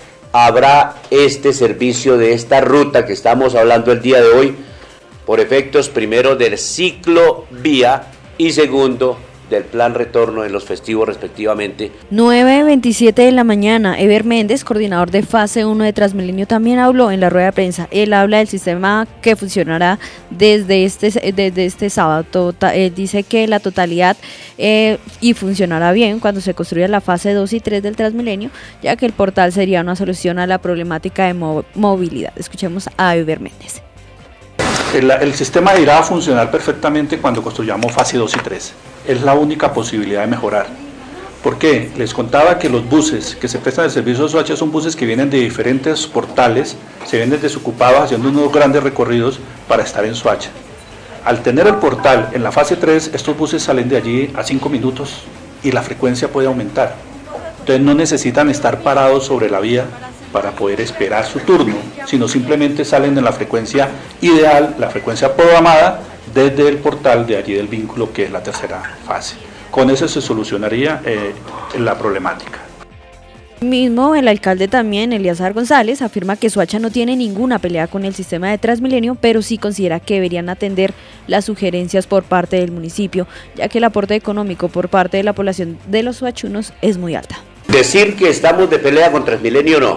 habrá este servicio de esta ruta que estamos hablando el día de hoy, por efectos primero del ciclo vía y segundo del plan retorno de los festivos respectivamente. nueve veintisiete de la mañana, Ever Méndez, coordinador de fase uno de Transmilenio, también habló en la rueda de prensa. Él habla del sistema que funcionará desde este, desde este sábado. Tota, él dice que la totalidad eh, y funcionará bien cuando se construya la fase dos y tres del Transmilenio, ya que el portal sería una solución a la problemática de mo- movilidad. Escuchemos a Ever Méndez. El, el sistema irá a funcionar perfectamente cuando construyamos fase dos y tres. Es la única posibilidad de mejorar. ¿Por qué? Les contaba que los buses que se prestan el servicio de Soacha son buses que vienen de diferentes portales, se vienen desocupados haciendo unos grandes recorridos para estar en Soacha. Al tener el portal en la fase tres, estos buses salen de allí a cinco minutos y la frecuencia puede aumentar. Entonces no necesitan estar parados sobre la vía para poder esperar su turno, sino simplemente salen en la frecuencia ideal, la frecuencia programada, desde el portal de allí del vínculo, que es la tercera fase. Con eso se solucionaría eh, la problemática. Mismo, el alcalde también, Eliazar González, afirma que Soacha no tiene ninguna pelea con el sistema de Transmilenio, pero sí considera que deberían atender las sugerencias por parte del municipio, ya que el aporte económico por parte de la población de los soachunos es muy alta. Decir que estamos de pelea con Transmilenio no,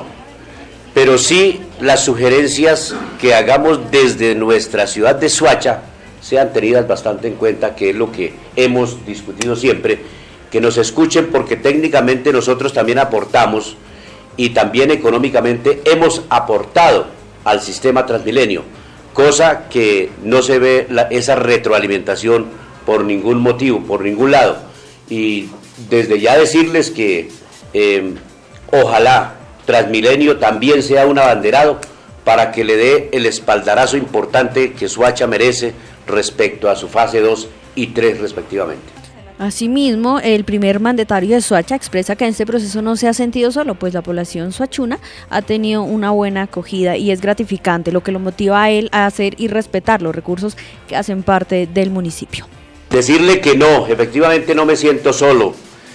pero sí las sugerencias que hagamos desde nuestra ciudad de Soacha sean tenidas bastante en cuenta, que es lo que hemos discutido siempre, que nos escuchen porque técnicamente nosotros también aportamos y también económicamente hemos aportado al sistema Transmilenio, cosa que no se ve la, esa retroalimentación por ningún motivo, por ningún lado. Y desde ya decirles que eh, ojalá Transmilenio también sea un abanderado para que le dé el espaldarazo importante que Soacha merece respecto a su fase dos y tres respectivamente. Asimismo, el primer mandatario de Soacha expresa que en este proceso no se ha sentido solo, pues la población soachuna ha tenido una buena acogida y es gratificante, lo que lo motiva a él a hacer y respetar los recursos que hacen parte del municipio. Decirle que no, efectivamente no me siento solo,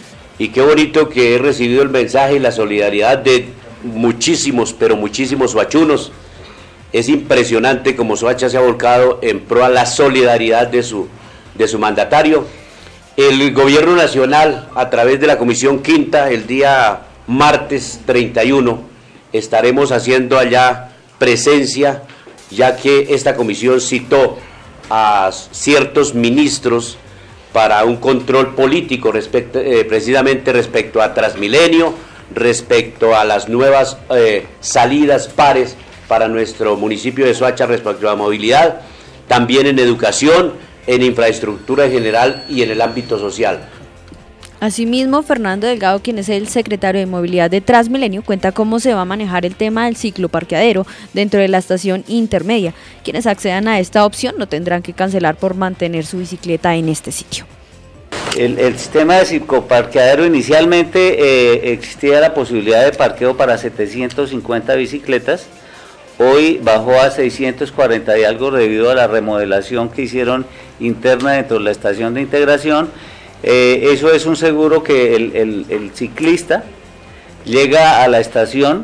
y qué bonito que he recibido el mensaje y la solidaridad de muchísimos, pero muchísimos soachunos. Es impresionante como Soacha se ha volcado en pro a la solidaridad de su, de su mandatario. El gobierno nacional, a través de la Comisión Quinta, el día martes treinta y uno, estaremos haciendo allá presencia, ya que esta comisión citó a ciertos ministros para un control político respecto, eh, precisamente respecto a Transmilenio, respecto a las nuevas eh, salidas pares para nuestro municipio de Soacha respecto a movilidad, también en educación, en infraestructura en general y en el ámbito social. Asimismo, Fernando Delgado, quien es el secretario de Movilidad de Transmilenio, cuenta cómo se va a manejar el tema del cicloparqueadero dentro de la estación intermedia. Quienes accedan a esta opción no tendrán que cancelar por mantener su bicicleta en este sitio. El, el sistema de cicloparqueadero inicialmente eh, existía la posibilidad de parqueo para setecientas cincuenta bicicletas. Hoy bajó a seiscientos cuarenta y algo debido a la remodelación que hicieron interna dentro de la estación de integración. Eh, eso es un seguro que el, el, el ciclista llega a la estación,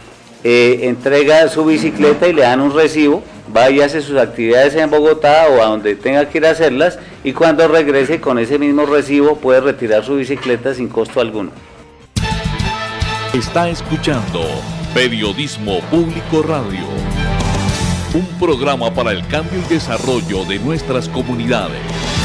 eh, entrega su bicicleta y le dan un recibo, va y hace sus actividades en Bogotá o a donde tenga que ir a hacerlas, y cuando regrese con ese mismo recibo puede retirar su bicicleta sin costo alguno. Está escuchando Periodismo Público Radio, un programa para el cambio y desarrollo de nuestras comunidades.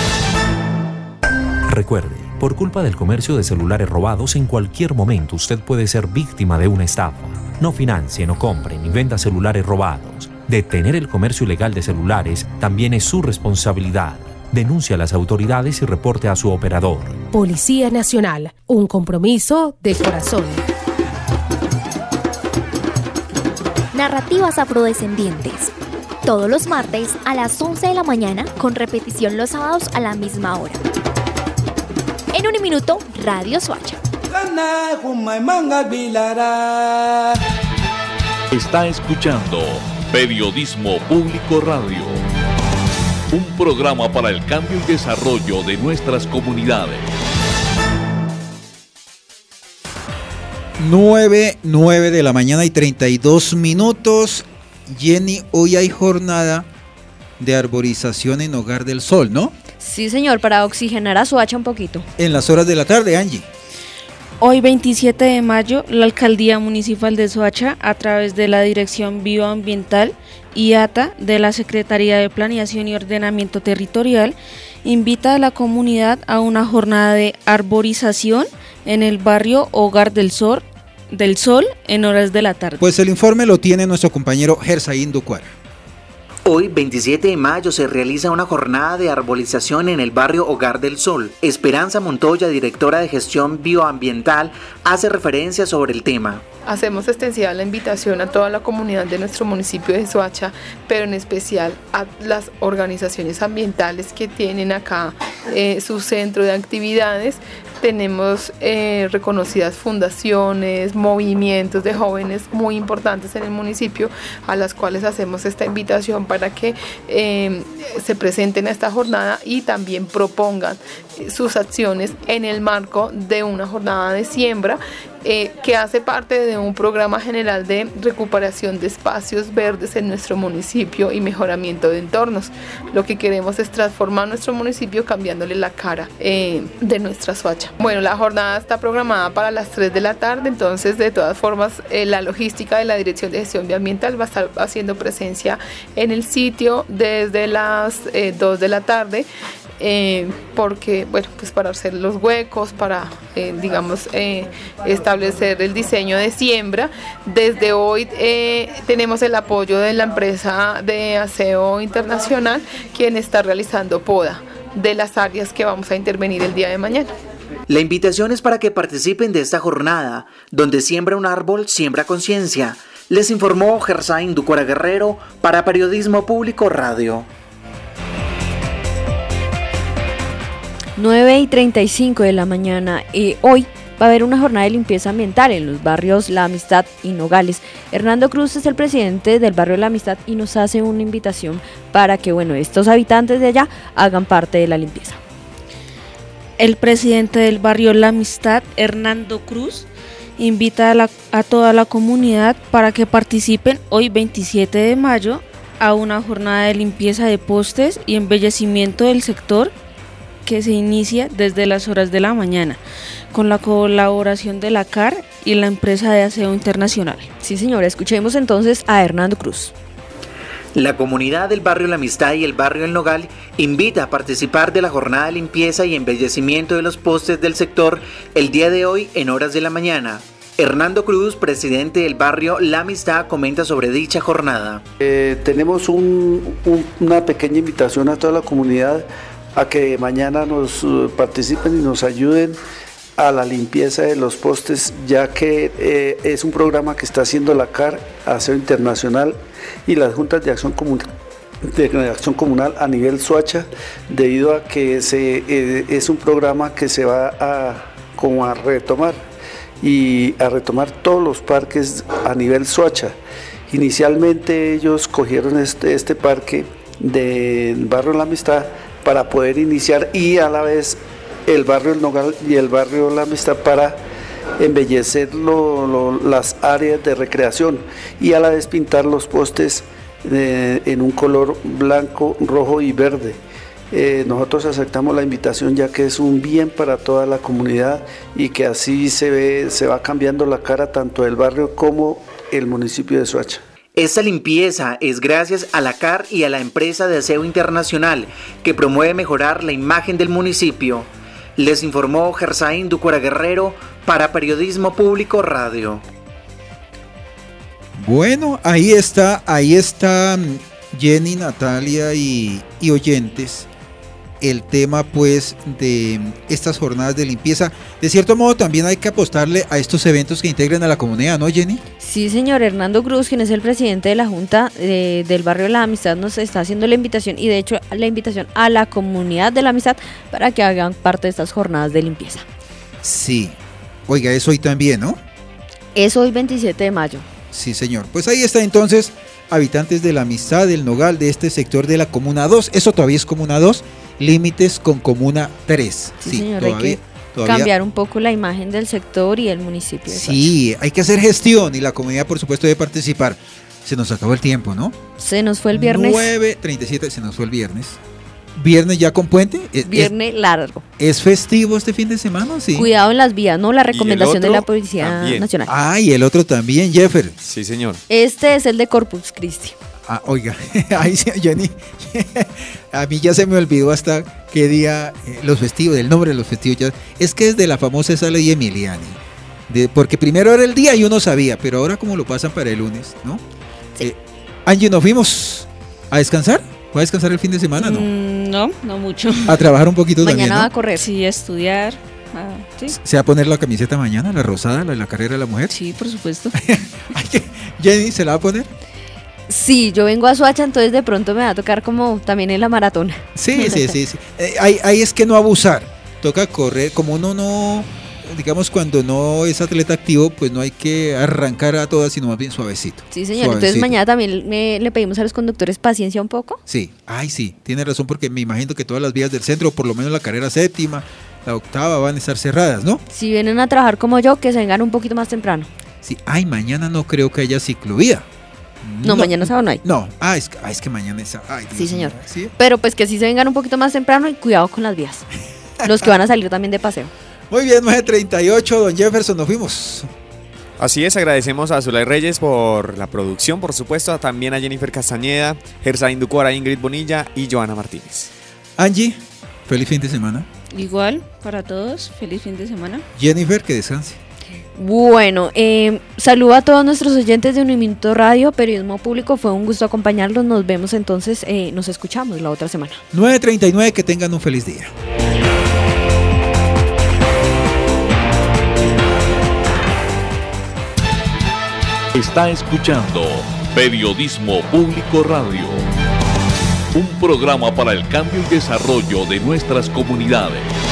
Recuerde, por culpa del comercio de celulares robados, en cualquier momento usted puede ser víctima de una estafa. No financie, no compre ni venda celulares robados. Detener el comercio ilegal de celulares también es su responsabilidad. Denuncie a las autoridades y reporte a su operador. Policía Nacional, un compromiso de corazón. Narrativas afrodescendientes. Todos los martes a las once de la mañana, con repetición los sábados a la misma hora. En un minuto, Radio Soacha. Está escuchando Periodismo Público Radio, un programa para el cambio y desarrollo de nuestras comunidades. nueve, nueve de la mañana y treinta y dos minutos. Jenny, hoy hay jornada de arborización en Hogar del Sol, ¿no? Sí, señor, para oxigenar a Soacha un poquito. En las horas de la tarde, Angie. Hoy, veintisiete de mayo, la Alcaldía Municipal de Soacha, a través de la Dirección Bioambiental y A T A de la Secretaría de Planeación y Ordenamiento Territorial, invita a la comunidad a una jornada de arborización en el barrio Hogar del Sol, del Sol en horas de la tarde. Pues el informe lo tiene nuestro compañero Gersaín Ducuar. Hoy, veintisiete de mayo, se realiza una jornada de arbolización en el barrio Hogar del Sol. Esperanza Montoya, directora de Gestión Bioambiental, hace referencia sobre el tema. Hacemos extensiva la invitación a toda la comunidad de nuestro municipio de Soacha, pero en especial a las organizaciones ambientales que tienen acá eh, su centro de actividades. Tenemos eh, reconocidas fundaciones, movimientos de jóvenes muy importantes en el municipio, a las cuales hacemos esta invitación para que eh, se presenten a esta jornada y también propongan sus acciones en el marco de una jornada de siembra eh, que hace parte de un programa general de recuperación de espacios verdes en nuestro municipio y mejoramiento de entornos. Lo que queremos es transformar nuestro municipio cambiándole la cara eh, de nuestra Soacha. Bueno, la jornada está programada para las tres de la tarde, entonces de todas formas eh, la logística de la Dirección de Gestión Ambiental va a estar haciendo presencia en el sitio desde las eh, dos de la tarde. Eh, porque, bueno, pues para hacer los huecos, para, eh, digamos, eh, establecer el diseño de siembra. Desde hoy eh, tenemos el apoyo de la empresa de aseo internacional, quien está realizando poda de las áreas que vamos a intervenir el día de mañana. La invitación es para que participen de esta jornada, donde siembra un árbol, siembra conciencia. Les informó Gersain Ducora Guerrero para Periodismo Público Radio. nueve y treinta y cinco de la mañana. Eh, hoy va a haber una jornada de limpieza ambiental en los barrios La Amistad y Nogales. Hernando Cruz es el presidente del barrio La Amistad y nos hace una invitación para que, bueno, estos habitantes de allá hagan parte de la limpieza. El presidente del barrio La Amistad, Hernando Cruz, invita a, la, a toda la comunidad para que participen hoy veintisiete de mayo a una jornada de limpieza de postes y embellecimiento del sector que se inicia desde las horas de la mañana, con la colaboración de la C A R y la empresa de aseo internacional. Sí, señora, escuchemos entonces a Hernando Cruz. La comunidad del barrio La Amistad y el barrio El Nogal invita a participar de la jornada de limpieza y embellecimiento de los postes del sector el día de hoy en horas de la mañana. Hernando Cruz, presidente del barrio La Amistad, comenta sobre dicha jornada. Eh, tenemos un, un, una pequeña invitación a toda la comunidad a que mañana nos uh, participen y nos ayuden a la limpieza de los postes, ya que eh, es un programa que está haciendo la C A R, Aseo Internacional y las Juntas de Acción Comunal, de Acción Comunal a nivel Soacha, debido a que se, eh, es un programa que se va a, como a retomar y a retomar todos los parques a nivel Soacha. Inicialmente ellos cogieron este, este parque del barrio La Amistad para poder iniciar y a la vez el barrio El Nogal y el barrio La Amistad para embellecer lo, lo, las áreas de recreación y a la vez pintar los postes eh, en un color blanco, rojo y verde. Eh, nosotros aceptamos la invitación ya que es un bien para toda la comunidad y que así se ve, se va cambiando la cara tanto del barrio como el municipio de Soacha. Esta limpieza es gracias a la C A R y a la empresa de aseo internacional que promueve mejorar la imagen del municipio. Les informó Gersain Ducora Guerrero para Periodismo Público Radio. Bueno, ahí está, ahí está Jenny, Natalia y, y oyentes. El tema pues de estas jornadas de limpieza. De cierto modo también hay que apostarle a estos eventos que integren a la comunidad, ¿no, Jenny? Sí, señor. Hernando Cruz, quien es el presidente de la Junta eh, del barrio La Amistad, nos está haciendo la invitación y de hecho la invitación a la comunidad de La Amistad para que hagan parte de estas jornadas de limpieza. Sí. Oiga, es hoy también, ¿no? Es hoy veintisiete de mayo. Sí, señor. Pues ahí está entonces, habitantes de La Amistad, del Nogal, de este sector de la Comuna dos. Eso todavía es Comuna dos. Límites con Comuna tres. Sí, sí, señor, todavía, hay que todavía cambiar un poco la imagen del sector y el municipio de Sí, Soacha. Hay que hacer gestión y la comunidad por supuesto debe participar. Se nos acabó el tiempo, ¿no? Se nos fue el viernes. nueve treinta y siete, se nos fue el viernes. ¿Viernes ya con puente? Viernes es, largo. ¿Es festivo este fin de semana? Sí. Cuidado en las vías, ¿no? La recomendación de la Policía también. Nacional. Ah, y el otro también, Jeffer. Sí, señor. Este es el de Corpus Christi. Ah, oiga, ahí sí, Jenny, a mí ya se me olvidó hasta qué día eh, los festivos, el nombre de los festivos, ya, es que es de la famosa esa ley Emiliani, de, porque primero era el día y uno sabía, pero ahora como lo pasan para el lunes, ¿no? Sí. Eh, Angie, ¿nos fuimos a descansar? ¿Va a descansar el fin de semana, no? Mm, no, no mucho. A trabajar un poquito mañana también, ¿no? va a correr. Sí, a estudiar. Ah, ¿sí? ¿Se va a poner la camiseta mañana, la rosada, la de la carrera de la mujer? Sí, por supuesto. Jenny, ¿se la va a poner? Sí, yo vengo a Soacha, entonces de pronto me va a tocar como también en la maratón. Sí, sí, sí, sí. Eh, ahí, ahí es que no abusar, toca correr, como uno no digamos, cuando no es atleta activo, pues no hay que arrancar a todas, sino más bien suavecito. Sí, señor. Suavecito. Entonces mañana también me- le pedimos a los conductores paciencia un poco. Sí, ay sí, tiene razón, porque me imagino que todas las vías del centro, por lo menos la carrera séptima, la octava, van a estar cerradas, ¿no? Si vienen a trabajar como yo, que se vengan un poquito más temprano. Sí, ay, mañana no creo que haya ciclovía. No, mañana sábado no hay. No, ah, es, ah, es que mañana es... Ay, Dios Sí, señor. mío, ¿sí? Pero pues que sí se vengan un poquito más temprano y cuidado con las vías. Los que van a salir también de paseo. Muy bien, nueve treinta y ocho, don Jefferson, nos fuimos. Así es, agradecemos a Zulay Reyes por la producción, por supuesto, también a Jennifer Castañeda, Gersaín Ducora, Ingrid Bonilla y Joana Martínez. Angie, feliz fin de semana. Igual, para todos, feliz fin de semana. Jennifer, que descanse. Bueno, eh, saludo a todos nuestros oyentes de Uniminuto Radio, Periodismo Público. Fue un gusto acompañarlos. Nos vemos entonces, eh, nos escuchamos la otra semana. nueve treinta y nueve, que tengan un feliz día. Está escuchando Periodismo Público Radio, un programa para el cambio y desarrollo de nuestras comunidades.